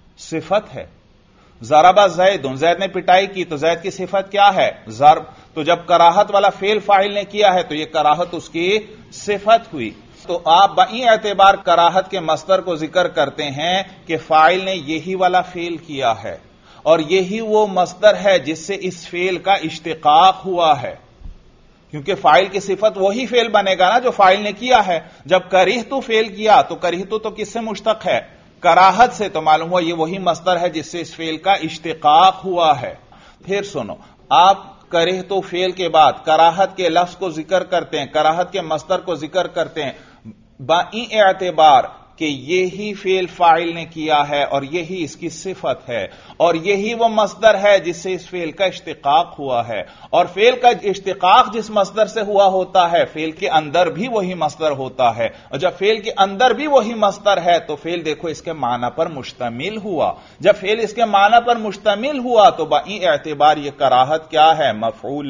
صفت ہے۔ ضرب زید، زید نے پٹائی کی تو زید کی صفت کیا ہے؟ ضرب، تو جب کراہت والا فعل فاعل نے کیا ہے تو یہ کراہت اس کی صفت ہوئی۔ تو آپ بئی اعتبار کراہت کے مصدر کو ذکر کرتے ہیں کہ فاعل نے یہی والا فعل کیا ہے اور یہی وہ مصدر ہے جس سے اس فعل کا اشتقاق ہوا ہے، کیونکہ فاعل کی صفت وہی فعل بنے گا نا جو فاعل نے کیا ہے۔ جب کرہتو فعل کیا تو کرہتو تو کس سے مشتق ہے؟ کراہت سے، تو معلوم ہوا یہ وہی مصدر ہے جس سے اس فعل کا اشتقاق ہوا ہے۔ پھر سنو، آپ کرہتو فعل کے بعد کراہت کے لفظ کو ذکر کرتے ہیں، کراہت کے مصدر کو ذکر کرتے ہیں بائی اعتبار کہ یہی فعل فاعل نے کیا ہے اور یہی اس کی صفت ہے اور یہی وہ مصدر ہے جس سے اس فعل کا اشتقاق ہوا ہے، اور فعل کا اشتقاق جس مصدر سے ہوا ہوتا ہے فعل کے اندر بھی وہی مصدر ہوتا ہے، اور جب فعل کے اندر بھی وہی مصدر ہے تو فعل دیکھو اس کے معنی پر مشتمل ہوا۔ جب فعل اس کے معنی پر مشتمل ہوا تو بائی اعتبار یہ کراہت کیا ہے؟ مفعول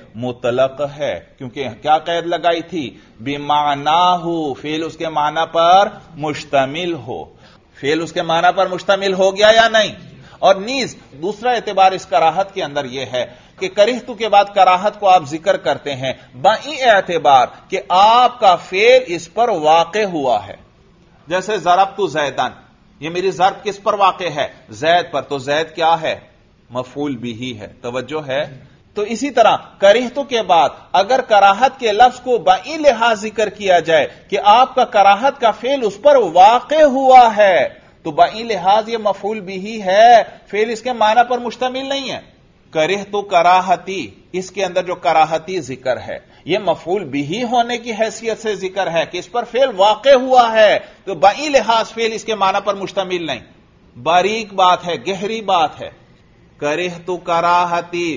مطلق ہے، کیونکہ کیا قید لگائی تھی؟ بمعناہ، فعل اس کے معنی پر مشتمل ہو۔ فعل اس کے معنی پر مشتمل ہو گیا یا نہیں؟ اور نیز دوسرا اعتبار اس کراہت کے اندر یہ ہے کہ کرہتو کے بعد کراہت کو آپ ذکر کرتے ہیں بائی اعتبار کہ آپ کا فعل اس پر واقع ہوا ہے، جیسے ضربت زیدن، یہ میری ضرب کس پر واقع ہے؟ زید پر، تو زید کیا ہے؟ مفعول بھی ہے، توجہ ہے۔ تو اسی طرح کرہتو کے بعد اگر کراہت کے لفظ کو بائی لحاظ ذکر کیا جائے کہ آپ کا کراہت کا فعل اس پر واقع ہوا ہے تو بائی لحاظ یہ مفعول بھی ہے، فعل اس کے معنی پر مشتمل نہیں ہے۔ کرہتو کراہتی، اس کے اندر جو کراہتی ذکر ہے یہ مفعول بھی ہونے کی حیثیت سے ذکر ہے کہ اس پر فعل واقع ہوا ہے، تو بائی لحاظ فعل اس کے معنی پر مشتمل نہیں۔ باریک بات ہے، گہری بات ہے۔ کرہتو کراہتی،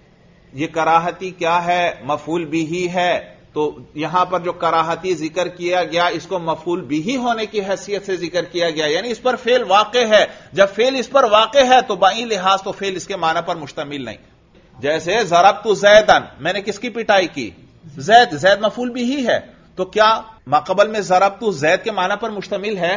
یہ کراہتی کیا ہے؟ مفعول بھی ہے، تو یہاں پر جو کراہتی ذکر کیا گیا اس کو مفعول بھی ہونے کی حیثیت سے ذکر کیا گیا، یعنی اس پر فعل واقع ہے۔ جب فعل اس پر واقع ہے تو بائی لحاظ تو فعل اس کے معنی پر مشتمل نہیں۔ جیسے ضربت زیدن، میں نے کس کی پٹائی کی؟ زید، زید مفعول بھی ہے، تو کیا ماقبل میں ضربت زید کے معنی پر مشتمل ہے؟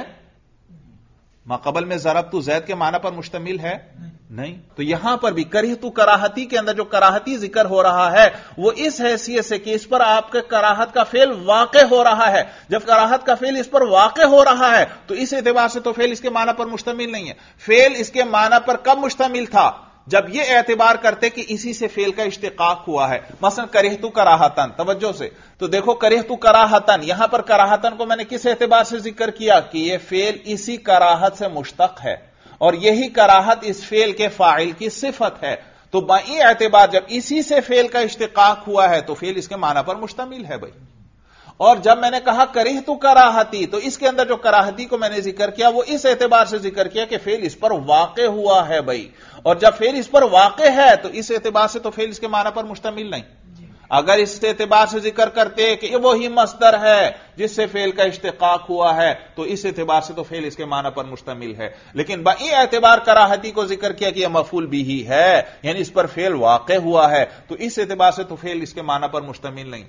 ماقبل میں ضربت زید کے معنی پر مشتمل ہے؟ نہیں۔ تو یہاں پر بھی کرہتو کراہتی کے اندر جو کراہتی ذکر ہو رہا ہے وہ اس حیثیت سے کہ اس پر آپ کے کراہت کا فعل واقع ہو رہا ہے۔ جب کراہت کا فعل اس پر واقع ہو رہا ہے تو اس اعتبار سے تو فعل اس کے معنی پر مشتمل نہیں ہے۔ فعل اس کے معنی پر کب مشتمل تھا؟ جب یہ اعتبار کرتے کہ اسی سے فعل کا اشتقاق ہوا ہے، مثلا کرہتو کراہتن، توجہ سے تو دیکھو کرہتو کراہتن، یہاں پر کراہتن کو میں نے کس اعتبار سے ذکر کیا کہ یہ فعل اسی کراہت سے مشتق ہے اور یہی کراہت اس فعل کے فاعل کی صفت ہے، تو بائی اعتبار جب اسی سے فعل کا اشتقاق ہوا ہے تو فعل اس کے معنی پر مشتمل ہے بھائی۔ اور جب میں نے کہا کرہتو کراہتی تو اس کے اندر جو کراہتی کو میں نے ذکر کیا وہ اس اعتبار سے ذکر کیا کہ فعل اس پر واقع ہوا ہے بھائی، اور جب فعل اس پر واقع ہے تو اس اعتبار سے تو فعل اس کے معنی پر مشتمل نہیں۔ اگر اس اعتبار سے ذکر کرتے کہ یہ وہی مصدر ہے جس سے فعل کا اشتقاق ہوا ہے تو اس اعتبار سے تو فعل اس کے معنی پر مشتمل ہے، لیکن بائی اعتبار کراہتی کو ذکر کیا کہ یہ مفعول بھی ہے، یعنی اس پر فعل واقع ہوا ہے، تو اس اعتبار سے تو فعل اس کے معنی پر مشتمل نہیں۔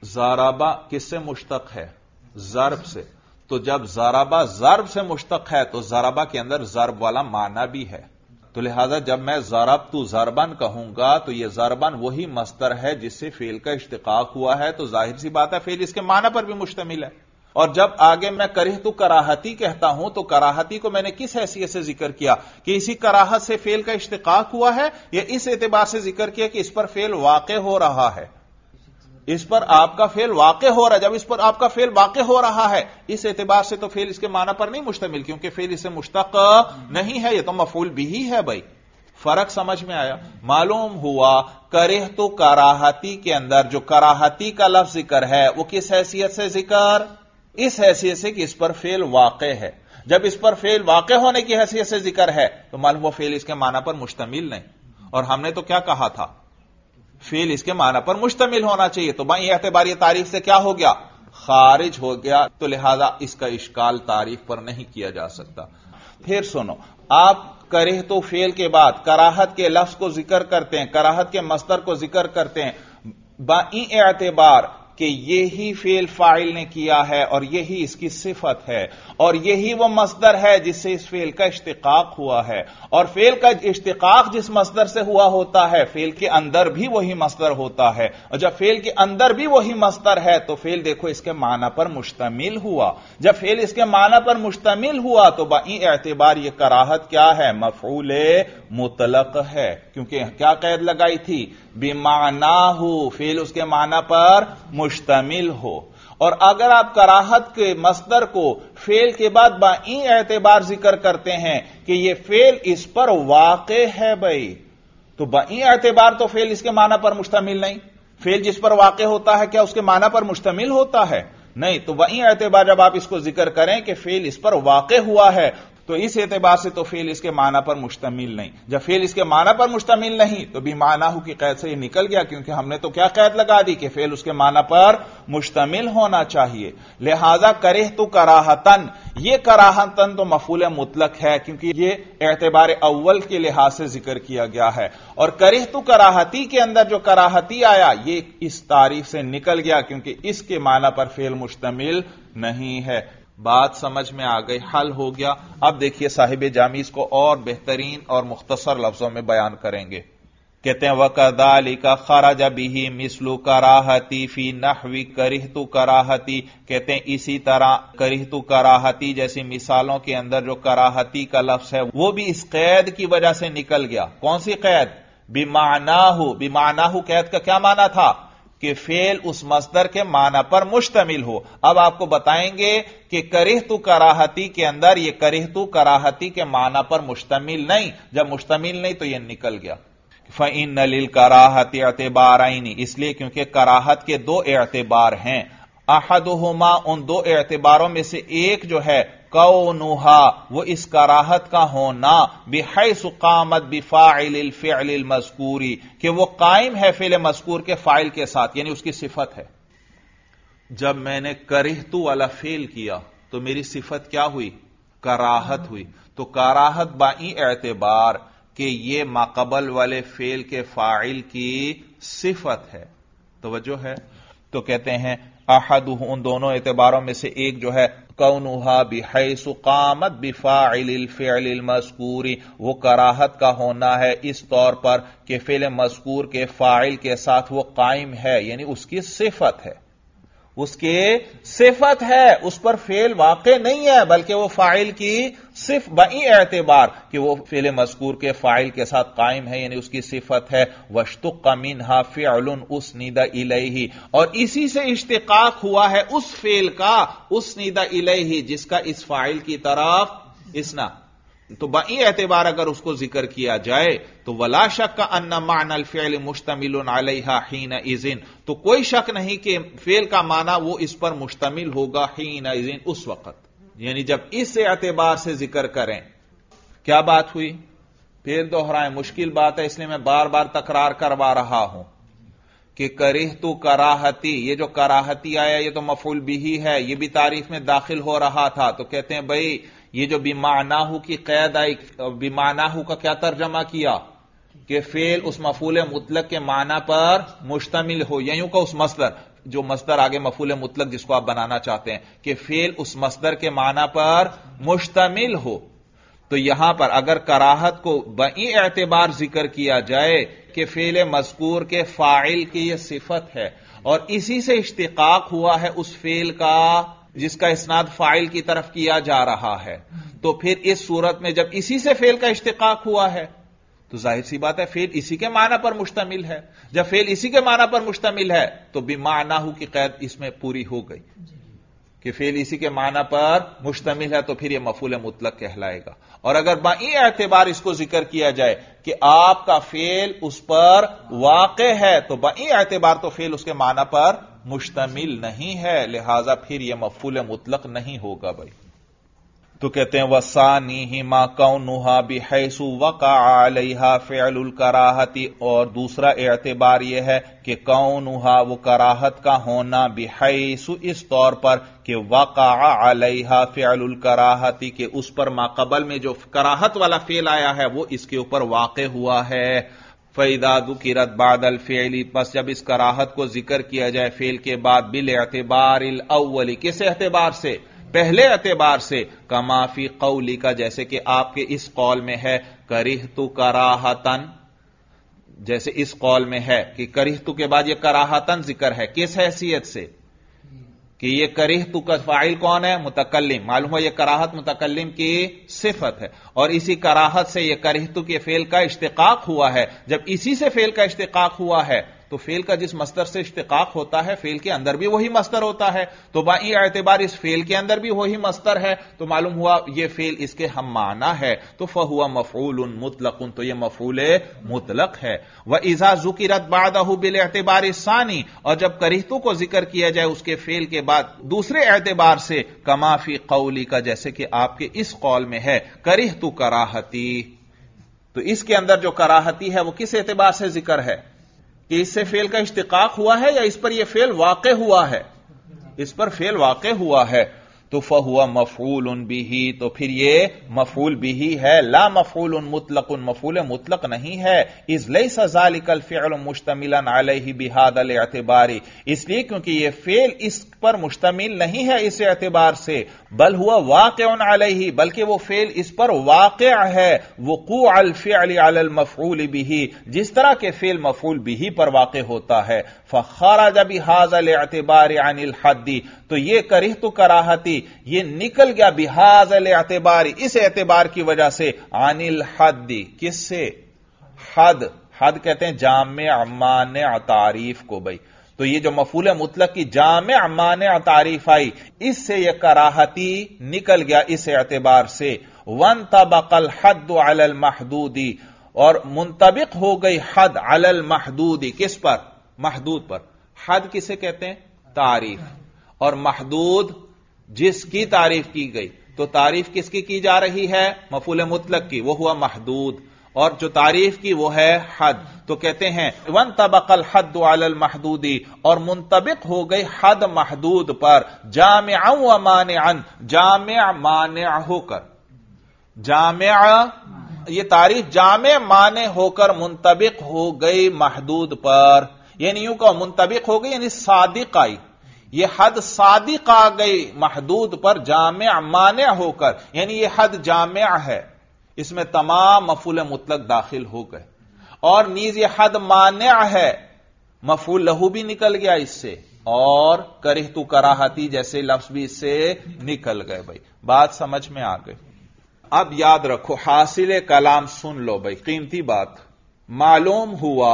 ضربہ کس سے مشتق ہے؟ ضرب سے، تو جب ضربہ ضرب سے مشتق ہے تو ضربہ کے اندر ضرب والا معنی بھی ہے، تو لہذا جب میں ضربت ضربن کہوں گا تو یہ ضربن وہی مصدر ہے جس سے فعل کا اشتقاق ہوا ہے، تو ظاہر سی بات ہے فعل اس کے معنی پر بھی مشتمل ہے۔ اور جب آگے میں کرہتو کراہتی کہتا ہوں تو کراہتی کو میں نے کس حیثیت سے ذکر کیا کہ اسی کراہت سے فعل کا اشتقاق ہوا ہے، یا اس اعتبار سے ذکر کیا کہ اس پر فعل واقع ہو رہا ہے، اس پر آپ کا فعل واقع ہو رہا ہے۔ جب اس پر آپ کا فعل واقع ہو رہا ہے اس اعتبار سے تو فعل اس کے معنی پر نہیں مشتمل، کیونکہ فعل اس سے مشتق نہیں ہے، یہ تو مفعول بھی ہے بھائی۔ فرق سمجھ میں آیا؟ معلوم ہوا کرہتو کراہتی کے اندر جو کراہتی کا لفظ ذکر ہے وہ کس حیثیت سے ذکر؟ اس حیثیت سے کہ اس پر فعل واقع ہے۔ جب اس پر فعل واقع ہونے کی حیثیت سے ذکر ہے تو معلوم ہوا فعل اس کے معنی پر مشتمل نہیں، اور ہم نے تو کیا کہا تھا؟ فعل اس کے معنی پر مشتمل ہونا چاہیے، تو بائی اعتبار یہ تعریف سے کیا ہو گیا؟ خارج ہو گیا، تو لہذا اس کا اشکال تعریف پر نہیں کیا جا سکتا۔ پھر سنو، آپ کرہتو فعل کے بعد کراہت کے لفظ کو ذکر کرتے ہیں، کراہت کے مصدر کو ذکر کرتے ہیں بائی اعتبار کہ یہی فعل فاعل نے کیا ہے اور یہی اس کی صفت ہے اور یہی وہ مصدر ہے جس سے اس فعل کا اشتقاق ہوا ہے، اور فعل کا اشتقاق جس مصدر سے ہوا ہوتا ہے فعل کے اندر بھی وہی مصدر ہوتا ہے، اور جب فعل کے اندر بھی وہی مصدر ہے تو فعل دیکھو اس کے معنی پر مشتمل ہوا، جب فعل اس کے معنی پر مشتمل ہوا تو بئی اعتبار یہ کراہت کیا ہے؟ مفعول مطلق ہے، کیونکہ کیا قید لگائی تھی؟ بمعناہ، فعل اس کے معنی پر مشتمل ہو۔ اور اگر آپ کراہت کے مصدر کو فعل کے بعد بئی اعتبار ذکر کرتے ہیں کہ یہ فعل اس پر واقع ہے بھائی، تو بئی اعتبار تو فعل اس کے معنی پر مشتمل نہیں، فعل جس پر واقع ہوتا ہے کیا اس کے معنی پر مشتمل ہوتا ہے؟ نہیں، تو بئی اعتبار جب آپ اس کو ذکر کریں کہ فعل اس پر واقع ہوا ہے تو اس اعتبار سے تو فعل اس کے معنی پر مشتمل نہیں، جب فعل اس کے معنی پر مشتمل نہیں تو بمعناہ کی قید سے یہ نکل گیا، کیونکہ ہم نے تو کیا قید لگا دی کہ فعل اس کے معنی پر مشتمل ہونا چاہیے۔ لہذا کرہت کراہتن، یہ کراہتن تو مفعول مطلق ہے کیونکہ یہ اعتبار اول کے لحاظ سے ذکر کیا گیا ہے، اور کرہت کراہتی کے اندر جو کراہتی آیا یہ اس تعریف سے نکل گیا کیونکہ اس کے معنی پر فعل مشتمل نہیں ہے۔ بات سمجھ میں آ گئی، حل ہو گیا۔ اب دیکھیے صاحب جامی اس کو اور بہترین اور مختصر لفظوں میں بیان کریں گے۔ کہتے ہیں وَكَذَلِكَ خَرَجَ بِهِ مِثْلُ كَرَاهَتِي فِي نَحْوِ كَرِهْتُ كَرَاهَتِي، کہتے ہیں اسی طرح كَرِهْتُ كَرَاهَتِي جیسی مثالوں کے اندر جو کراہتی کا لفظ ہے وہ بھی اس قید کی وجہ سے نکل گیا۔ کون سی قید؟ بِمَعْنَاهُ، بِمَعْنَاهُ قید کا کیا معنی تھا؟ کہ فعل اس مصدر کے معنی پر مشتمل ہو۔ اب آپ کو بتائیں گے کہ کرہت کراہتی کے اندر یہ کرہت کراہتی کے معنی پر مشتمل نہیں، جب مشتمل نہیں تو یہ نکل گیا۔ فَإِنَّ لِلْكَرَاهَةِ اعتبارین، اس لیے کیونکہ کراہت کے دو اعتبار ہیں، احدہما، ان دو اعتباروں میں سے ایک جو ہے کونھا، وہ اس کراہت کا ہونا، بحیث قامت بفاعل الفعل المذکور، کہ وہ قائم ہے فعل مذکور کے فاعل کے ساتھ، یعنی اس کی صفت ہے۔ جب میں نے کرہت والا فعل کیا تو میری صفت کیا ہوئی؟ کراہت ہوئی، تو کراہت بائی اعتبار کہ یہ ماقبل والے فعل کے فاعل کی صفت ہے۔ توجہ ہے؟ تو کہتے ہیں احدہ، ان دونوں اعتباروں میں سے ایک جو ہے کونھا بحیث قامت بفاعل الفعل المذکور، وہ کراہت کا ہونا ہے اس طور پر کہ فعل مذکور کے فاعل کے ساتھ وہ قائم ہے، یعنی اس کی صفت ہے، اس کی صفت ہے، اس پر فعل واقع نہیں ہے بلکہ وہ فاعل کی صرف بئی اعتبار کہ وہ فعل مذکور کے فاعل کے ساتھ قائم ہے، یعنی اس کی صفت ہے۔ واشتق منها فعل اسند الیہ، اور اسی سے اشتقاق ہوا ہے اس فعل کا اسند الیہ جس کا اس فاعل کی طرف اسنا، تو بئی اعتبار اگر اس کو ذکر کیا جائے تو ولا شک ان معنی الفعل مشتمل علیہا حینئذ، تو کوئی شک نہیں کہ فعل کا معنی وہ اس پر مشتمل ہوگا حینئذ، اس وقت، یعنی جب اس اعتبار سے ذکر کریں۔ کیا بات ہوئی؟ پھر دوہرائیں، مشکل بات ہے اس لیے میں بار بار تکرار کروا رہا ہوں کہ کرہت کراہتی، یہ جو کراہتی آیا یہ تو مفعول بھی ہے، یہ بھی تعریف میں داخل ہو رہا تھا، تو کہتے ہیں بھائی یہ جو بمعناہ کی قید آئی، بمعناہ کا کیا ترجمہ کیا کہ فعل اس مفعول مطلق کے معنی پر مشتمل ہو، یا یوں کہ اس مصدر، جو مصدر آگے مفعول مطلق جس کو آپ بنانا چاہتے ہیں، کہ فعل اس مصدر کے معنی پر مشتمل ہو۔ تو یہاں پر اگر کراہت کو بئی اعتبار ذکر کیا جائے کہ فعل مذکور کے فاعل کی یہ صفت ہے اور اسی سے اشتقاق ہوا ہے اس فعل کا جس کا اسناد فاعل کی طرف کیا جا رہا ہے، تو پھر اس صورت میں جب اسی سے فعل کا اشتقاق ہوا ہے تو ظاہر سی بات ہے فعل اسی کے معنی پر مشتمل ہے، جب فعل اسی کے معنی پر مشتمل ہے تو بمعناہ کی قید اس میں پوری ہو گئی کہ فعل اسی کے معنی پر مشتمل ہے، تو پھر یہ مفعول مطلق کہلائے گا۔ اور اگر بئی اعتبار اس کو ذکر کیا جائے کہ آپ کا فعل اس پر واقع ہے تو بئی اعتبار تو فعل اس کے معنی پر مشتمل نہیں ہے، لہذا پھر یہ مفعول مطلق نہیں ہوگا بھائی۔ تو کہتے ہیں وَثَانِيهِمَا كَوْنُهَا بِحَيْثُ وَقَعَ عَلَيْهَا فِعْلُ الْكَرَاهَةِ، اور دوسرا اعتبار یہ ہے کہ كَوْنُهَا وہ کراہت کا ہونا بحیث اس طور پر کہ وقع علیہا فعل الکراہتی، کہ اس پر ماقبل میں جو کراہت والا فعل آیا ہے وہ اس کے اوپر واقع ہوا ہے۔ فَإِذَا ذُكِرَتْ بَعْدَ الْفِعْلِ، پس جب اس کراہت کو ذکر کیا جائے فعل کے بعد، بالاعتبار الاول، کس اعتبار سے؟ پہلے اعتبار سے، کما فی قولی کا، جیسے کہ آپ کے اس قول میں ہے، کرہت کراہتن، جیسے اس قول میں ہے کہ کرہت کے بعد یہ کراہتن ذکر ہے، کس حیثیت سے کہ یہ کرہت کا فاعل کون ہے؟ متکلم، معلوم ہے یہ کراہت متکلم کی صفت ہے، اور اسی کراہت سے یہ کرہت کے فعل کا اشتقاق ہوا ہے۔ جب اسی سے فعل کا اشتقاق ہوا ہے تو فعل کا جس مصدر سے اشتقاق ہوتا ہے فعل کے اندر بھی وہی مصدر ہوتا ہے، تو بائی اعتبار اس فعل کے اندر بھی وہی مصدر ہے، تو معلوم ہوا یہ فعل اس کے ہم معنی ہے، تو فہو مفعول مطلق، تو یہ مفعول مطلق ہے۔ وَإِذَا ذُكِرَتْ بَعْدَهُ بِالْاعْتِبَارِ الثَّانِي، اور جب کرہتو کو ذکر کیا جائے اس کے فعل کے بعد دوسرے اعتبار سے، کما فی قولی کا، جیسے کہ آپ کے اس قول میں ہے، کرہت کراہتی، تو اس کے اندر جو کراہتی ہے وہ کس اعتبار سے ذکر ہے کہ اس سے فعل کا اشتقاق ہوا ہے یا اس پر یہ فعل واقع ہوا ہے؟ اس پر فعل واقع ہوا ہے، تو فہو مفعول بہ، تو پھر یہ مفعول بہ ہے، لا مفعول مطلق، مفعول مطلق نہیں ہے، اذ لیس ذلک الفعل مشتملا علیہ بہذا الاعتبار، اس لیے کیونکہ یہ فعل اس پر مشتمل نہیں ہے اس اعتبار سے، بل ہوا واقع علیہ، بلکہ وہ فعل اس پر واقع ہے، وقوع الفعل علی المفعول بہ، جس طرح کے فعل مفعول بہ پر واقع ہوتا ہے، فخرج بہذا الاعتبار عن الحد، تو یہ کرہت کراہتی یہ نکل گیا بہذا الاعتبار، اس اعتبار کی وجہ سے، عن الحد، کس سے؟ حد، حد کہتے ہیں جامع مانع تعریف کو بھائی، تو یہ جو مفعول مطلق کی جامع مانع تعریف آئی، اس سے یہ کراہتی نکل گیا اس اعتبار سے، وانطبق الحد علی المحدود، اور منطبق ہو گئی حد علی المحدود، کس پر؟ محدود پر۔ حد کسے کہتے ہیں؟ تعریف، اور محدود جس کی تعریف کی گئی، تو تعریف کس کی جا رہی ہے؟ مفعول مطلق کی، وہ ہوا محدود، اور جو تعریف کی وہ ہے حد، تو کہتے ہیں وانطبق الحد علی المحدود، اور منطبق ہو گئی حد محدود پر، جامعا و مانعا، جامع مانع ہو کر، جامع یہ تعریف جامع مانع ہو کر منطبق ہو گئی محدود پر، یعنی یوں کہ منطبق ہو گئی یعنی صادق آئی، یہ حد صادق آ گئی محدود پر جامع مانع ہو کر، یعنی یہ حد جامع ہے، اس میں تمام مفعول مطلق داخل ہو گئے، اور نیز یہ حد مانع ہے، مفعول لہو بھی نکل گیا اس سے، اور کرہت کراہتی جیسے لفظ بھی اس سے نکل گئے۔ بھائی بات سمجھ میں آ گئی؟ اب یاد رکھو، حاصل کلام سن لو بھائی، قیمتی بات، معلوم ہوا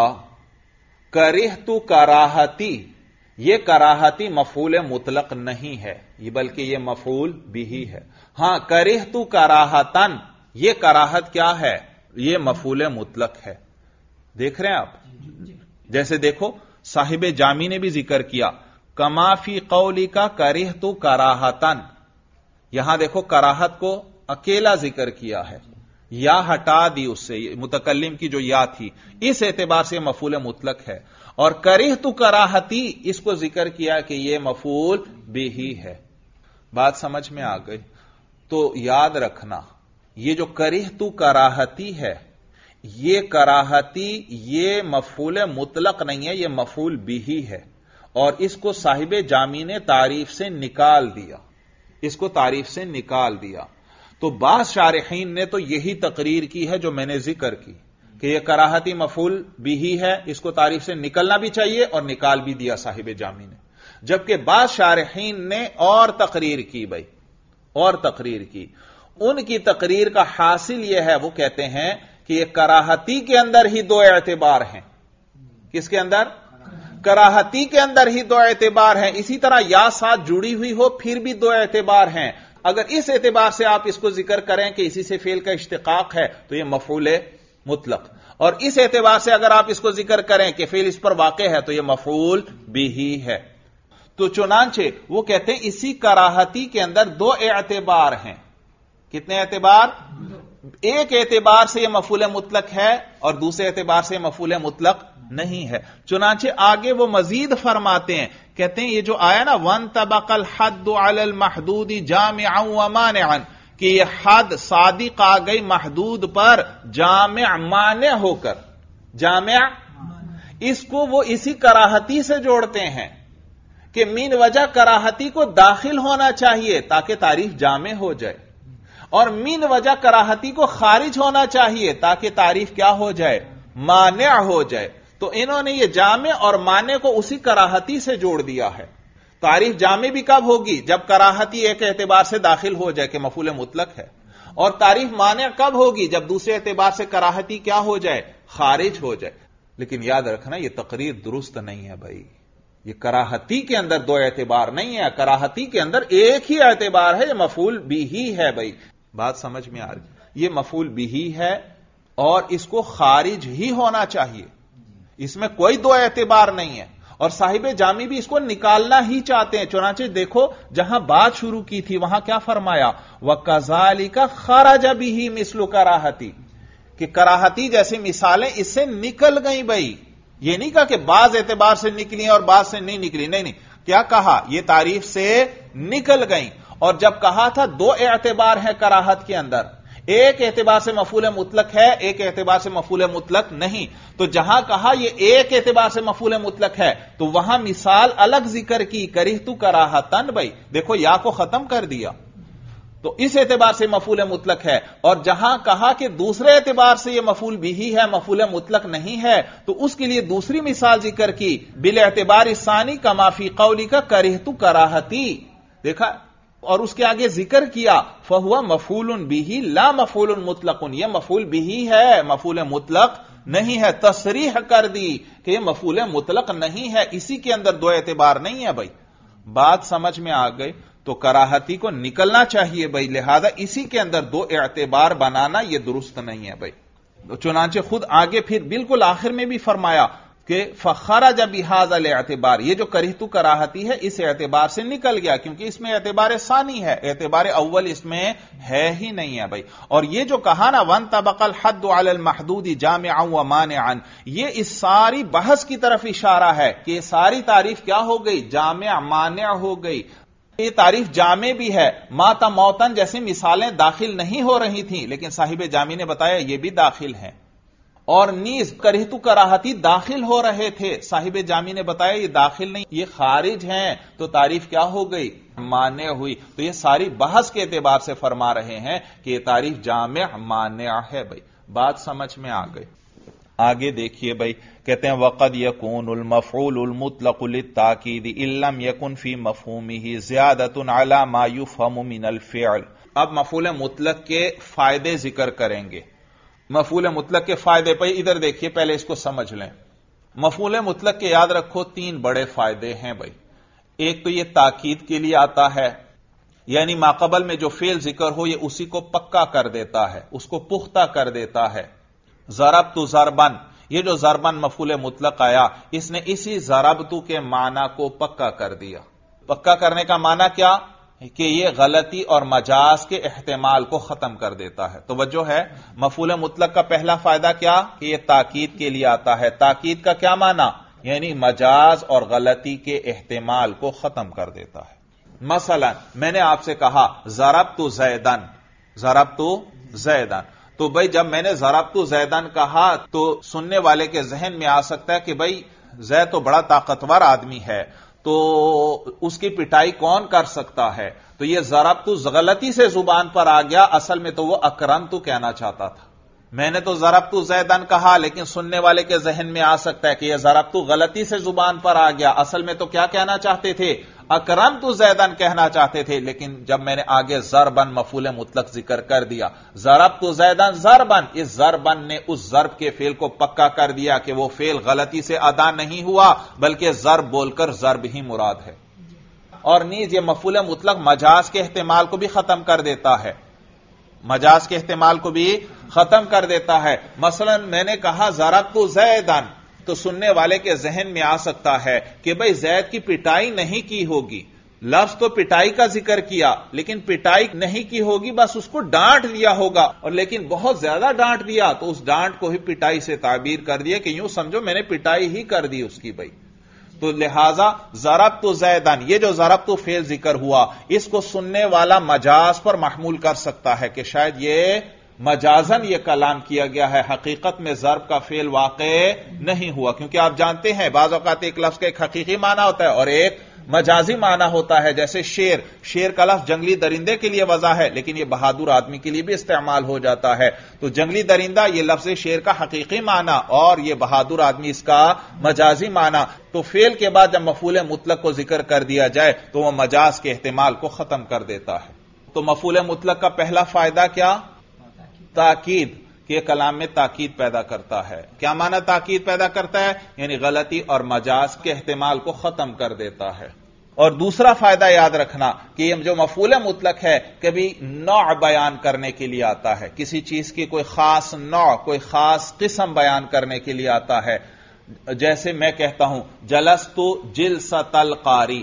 کرہت کراہتی، یہ کراہتی مفعول مطلق نہیں ہے، یہ بلکہ یہ مفعول بھی ہے۔ ہاں کرہت کراہتن، یہ کراہت کیا ہے؟ یہ مفعول مطلق ہے۔ دیکھ رہے ہیں آپ؟ جیسے دیکھو صاحب جامی نے بھی ذکر کیا، کما فی قولی کا کرہت کراہتن، یہاں دیکھو کراہت کو اکیلا ذکر کیا ہے، یا ہٹا دی اس سے، متکلم کی جو یا تھی، اس اعتبار سے مفعول مطلق ہے، اور کرہت کراہتی اس کو ذکر کیا کہ یہ مفعول بھی ہے۔ بات سمجھ میں آ گئی؟ تو یاد رکھنا یہ جو کرہت کراہتی ہے، یہ کراہتی یہ مفعول مطلق نہیں ہے، یہ مفعول بھی ہے، اور اس کو صاحب جامی نے تعریف سے نکال دیا، اس کو تعریف سے نکال دیا۔ تو بعض شارحین نے تو یہی تقریر کی ہے جو میں نے ذکر کی کہ یہ کراہتی مفعول بھی ہے، اس کو تعریف سے نکلنا بھی چاہیے، اور نکال بھی دیا صاحب جامی نے، جبکہ بعض شارحین نے اور تقریر کی بھائی، اور تقریر کی، ان کی تقریر کا حاصل یہ ہے، وہ کہتے ہیں کہ یہ کراہتی کے اندر ہی دو اعتبار ہیں۔ کس کے اندر؟ کراہتی کے اندر ہی دو اعتبار ہیں، اسی طرح یا ساتھ جڑی ہوئی ہو پھر بھی دو اعتبار ہیں۔ اگر اس اعتبار سے آپ اس کو ذکر کریں کہ اسی سے فعل کا اشتقاق ہے تو یہ مفعول مطلق، اور اس اعتبار سے اگر آپ اس کو ذکر کریں کہ فعل اس پر واقع ہے تو یہ مفعول بھی ہے۔ تو چنانچہ وہ کہتے ہیں اسی کراہتی کے اندر دو اعتبار ہیں۔ کتنے اعتبار؟ ایک اعتبار سے یہ مفعول مطلق ہے اور دوسرے اعتبار سے مفعول مطلق نہیں ہے۔ چنانچہ آگے وہ مزید فرماتے ہیں، کہتے ہیں یہ جو آیا نا وانطبق الحد علی المحدود جامعا ومانعا، کہ یہ حد صادق آ گئی محدود پر جامع مانع ہو کر، जामिया, इसको वो इसी कराहती से जोड़ते हैं कि मीन वजह कराहती को दाखिल होना चाहिए ताकि तारीफ जामे हो जाए, और मीन वजह कराहती को खारिज होना चाहिए ताकि तारीफ क्या हो जाए, मान्य हो जाए। तो इन्होंने ये जामे और मान्य को उसी कराहती से जोड़ दिया है। तारीफ जामे भी कब होगी, जब कराहती एक एतबार से दाखिल हो जाए कि मफूल मुतलक है, और तारीफ मान्य कब होगी, जब दूसरे एतबार से कराहती क्या हो जाए, खारिज हो जाए। लेकिन याद रखना यह तकरीर दुरुस्त नहीं है भाई, ये कराहती के अंदर दो एतबार नहीं है, कराहती के अंदर एक ही एतबार है, ये मफूल बिही है भाई। बात समझ में आ रही, ये मफूल बिही है और इसको खारिज ही होना चाहिए, इसमें कोई दो एतबार नहीं है। और साहिब जामी भी इसको निकालना ही चाहते हैं। चुनांचे देखो जहां बात शुरू की थी वहां क्या फरमाया, व कज़ालिका खरज बिही मिस्लु कराहती, कि कराहती जैसी मिसालें इससे निकल गई भाई। ये नहीं कहा कि बाज एतबार से निकली और बाज से नहीं निकली, नहीं, क्या कहा, ये तारीफ से निकल गई। और जब कहा था दो एतबार है कराहत के अंदर, एक एतबार से मफूल मुतलक है, एक एतबार से मफूल मुतलक नहीं, तो जहां कहा ये एक एतबार से मफूल मुतलक है तो वहां मिसाल अलग जिक्र की, करिहतु कराहतन, भाई देखो या को खत्म कर दिया, तो इस एतबार से मफूल मुतलक है। और जहां कहा कि दूसरे एतबार से यह मफूल बिही है, मफूल मुतलक नहीं है, तो उसके लिए दूसरी मिसाल जिक्र की, बिल एतबार सानी का माफी कौली का करिहतु कराहती, देखा। और उसके आगे जिक्र किया फहुआ मफूलुन बिही ला मफूलुन मुतलकुन, यह मफूल बिही है, मफूल मुतलक नहीं है। तसरीह कर दी कि यह मफूल मुतलक नहीं है, इसी के अंदर दो एतबार नहीं है भाई। बात समझ में आ गई, तो कराहती को निकलना चाहिए भाई, लिहाजा इसी के अंदर दो एतबार बनाना यह दुरुस्त नहीं है भाई। तो चुनांचे खुद आगे फिर बिल्कुल आखिर में भी फरमाया कि फखरज बिहाज़ल एतबार, ये जो करिहतु कराहती है इस एतबार से निकल गया, क्योंकि इसमें एतबार सानी है, एतबार अव्वल इसमें है ही नहीं है भाई। और ये जो कहा ना वन तबक़ल हद्दु अलल महदूदी जामिअन व मानिअन, ये इस सारी बहस की तरफ इशारा है कि ये सारी तारीफ क्या हो गई, जामिअ मानिअ हो गई। ये तारीफ जामे भी है, माता मौतन जैसी मिसालें दाखिल नहीं हो रही थी, लेकिन साहिब जामी ने बताया ये भी दाखिल हैं। और नीज करिहतु कराहती दाखिल हो रहे थे, साहिब जामी ने बताया ये दाखिल नहीं, ये खारिज हैं, तो तारीफ क्या हो गई, मान्य हुई। तो ये सारी बहस के एतबार से फरमा रहे हैं कि ये तारीफ जामे मान्य है भाई। बात समझ में आ गई। आगे देखिए भाई, कहते हैं वक़द यकूनुल मफ़ऊलुल मुतलक़ु लित्ताकीद इल्लम यकुन फी मफ़हूमिही ज़ियादतुन अला मा युफ़हमु मिनल फ़िअल। अब मफ़ऊल मुतलक के फायदे जिक्र करेंगे। मफूल मुतलक के फायदे पर इधर देखिए, पहले इसको समझ लें। मफूल मुतलक के याद रखो तीन बड़े फायदे हैं भाई। एक तो ये ताकीद के लिए आता है, यानी माकबल में जो फेल जिक्र हो ये उसी को पक्का कर देता है, उसको पुख्ता कर देता है। ज़रबतु ज़रबन, ये जो ज़रबन मफूल मुतलक आया, इसने इसी ज़रबतु के माना को पक्का कर दिया। पक्का करने का माना क्या कि ये गलती और मजाज के एहतिमाल को खत्म कर देता है। तो वजह है मफूल मुतलक का पहला फायदा क्या कि ये ताकीद के लिए आता है। ताकीद का क्या माना, यानी मजाज और गलती के एहतिमाल को खत्म कर देता है। मसलन मैंने आपसे कहा ज़रबतु ज़ैदन, ज़रबतु ज़ैदन, तो भाई जब मैंने ज़रबतु ज़ैदन कहा तो सुनने वाले के जहन में आ सकता है कि भाई ज़ैद तो बड़ा ताकतवर आदमी है, तो उसकी पिटाई कौन कर सकता है। तो यह ज़रबतु गलती से जुबान पर आ गया, असल में तो वो अकरमतु कहना चाहता था। मैंने तो ज़रबतु ज़ैदन कहा, लेकिन सुनने वाले के जहन में आ सकता है कि यह ज़रबतु गलती से जुबान पर आ गया, असल में तो क्या कहना चाहते थे, अकरमतु ज़ैदन कहना चाहते थे। लेकिन जब मैंने आगे ज़रबन मफूल मुतलक जिक्र कर दिया, ज़रबतु ज़ैदन ज़रबन, इस ज़रबन ने उस ज़रब के फेल को पक्का कर दिया कि वो फेल गलती से अदा नहीं हुआ, बल्कि ज़रब बोलकर ज़रब ही मुराद है। और नीज ये मफूल मुतलक मजाज के इस्तेमाल को भी खत्म कर देता है, मजाज के इस्तेमाल को भी खत्म कर देता है। मसलन मैंने कहा ज़रबतु ज़ैदन, तो सुनने वाले के जहन में आ सकता है कि भाई ज़ैद की पिटाई नहीं की होगी, लफ्ज तो पिटाई का जिक्र किया लेकिन पिटाई नहीं की होगी, बस उसको डांट दिया होगा, और लेकिन बहुत ज्यादा डांट दिया तो उस डांट को ही पिटाई से ताबीर कर दिया कि यूं समझो मैंने पिटाई ही कर दी उसकी भाई। तो लिहाजा ज़रबतु ज़ैदन, ये जो ज़रबतु फेल जिक्र हुआ, इसको सुनने वाला मजाज पर महमूल कर सकता है कि शायद ये مجازن یہ کلام کیا گیا ہے، حقیقت میں ضرب کا فعل واقع نہیں ہوا، کیونکہ آپ جانتے ہیں بعض اوقات ایک لفظ کا ایک حقیقی معنی ہوتا ہے اور ایک مجازی معنی ہوتا ہے. جیسے شیر کا لفظ جنگلی درندے کے لیے وضع ہے، لیکن یہ بہادر آدمی کے لیے بھی استعمال ہو جاتا ہے. تو جنگلی درندہ یہ لفظ شیر کا حقیقی معنی اور یہ بہادر آدمی اس کا مجازی معنی. تو فعل کے بعد جب مفعول مطلق کو ذکر کر دیا جائے تو وہ مجاز کے احتمال کو ختم کر دیتا ہے. تو مفعول مطلق کا پہلا فائدہ کیا؟ تاکید، کہ کلام میں تاکید پیدا کرتا ہے. کیا معنی تاکید پیدا کرتا ہے؟ یعنی غلطی اور مجاز کے احتمال کو ختم کر دیتا ہے. اور دوسرا فائدہ یاد رکھنا کہ یہ جو مفعول مطلق ہے کبھی نوع بیان کرنے کے لیے آتا ہے، کسی چیز کی کوئی خاص نوع، کوئی خاص قسم بیان کرنے کے لیے آتا ہے. جیسے میں کہتا ہوں جلست جلسۃ القاری،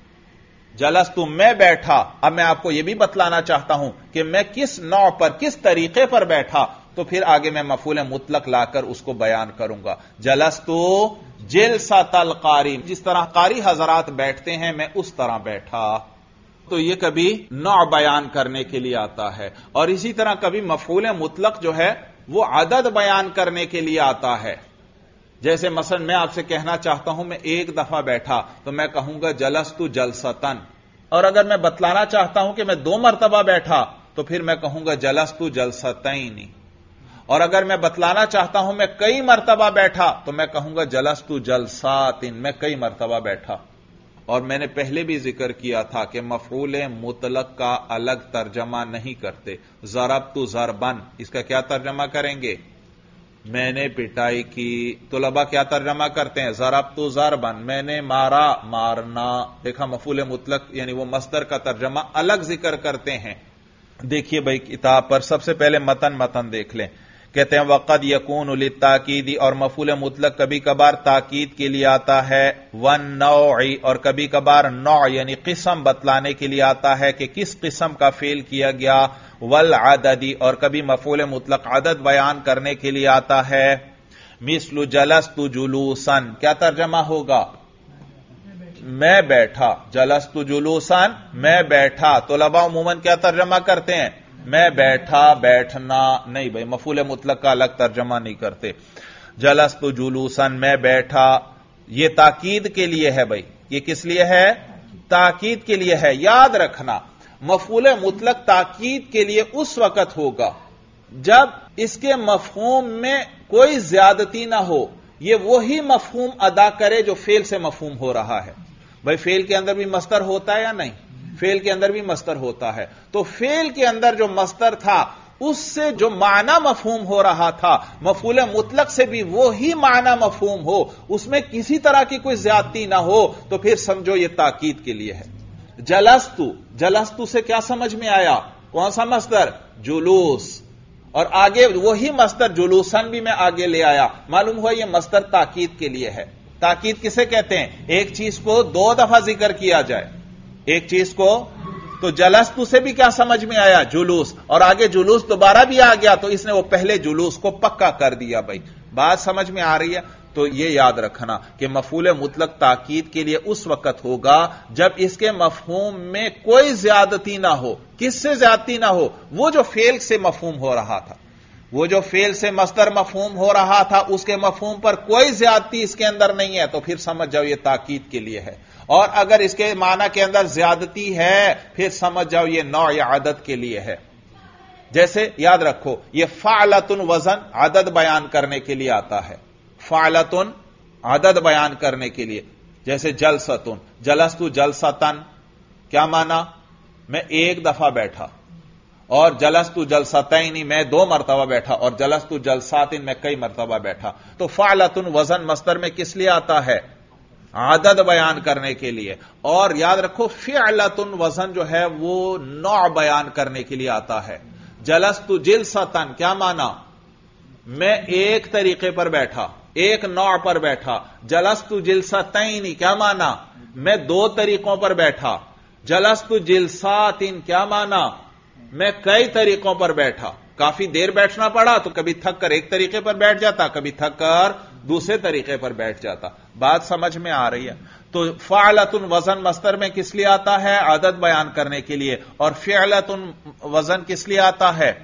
جلست میں بیٹھا. اب میں آپ کو یہ بھی بتلانا چاہتا ہوں کہ میں کس نوع پر، کس طریقے پر بیٹھا، تو پھر آگے میں مفعول مطلق لا کر اس کو بیان کروں گا. جلست جلسۃ القاری، جس طرح قاری حضرات بیٹھتے ہیں میں اس طرح بیٹھا. تو یہ کبھی نوع بیان کرنے کے لیے آتا ہے. اور اسی طرح کبھی مفعول مطلق جو ہے وہ عدد بیان کرنے کے لیے آتا ہے. جیسے مثلا میں آپ سے کہنا چاہتا ہوں میں ایک دفعہ بیٹھا تو میں کہوں گا جلست جلستن. اور اگر میں بتلانا چاہتا ہوں کہ میں 2 مرتبہ بیٹھا تو پھر میں کہوں گا جلست جلستین. اور اگر میں بتلانا چاہتا ہوں میں کئی مرتبہ بیٹھا تو میں کہوں گا جلست جلسات، میں کئی مرتبہ بیٹھا. اور میں نے پہلے بھی ذکر کیا تھا کہ مفعول مطلق کا الگ ترجمہ نہیں کرتے. ضربت ضربن، اس کا کیا ترجمہ کریں گے؟ میں نے پٹائی کی. طلباء کیا ترجمہ کرتے ہیں؟ ضربت ضربن، میں نے مارا، مارنا. دیکھا مفعول مطلق یعنی وہ مصدر کا ترجمہ الگ ذکر کرتے ہیں. دیکھیے بھائی کتاب پر سب سے پہلے متن دیکھ لیں. کہتے ہیں وقد یکون للتاکید، اور مفعول مطلق کبھی کبھار تاکید کے لیے آتا ہے. والنوع، اور کبھی کبھار نوع یعنی قسم بتلانے کے لیے آتا ہے کہ کس قسم کا فعل کیا گیا. والعدد، اور کبھی مفعول مطلق عدد بیان کرنے کے لیے آتا ہے. مثل جلست جلوسن، کیا ترجمہ ہوگا؟ میں بیٹھا. جلست جلوسن، میں بیٹھا. طلباء عموماً کیا ترجمہ کرتے ہیں؟ میں بیٹھا، بیٹھنا. نہیں بھائی، مفعول مطلق کا الگ ترجمہ نہیں کرتے. جلست جلوسن، میں بیٹھا. یہ تاکید کے لیے ہے بھائی. یہ کس لیے ہے؟ تاکید کے لیے ہے. یاد رکھنا مفعول مطلق تاکید کے لیے اس وقت ہوگا جب اس کے مفہوم میں کوئی زیادتی نہ ہو. یہ وہی مفہوم ادا کرے جو فعل سے مفہوم ہو رہا ہے. بھائی فعل کے اندر بھی مصدر ہوتا ہے یا نہیں؟ فعل کے اندر بھی مصدر ہوتا ہے. تو فعل کے اندر جو مصدر تھا اس سے جو معنی مفہوم ہو رہا تھا مفعول مطلق سے بھی وہی معنی مفہوم ہو، اس میں کسی طرح کی کوئی زیادتی نہ ہو، تو پھر سمجھو یہ تاکید کے لیے ہے. جلستو سے کیا سمجھ میں آیا؟ کون سا مصدر؟ جلوس. اور آگے وہی مصدر جلوسن بھی میں آگے لے آیا. معلوم ہوا یہ مصدر تاکید کے لیے ہے. تاکید کسے کہتے ہیں؟ ایک چیز کو 2 دفعہ ذکر کیا جائے. ایک چیز کو تو جلستو سے بھی کیا سمجھ میں آیا؟ جلوس. اور آگے جلوس دوبارہ بھی آ گیا تو اس نے وہ پہلے جلوس کو پکا کر دیا. بھائی بات سمجھ میں آ رہی ہے؟ تو یہ یاد رکھنا کہ مفعول مطلق تاکید کے لیے اس وقت ہوگا جب اس کے مفہوم میں کوئی زیادتی نہ ہو. کس سے زیادتی نہ ہو؟ وہ جو فعل سے مفہوم ہو رہا تھا، وہ جو فعل سے مصدر مفہوم ہو رہا تھا اس کے مفہوم پر کوئی زیادتی اس کے اندر نہیں ہے، تو پھر سمجھ جاؤ یہ تاکید کے لیے ہے. اور اگر اس کے معنی کے اندر زیادتی ہے پھر سمجھ جاؤ یہ نوع یا عدد کے لیے ہے. جیسے یاد رکھو یہ فعلتن وزن عدد بیان کرنے کے لیے آتا ہے. فعلتن عدد بیان کرنے کے لیے. جیسے جلستن، جلست جلستن، کیا معنی؟ میں ایک دفعہ بیٹھا. اور جلست جلستین، میں 2 مرتبہ بیٹھا. اور جلست جلساتن، میں کئی مرتبہ بیٹھا. تو فعلتن وزن مصدر میں کس لیے آتا ہے؟ عدد بیان کرنے کے لیے. اور یاد رکھو فعلتن وزن جو ہے وہ نوع بیان کرنے کے لیے آتا ہے. جلست جلستن، کیا معنی؟ میں ایک طریقے پر بیٹھا، ایک نوع پر بیٹھا. جلست جلستین، کیا معنی؟ میں 2 طریقوں پر بیٹھا. جلست جلساتن، کیا معنی؟ میں کئی طریقوں پر بیٹھا. کافی دیر بیٹھنا پڑا تو کبھی تھک کر ایک طریقے پر بیٹھ جاتا، کبھی تھک کر دوسرے طریقے پر بیٹھ جاتا. بات سمجھ میں آ رہی ہے؟ تو فعلتن وزن مصدر میں کس لیے آتا ہے؟ عدد بیان کرنے کے لیے. اور فعلتن وزن کس لیے آتا ہے؟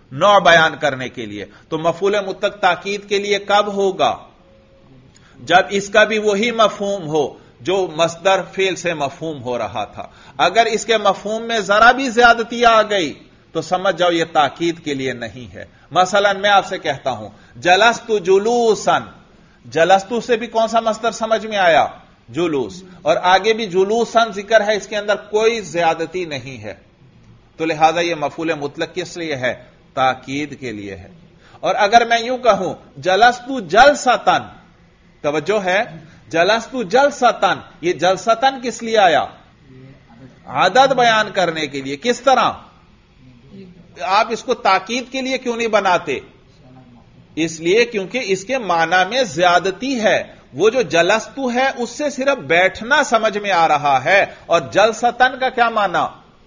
نوع بیان کرنے کے لیے. تو مفعول مطلق تاکید کے لیے کب ہوگا؟ جب اس کا بھی وہی مفہوم ہو جو مصدر فعل سے مفہوم ہو رہا تھا. اگر اس کے مفہوم میں ذرا بھی زیادتی آ گئی تو سمجھ جاؤ یہ تاکید کے لیے نہیں ہے. مثلا میں آپ سے کہتا ہوں جلست جلوسن، جلستو سے بھی کون سا مصدر سمجھ میں آیا؟ جلوس. اور آگے بھی جلوسن ذکر ہے، اس کے اندر کوئی زیادتی نہیں ہے، تو لہذا یہ مفعول مطلق کس لیے ہے؟ تاکید کے لیے ہے. اور اگر میں یوں کہوں جلستو جلستن، توجہ ہے، جلستو جلستن، یہ جلستن کس لیے آیا؟ عدد بیان کرنے کے لیے. کس طرح؟ آپ اس کو تاکید کے لیے کیوں نہیں بناتے؟ اس لیے کیونکہ اس کے معنی میں زیادتی ہے. وہ جو جلستو ہے اس سے صرف بیٹھنا سمجھ میں آ رہا ہے، اور جلستن کا کیا معنی؟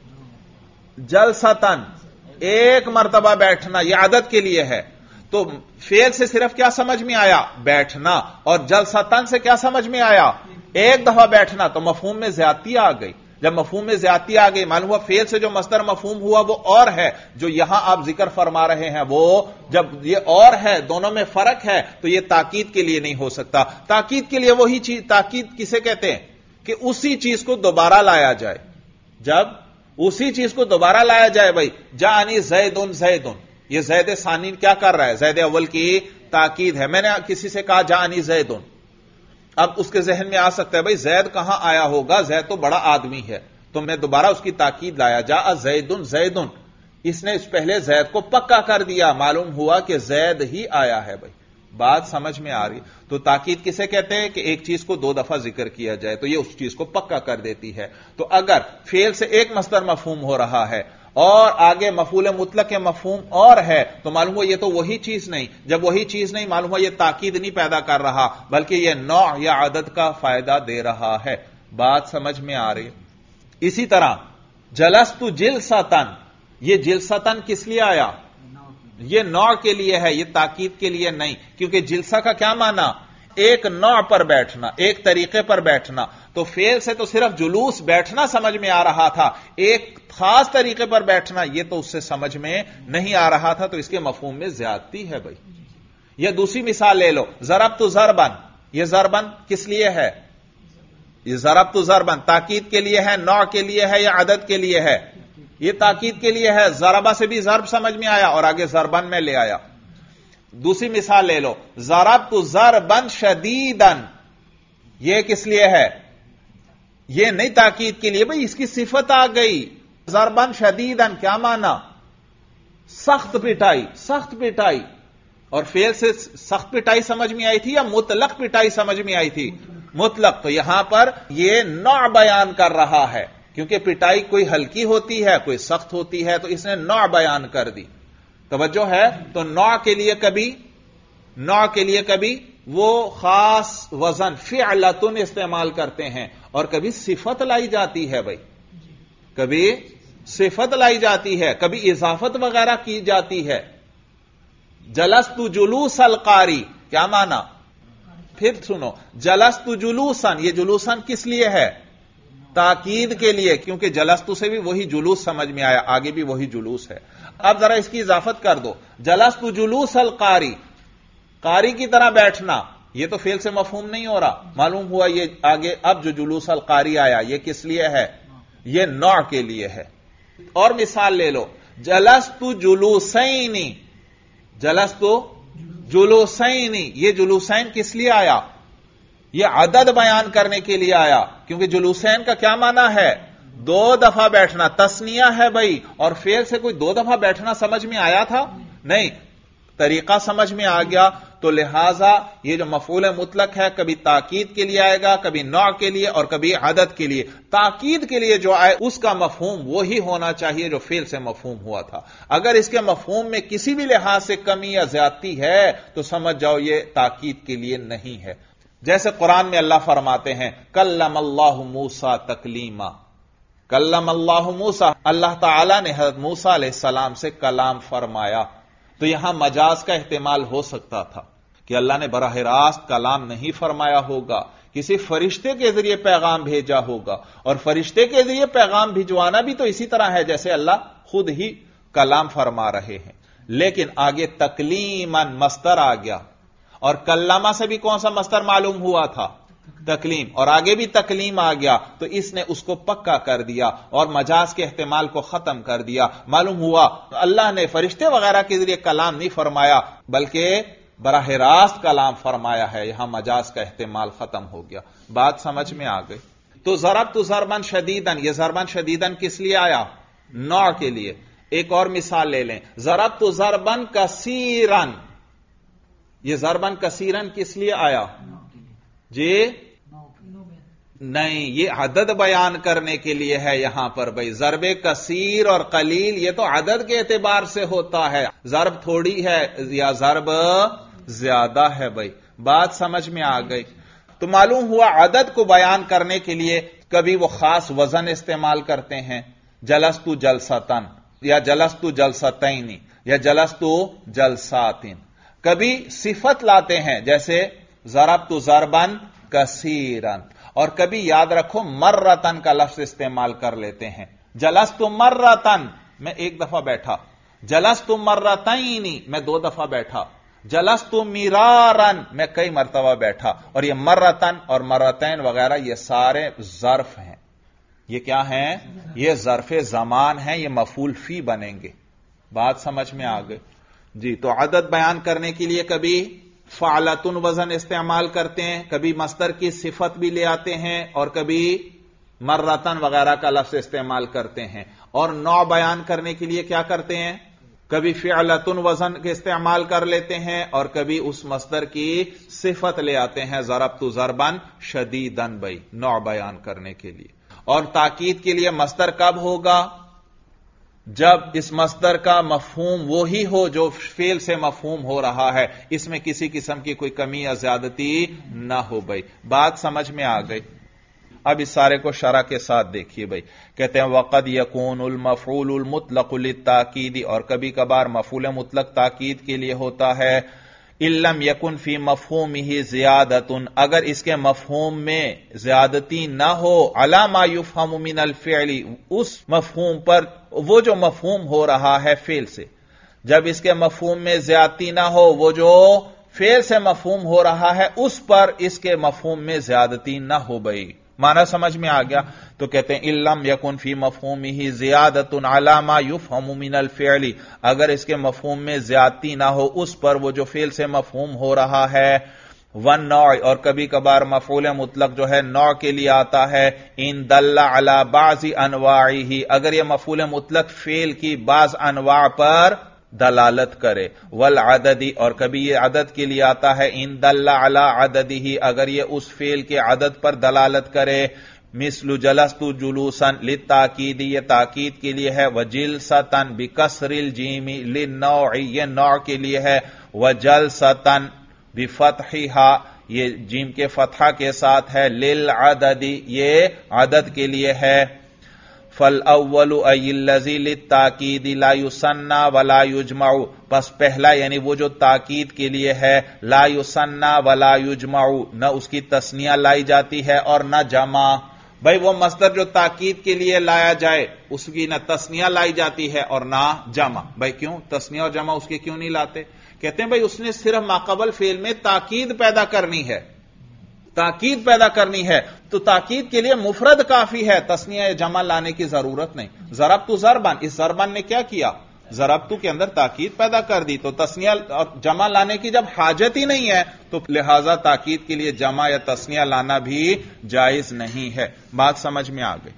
جلستن ایک مرتبہ بیٹھنا، یہ عدد کے لیے ہے. تو فعل سے صرف کیا سمجھ میں آیا؟ بیٹھنا. اور جلستن سے کیا سمجھ میں آیا؟ ایک دفعہ بیٹھنا. تو مفہوم میں زیادتی آ گئی. جب مفہوم میں زیادتی آ گئی، معلوم ہوا فعل سے جو مصدر مفہوم ہوا وہ اور ہے، جو یہاں آپ ذکر فرما رہے ہیں وہ جب یہ اور ہے، دونوں میں فرق ہے، تو یہ تاکید کے لیے نہیں ہو سکتا. تاکید کے لیے وہی چیز، تاکید کسے کہتے ہیں؟ کہ اسی چیز کو دوبارہ لایا جائے. جب اسی چیز کو دوبارہ لایا جائے، بھائی جانی زیدن زیدن، یہ زید ثانی کیا کر رہا ہے؟ زید اول کی تاکید ہے. میں نے کسی سے کہا جانی زیدن، اب اس کے ذہن میں آ سکتا ہے بھائی زید کہاں آیا ہوگا، زید تو بڑا آدمی ہے، تو میں دوبارہ اس کی تاکید لایا، جا زیدن زیدن. اس نے اس پہلے زید کو پکا کر دیا، معلوم ہوا کہ زید ہی آیا ہے. بھائی بات سمجھ میں آ رہی؟ تو تاکید کسے کہتے ہیں؟ کہ ایک چیز کو دو دفعہ ذکر کیا جائے تو یہ اس چیز کو پکا کر دیتی ہے. تو اگر فعل سے ایک مصدر مفہوم ہو رہا ہے اور آگے مفعول مطلق کے مفہوم اور ہے، تو معلوم ہوا یہ تو وہی چیز نہیں. جب وہی چیز نہیں، معلوم ہوا یہ تاکید نہیں پیدا کر رہا بلکہ یہ نوع یا عدد کا فائدہ دے رہا ہے. بات سمجھ میں آ رہی ہے؟ اسی طرح جلست جلستن، یہ جلستن کس لیے آیا؟ یہ نوع کے لیے ہے، یہ تاکید کے لیے نہیں. کیونکہ جلسہ کا کیا معنی؟ ایک نوع پر بیٹھنا، ایک طریقے پر بیٹھنا. تو فعل سے تو صرف جلوس بیٹھنا سمجھ میں آ رہا تھا، ایک خاص طریقے پر بیٹھنا یہ تو اس سے سمجھ میں نہیں آ رہا تھا، تو اس کے مفہوم میں زیادتی ہے. بھائی یہ دوسری مثال لے لو، ضربت ضربن، یہ ضربن کس لیے ہے؟ یہ ضربت ضربن تاکید کے لیے ہے، نوع کے لیے ہے یا عدد کے لیے ہے؟ یہ تاکید کے لیے ہے. ضربہ سے بھی ضرب سمجھ میں آیا اور آگے ضربن میں لے آیا. دوسری مثال لے لو، ضربت ضربن شدیدن، یہ کس لیے ہے؟ یہ نہیں تاکید کے لیے، بھئی اس کی صفت آ گئی. ضربن شدیدن کیا معنی؟ سخت پٹائی، سخت پٹائی. اور فعل سے سخت پٹائی سمجھ میں آئی تھی یا مطلق پٹائی سمجھ میں آئی تھی؟ مطلق. تو یہاں پر یہ نوع بیان کر رہا ہے، کیونکہ پٹائی کوئی ہلکی ہوتی ہے کوئی سخت ہوتی ہے، تو اس نے نوع بیان کر دی. توجہ ہے؟ تو نوع کے لیے کبھی وہ خاص وزن فعلتن استعمال کرتے ہیں، اور کبھی صفت لائی جاتی ہے. بھائی کبھی صفت لائی جاتی ہے، کبھی اضافت وغیرہ کی جاتی ہے. جلست جلوس القاری کیا معنی؟ پھر سنو، جلست جلوسن، یہ جلوسن کس لیے ہے؟ تاکید کے لیے، کیونکہ جلست سے بھی وہی جلوس سمجھ میں آیا، آگے بھی وہی جلوس ہے. اب ذرا اس کی اضافت کر دو، جلست جلوس القاری، قاری کی طرح بیٹھنا، یہ تو فعل سے مفہوم نہیں ہو رہا. معلوم ہوا یہ آگے اب جو جلوس القاری آیا یہ کس لیے ہے؟ یہ نوع کے لیے ہے. اور مثال لے لو، جلست جلوسین، جلست جلوسین، یہ جلوسین کس لیے آیا؟ یہ عدد بیان کرنے کے لیے آیا، کیونکہ جلوسین کا کیا معنی ہے؟ دو دفعہ بیٹھنا. تسنیہ ہے بھائی، اور فعل سے کوئی دو دفعہ بیٹھنا سمجھ میں آیا تھا؟ نہیں. طریقہ سمجھ میں آ گیا. تو لہذا یہ جو مفعول مطلق ہے کبھی تاکید کے لیے آئے گا، کبھی نوع کے لیے اور کبھی عدد کے لیے. تاکید کے لیے جو آئے اس کا مفہوم وہی ہونا چاہیے جو فعل سے مفہوم ہوا تھا. اگر اس کے مفہوم میں کسی بھی لحاظ سے کمی یا زیادتی ہے تو سمجھ جاؤ یہ تاکید کے لیے نہیں ہے. جیسے قرآن میں اللہ فرماتے ہیں کلم اللہ موسیٰ تکلیما، کلم اللہ موسیٰ، اللہ تعالی نے حضرت موسیٰ علیہ السلام سے کلام فرمایا. تو یہاں مجاز کا احتمال ہو سکتا تھا کہ اللہ نے براہ راست کلام نہیں فرمایا ہوگا، کسی فرشتے کے ذریعے پیغام بھیجا ہوگا. اور فرشتے کے ذریعے پیغام بھجوانا بھی تو اسی طرح ہے جیسے اللہ خود ہی کلام فرما رہے ہیں. لیکن آگے تکلیمن مصدر آ گیا، اور کلمہ سے بھی کون سا مصدر معلوم ہوا تھا؟ تکلیم، اور آگے بھی تکلیم آ گیا، تو اس نے اس کو پکا کر دیا اور مجاز کے احتمال کو ختم کر دیا۔ معلوم ہوا اللہ نے فرشتے وغیرہ کے ذریعے کلام نہیں فرمایا بلکہ براہ راست کلام فرمایا ہے، یہاں مجاز کا احتمال ختم ہو گیا۔ بات سمجھ میں آ گئی؟ تو ضربت ضربن شدیدن، یہ ضربن شدیدن کس لیے آیا؟ نوع کے لیے۔ ایک اور مثال لے لیں، ضربت ضربن کثیرن، یہ ضربن کثیرن کس لیے آیا؟ جی نہیں، یہ عدد بیان کرنے کے لیے ہے یہاں پر بھائی۔ ضرب کثیر اور قلیل یہ تو عدد کے اعتبار سے ہوتا ہے، ضرب تھوڑی ہے یا ضرب زیادہ ہے بھائی۔ بات سمجھ میں آ گئی؟ تو معلوم ہوا عدد کو بیان کرنے کے لیے کبھی وہ خاص وزن استعمال کرتے ہیں، جلستو جلستن یا جلستو جلستین یا جلستو جلساتن۔ کبھی صفت لاتے ہیں جیسے ضربت ضربن کثیرن، اور کبھی یاد رکھو مرتن کا لفظ استعمال کر لیتے ہیں، جلست مرتن میں ایک دفعہ بیٹھا، جلست مرتین میں 2 دفعہ بیٹھا، جلست مرارن میں کئی مرتبہ بیٹھا، اور یہ مرتن اور مرتین وغیرہ یہ سارے ظرف ہیں۔ یہ کیا ہیں؟ یہ ظرف زمان ہیں، یہ مفعول فی بنیں گے۔ بات سمجھ میں آ گئی؟ جی، تو عدد بیان کرنے کے لیے کبھی فعلتن وزن استعمال کرتے ہیں، کبھی مصدر کی صفت بھی لے آتے ہیں، اور کبھی مرتن وغیرہ کا لفظ استعمال کرتے ہیں۔ اور نوع بیان کرنے کے لیے کیا کرتے ہیں؟ کبھی فعلتن وزن کے استعمال کر لیتے ہیں، اور کبھی اس مصدر کی صفت لے آتے ہیں، ضربت ضربن شدیدن بھائی، نوع بیان کرنے کے لیے۔ اور تاکید کے لیے مصدر کب ہوگا؟ جب اس مصدر کا مفہوم وہی ہو جو فعل سے مفہوم ہو رہا ہے، اس میں کسی قسم کی کوئی کمی یا زیادتی نہ ہو بھائی۔ بات سمجھ میں آ گئی؟ اب اس سارے کو شرح کے ساتھ دیکھیے بھائی۔ کہتے ہیں وقد یکون المفعول المطلق للتاکید، اور کبھی کبھار مفعول مطلق تاکید کے لیے ہوتا ہے، ان لم یکن فی مفہومہ زیادۃ، اگر اس کے مفہوم میں زیادتی نہ ہو، علی ما یفہم من الفعل، اس مفہوم پر وہ جو مفہوم ہو رہا ہے فعل سے، جب اس کے مفہوم میں زیادتی نہ ہو، وہ جو فعل سے مفہوم ہو رہا ہے اس پر اس کے مفہوم میں زیادتی نہ ہو بھئی۔ معنی سمجھ میں آ گیا؟ تو کہتے ہیں ان لم یکن فی مفہومہ زیادۃ علی ما یفہم من الفعل، اگر اس کے مفہوم میں زیادتی نہ ہو اس پر وہ جو فعل سے مفہوم ہو رہا ہے۔ والنوع، اور کبھی کبھار مفعول مطلق جو ہے نوع کے لیے آتا ہے، ان دل علی بعض انواعہ، اگر یہ مفعول مطلق فعل کی بعض انواع پر دلالت کرے۔ والعددی، اور کبھی یہ عدد کے لیے آتا ہے، ان دل علی عددہ، اگر یہ اس فعل کے عدد پر دلالت کرے۔ مثل جلست جلوسا للتاکید، یہ تاکید کے لیے ہے، وجلستا بکسر الجیم للنوع، یہ نوع کے لیے ہے، وجلستا بفتحہا، یہ جیم کے فتحہ کے ساتھ ہے، للعدد، یہ عدد کے لیے ہے۔ فالاول ای الذی للتاکید لا یثنی ولا یجمع، بس پہلا یعنی وہ جو تاکید کے لیے ہے، لا یثنی ولا یجمع، نہ اس کی تثنیہ لائی جاتی ہے اور نہ جمع۔ بھائی وہ مصدر جو تاکید کے لیے لایا جائے اس کی نہ تثنیہ لائی جاتی ہے اور نہ جمع۔ بھائی کیوں تثنیہ اور جمع اس کے کیوں نہیں لاتے؟ کہتے ہیں بھائی اس نے صرف ماقبل فعل میں تاکید پیدا کرنی ہے، تاکید پیدا کرنی ہے، تو تاکید کے لیے مفرد کافی ہے، تثنیہ یا جمع لانے کی ضرورت نہیں۔ ضربت ضربن، اس ضربن نے کیا کیا؟ ضربت کے اندر تاکید پیدا کر دی، تو تثنیہ اور جمع لانے کی جب حاجت ہی نہیں ہے تو لہذا تاکید کے لیے جمع یا تثنیہ لانا بھی جائز نہیں ہے۔ بات سمجھ میں آ گئی؟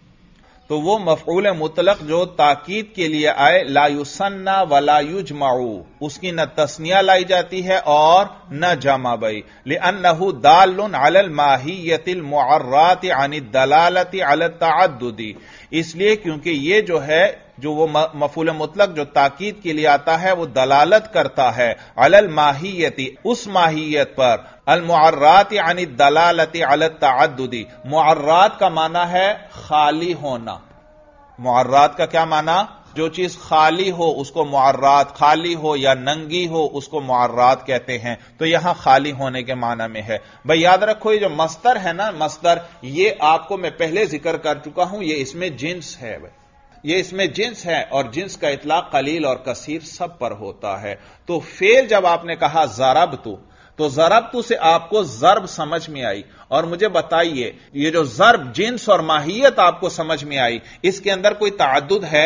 تو وہ مفعول مطلق جو تاکید کے لیے آئے، لا یثنی ولا یجمع، اس کی نہ تثنیہ لائی جاتی ہے اور نہ جمع بھائی، لأنہ دال علی الماہیۃ المعرات عن الدلالۃ علی التعدد، اس لیے کیونکہ یہ جو ہے جو وہ مفعول مطلق جو تاکید کے لیے آتا ہے وہ دلالت کرتا ہے علی الماہیۃ، اس ماہیت پر، المعرات عن الدلالۃ علی التعدد، معرات کا معنی ہے خالی ہونا۔ معرات کا کیا معنی؟ جو چیز خالی ہو اس کو معرات، خالی ہو یا ننگی ہو اس کو معرات کہتے ہیں، تو یہاں خالی ہونے کے معنی میں ہے۔ بھئی یاد رکھو یہ جو مصدر ہے نا، مصدر، یہ آپ کو میں پہلے ذکر کر چکا ہوں، یہ اس میں جنس ہے بھئی، یہ اس میں جنس ہے اور جنس کا اطلاق قلیل اور کثیر سب پر ہوتا ہے. تو فعل جب آپ نے کہا ضربت تو ضربت سے آپ کو ضرب سمجھ میں آئی. اور مجھے بتائیے یہ جو ضرب جنس اور ماہیت آپ کو سمجھ میں آئی اس کے اندر کوئی تعدد ہے؟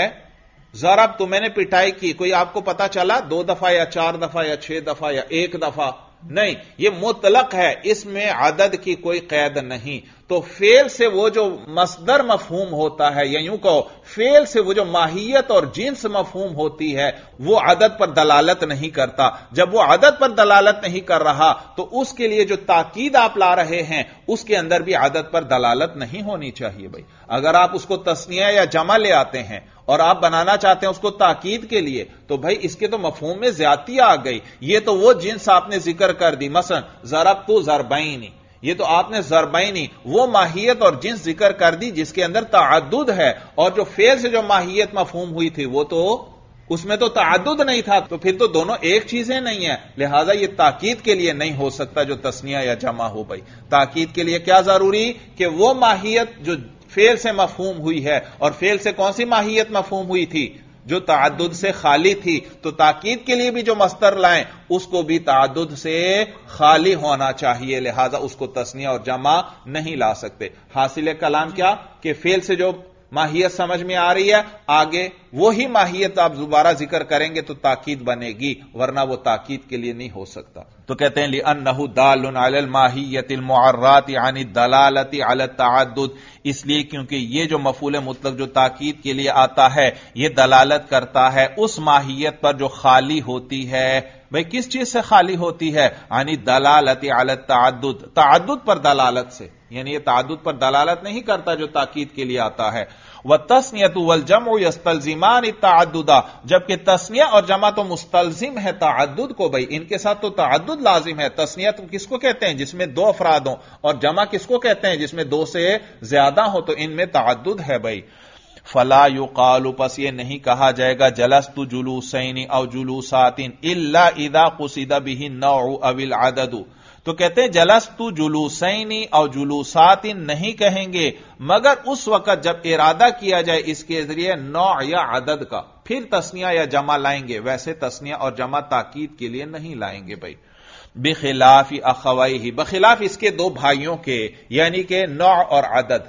ضرب تو میں نے پٹائی کی، کوئی آپ کو پتا چلا 2 دفعہ یا 4 دفعہ یا 6 دفعہ یا 1 دفعہ؟ نہیں، یہ مطلق ہے، اس میں عدد کی کوئی قید نہیں. تو فعل سے وہ جو مصدر مفہوم ہوتا ہے یا یوں کہو فعل سے وہ جو ماہیت اور جنس مفہوم ہوتی ہے وہ عدد پر دلالت نہیں کرتا. جب وہ عدد پر دلالت نہیں کر رہا تو اس کے لیے جو تاکید آپ لا رہے ہیں اس کے اندر بھی عدد پر دلالت نہیں ہونی چاہیے. بھائی اگر آپ اس کو تثنیہ یا جمع لے آتے ہیں اور آپ بنانا چاہتے ہیں اس کو تاکید کے لیے تو بھائی اس کے تو مفہوم میں زیادتی آ گئی. یہ تو وہ جنس آپ نے ذکر کر دی، مثلا ضربت ضربین، یہ تو آپ نے ضربین وہ ماہیت اور جنس ذکر کر دی جس کے اندر تعدد ہے، اور جو فعل سے جو ماہیت مفہوم ہوئی تھی وہ تو اس میں تو تعدد نہیں تھا. تو پھر تو دونوں ایک چیزیں نہیں ہیں، لہذا یہ تاکید کے لیے نہیں ہو سکتا جو تثنیہ یا جمع ہو. بھائی تاکید کے لیے کیا ضروری کہ وہ ماہیت جو فعل سے مفہوم ہوئی ہے، اور فعل سے کون سی ماہیت مفہوم ہوئی تھی؟ جو تعدد سے خالی تھی. تو تاکید کے لیے بھی جو مصدر لائیں اس کو بھی تعدد سے خالی ہونا چاہیے، لہذا اس کو تثنیہ اور جمع نہیں لا سکتے. حاصل کلام کیا کہ فعل سے جو ماہیت سمجھ میں آ رہی ہے آگے وہی ماہیت آپ دوبارہ ذکر کریں گے تو تاکید بنے گی، ورنہ وہ تاکید کے لیے نہیں ہو سکتا. تو کہتے ہیں لِأَنَّهُ دَالٌ عَلَى الْمَاهِيَّةِ الْمُعَرَّةِ عَنِ الدَّلَالَةِ عَلَى التَّعَدُّدِ، اس لیے کیونکہ یہ جو مفعول مطلق جو تاکید کے لیے آتا ہے یہ دلالت کرتا ہے اس ماہیت پر جو خالی ہوتی ہے. بھئی کس چیز سے خالی ہوتی ہے؟ عَنِ الدَّلَالَةِ عَلَى التَّعَدُّدِ، تعدد پر دلالت سے، یعنی یہ تعدد پر دلالت نہیں کرتا جو تاکید کے لیے آتا ہے. وَالتَّثْنِيَةُ وَالْجَمْعُ يَسْتَلْزِمَانِ التَّعَدُّدَ، جبکہ تثنیہ اور جمع تو مستلزم ہے تعدد کو. بھئی ان کے ساتھ تو تعدد لازم ہے. تثنیہ کس کو کہتے ہیں؟ جس میں 2 افراد ہوں، اور جمع کس کو کہتے ہیں؟ جس میں 2 سے زیادہ ہو. تو ان میں تعدد ہے. بھئی فلا یقال، پس یہ نہیں کہا جائے گا جلست جلوسین او جلوسات الا اذا قصد به النوع او العدد. تو کہتے ہیں جلست جلوسین او جلوسات نہیں کہیں گے مگر اس وقت جب ارادہ کیا جائے اس کے ذریعے نوع یا عدد کا، پھر تثنیہ یا جمع لائیں گے. ویسے تثنیہ اور جمع تاکید کے لیے نہیں لائیں گے. بھائی بخلاف اخویہ، بخلاف اس کے 2 بھائیوں کے، یعنی کہ نوع اور عدد.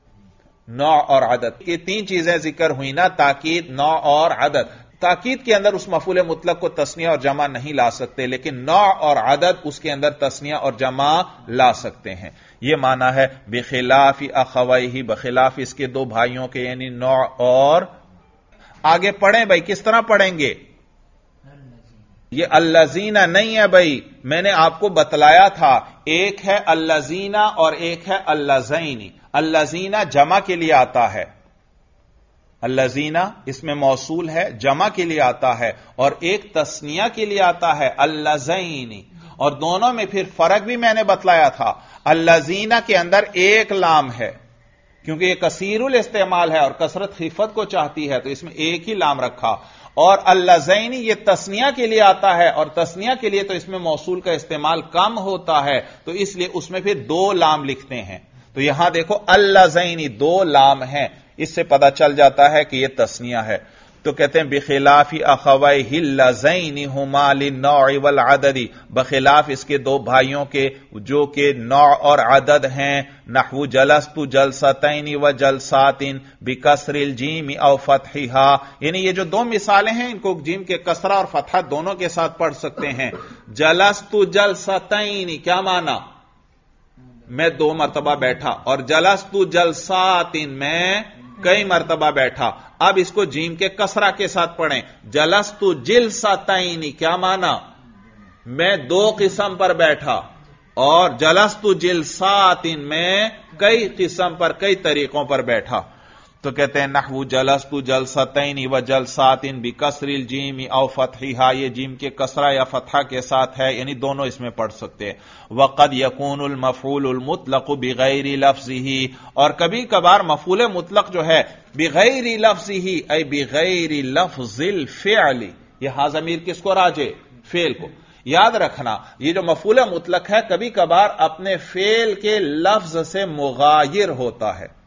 نوع اور عدد یہ 3 چیزیں ذکر ہوئی نا، تاکید، نوع اور عدد. تاکید کے اندر اس مفعول مطلق کو تثنیہ اور جمع نہیں لا سکتے، لیکن نوع اور عدد اس کے اندر تثنیہ اور جمع لا سکتے ہیں. یہ معنی ہے بخلاف اخویہ، بخلاف اس کے 2 بھائیوں کے، یعنی نوع اور. آگے پڑھیں بھائی، کس طرح پڑھیں گے؟ یہ الذین نہیں ہے بھائی، میں نے آپ کو بتلایا تھا ایک ہے الذین اور ایک ہے اللذین. الذین جمع کے لیے آتا ہے، الذین اس میں موصول ہے، جمع کے لیے آتا ہے، اور ایک تثنیہ کے لیے آتا ہے اللذین. اور دونوں میں پھر فرق بھی میں نے بتلایا تھا. الذین کے اندر ایک لام ہے کیونکہ یہ کثیر الاستعمال ہے اور کثرت خفت کو چاہتی ہے تو اس میں ایک ہی لام رکھا. اور اللذین یہ تثنیہ کے لیے آتا ہے، اور تثنیہ کے لیے تو اس میں موصول کا استعمال کم ہوتا ہے تو اس لیے اس میں پھر 2 لام لکھتے ہیں. تو یہاں دیکھو اللذین 2 لام ہیں، اس سے پتہ چل جاتا ہے کہ یہ تثنیہ ہے. تو کہتے ہیں بخلاف اخویہ اللذین ہما للنوع والعدد، بخلاف اس کے 2 بھائیوں کے جو کہ نوع اور عدد ہیں. نحو جلست جلستین و جلسات بکسر الجیم او فتحہا، یعنی یہ جو 2 مثالیں ہیں ان کو جیم کے کسرہ اور فتحہ دونوں کے ساتھ پڑھ سکتے ہیں. جلست جلستین کیا معنی؟ میں 2 مرتبہ بیٹھا. اور جلست جلسات میں کئی مرتبہ بیٹھا. اب اس کو جیم کے کسرہ کے ساتھ پڑھیں. جلست جلستین کیا معنی؟ میں 2 قسم پر بیٹھا. اور جلست جلسات میں کئی قسم پر، کئی طریقوں پر بیٹھا. تو کہتے ہیں نحو جلست جلستین و جلسات بکسر الجیم او فتحہا، یہ جیم کے کسرہ یا فتحہ کے ساتھ ہے، یعنی دونوں اس میں پڑھ سکتے ہیں. وقد یکون المفعول المطلق بغیر لفظہ، اور کبھی کبھار مفعول مطلق جو ہے بغیر لفظہ ای بغیر لفظ الفعل، یہ ہاں ضمیر کس کو راجع؟ فعل کو. یاد رکھنا یہ جو مفعول مطلق ہے کبھی کبھار اپنے فعل کے لفظ سے مغایر ہوتا ہے.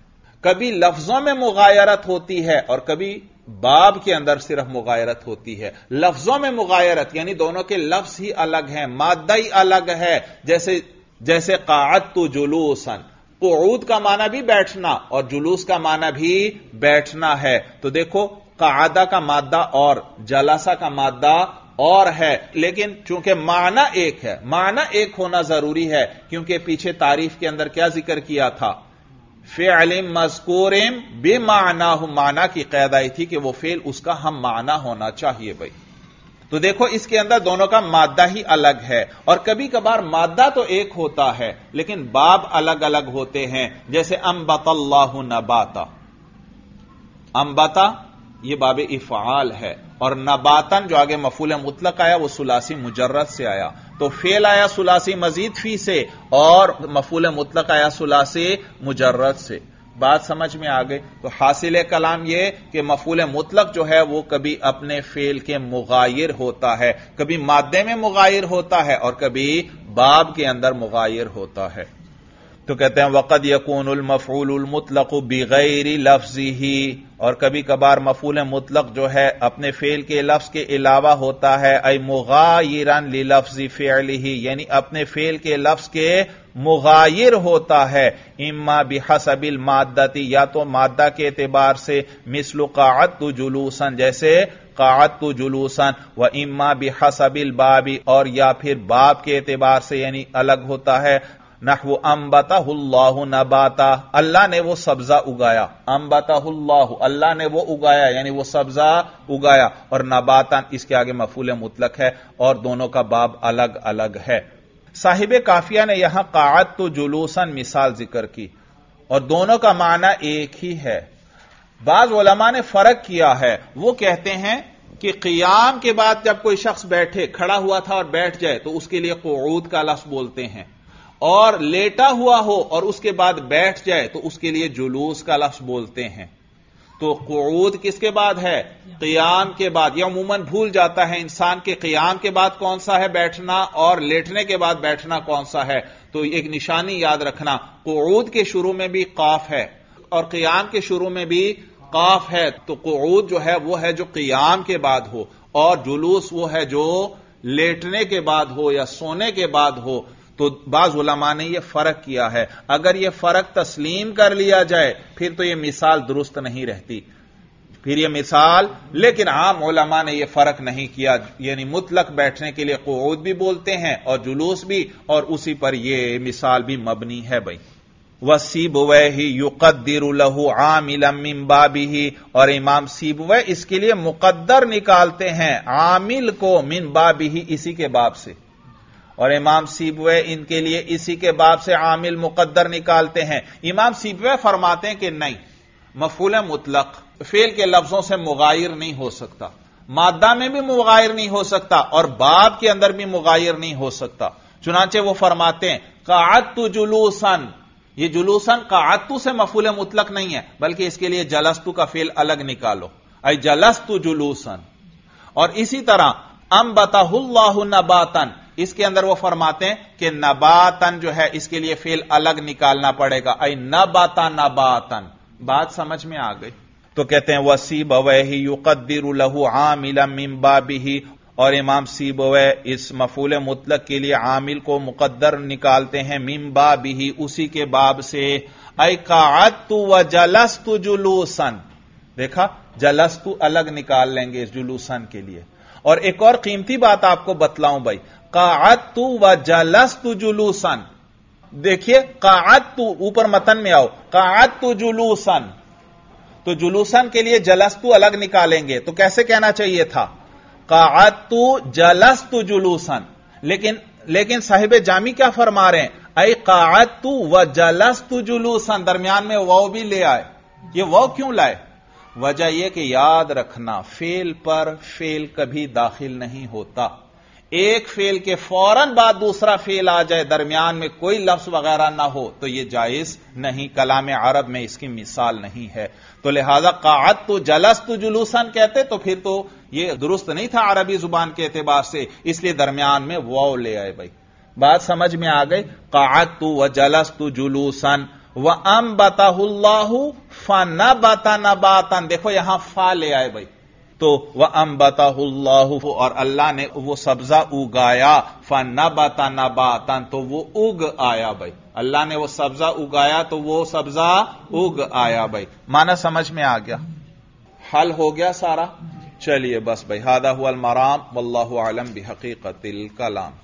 کبھی لفظوں میں مغایرت ہوتی ہے اور کبھی باب کے اندر صرف مغایرت ہوتی ہے. لفظوں میں مغایرت یعنی دونوں کے لفظ ہی الگ ہیں، مادہ ہی الگ ہے. جیسے قعدت جلوسا، قعود کا معنی بھی بیٹھنا اور جلوس کا معنی بھی بیٹھنا ہے. تو دیکھو قعدہ کا مادہ اور جلسہ کا مادہ اور ہے، لیکن چونکہ معنی ایک ہے، معنی ایک ہونا ضروری ہے، کیونکہ پیچھے تعریف کے اندر کیا ذکر کیا تھا؟ فعل مذکور بمعناہ، معنی کی قید آئی تھی کہ وہ فعل اس کا ہم معنی ہونا چاہیے بھائی. تو دیکھو اس کے اندر دونوں کا مادہ ہی الگ ہے، اور کبھی کبھار مادہ تو ایک ہوتا ہے لیکن باب الگ الگ ہوتے ہیں. جیسے انبت اللہ نباتا، انبتا یہ باب افعال ہے، اور نباتن جو آگے مفعول مطلق آیا وہ ثلاثی مجرد سے آیا. تو فعل آیا ثلاثی مزید فی سے اور مفعول مطلق آیا ثلاثی مجرد سے. بات سمجھ میں آ گئی؟ تو حاصل کلام یہ کہ مفعول مطلق جو ہے وہ کبھی اپنے فعل کے مغایر ہوتا ہے، کبھی مادے میں مغایر ہوتا ہے اور کبھی باب کے اندر مغایر ہوتا ہے. تو کہتے ہیں وقد یکون المفعول المطلق بغیر لفظہ، اور کبھی کبھار مفعول مطلق جو ہے اپنے فعل کے لفظ کے علاوہ ہوتا ہے، ای مغایرا للفظ فعلہ، یعنی اپنے فعل کے لفظ کے مغایر ہوتا ہے. اما بحسب المادۃ، یا تو مادہ کے اعتبار سے، مثل قعدت جلوسا، جیسے قعدت جلوسا، و اما بحسب الباب، اور یا پھر باب کے اعتبار سے یعنی الگ ہوتا ہے. نحو انبتہ اللہ نباتا، اللہ نے وہ سبزہ اگایا. انبتہ اللہ، اللہ نے وہ اگایا یعنی وہ سبزہ اگایا. اور نباتا اس کے آگے مفعول مطلق ہے اور دونوں کا باب الگ الگ ہے. صاحب کافیہ نے یہاں قعدت جلوسا مثال ذکر کی اور دونوں کا معنی ایک ہی ہے. بعض علماء نے فرق کیا ہے، وہ کہتے ہیں کہ قیام کے بعد جب کوئی شخص بیٹھے، کھڑا ہوا تھا اور بیٹھ جائے تو اس کے لیے قعود کا لفظ بولتے ہیں، اور لیٹا ہوا ہو اور اس کے بعد بیٹھ جائے تو اس کے لیے جلوس کا لفظ بولتے ہیں. تو قعود کس کے بعد ہے؟ قیام کے بعد. یہ عموماً بھول جاتا ہے انسان کے قیام کے بعد کون سا ہے بیٹھنا اور لیٹنے کے بعد بیٹھنا کون سا ہے. تو ایک نشانی یاد رکھنا، قعود کے شروع میں بھی قاف ہے اور قیام کے شروع میں بھی قاف ہے. تو قعود جو ہے وہ ہے جو قیام کے بعد ہو، اور جلوس وہ ہے جو لیٹنے کے بعد ہو یا سونے کے بعد ہو. تو بعض علماء نے یہ فرق کیا ہے. اگر یہ فرق تسلیم کر لیا جائے پھر تو یہ مثال درست نہیں رہتی، پھر یہ مثال، لیکن عام علماء نے یہ فرق نہیں کیا، یعنی مطلق بیٹھنے کے لیے قعود بھی بولتے ہیں اور جلوس بھی، اور اسی پر یہ مثال بھی مبنی ہے بھائی. وَسِيبُوَيْهِ يُقَدِّرُ لَهُ عَامِلًا مِّن بَابِهِ، اور امام سیبویہ اس کے لیے مقدر نکالتے ہیں عامل کو من بابہ، اسی کے باب سے. اور امام سیبویہ ان کے لیے اسی کے باب سے عامل مقدر نکالتے ہیں. امام سیبویہ فرماتے ہیں کہ نہیں، مفعول مطلق فعل کے لفظوں سے مغایر نہیں ہو سکتا، مادہ میں بھی مغایر نہیں ہو سکتا اور باب کے اندر بھی مغایر نہیں ہو سکتا. چنانچہ وہ فرماتے ہیں قعدت جلوسا، یہ جلوسا قعدت سے مفعول مطلق نہیں ہے بلکہ اس کے لیے جلست کا فعل الگ نکالو، ای جلست جلوسا. اور اسی طرح انبتہ اللہ نباتا، اس کے اندر وہ فرماتے ہیں کہ نباتن جو ہے اس کے لیے فعل الگ نکالنا پڑے گا، ای نباتا نباتن. بات سمجھ میں آ گئی؟ تو کہتے ہیں وَسِيبَوَيْهِ يُقَدِّرُ لَهُ عَامِلًا مِّن بَابِهِ، اور امام سیبویہ اس مفعول مطلق کے لیے عامل کو مقدر نکالتے ہیں من بابہ، اسی کے باب سے. ای قعدت وجلست جلوسا، دیکھا جلست الگ نکال لیں گے اس جلوسا کے لیے. اور ایک اور قیمتی بات آپ کو بتلاؤں بھائی، قعدت وجلست جلوسا، دیکھیے قعدت اوپر متن میں آؤ، قعدت جلوسا، تو جلوسن کے لیے جلست الگ نکالیں گے تو کیسے کہنا چاہیے تھا؟ قعدت جلست جلوسا. لیکن صاحب جامی کیا فرما رہے ہیں؟ اے قعدت وجلست جلوسا، درمیان میں واو بھی لے آئے. یہ واو کیوں لائے؟ وجہ یہ کہ یاد رکھنا فعل پر فعل کبھی داخل نہیں ہوتا. ایک فعل کے فوراً بعد دوسرا فعل آ جائے، درمیان میں کوئی لفظ وغیرہ نہ ہو تو یہ جائز نہیں، کلام عرب میں اس کی مثال نہیں ہے. تو لہذا قعدت جلست جلوسن کہتے تو پھر تو یہ درست نہیں تھا عربی زبان کے اعتبار سے، اس لیے درمیان میں واو لے آئے. بھائی بات سمجھ میں آ گئی؟ قعدت وجلست جلوسن. وَأَنبَتَهُ اللَّهُ فَنَبَتَ نَبَاتًا، دیکھو یہاں فا لے آئے بھائی، تو وَأَنبَتَهُ اللَّهُ، اور اللہ نے وہ سبزہ اگایا، فَنَبَتَ نَبَاتًا، تو وہ اگ آیا بھائی، اللہ نے وہ سبزہ اگایا تو وہ سبزہ اگ آیا بھائی۔ معنی سمجھ میں آ گیا؟ حل ہو گیا سارا؟ چلیے بس بھائی، ھذا ھو المرام واللہ اعلم بحقیقت الکلام۔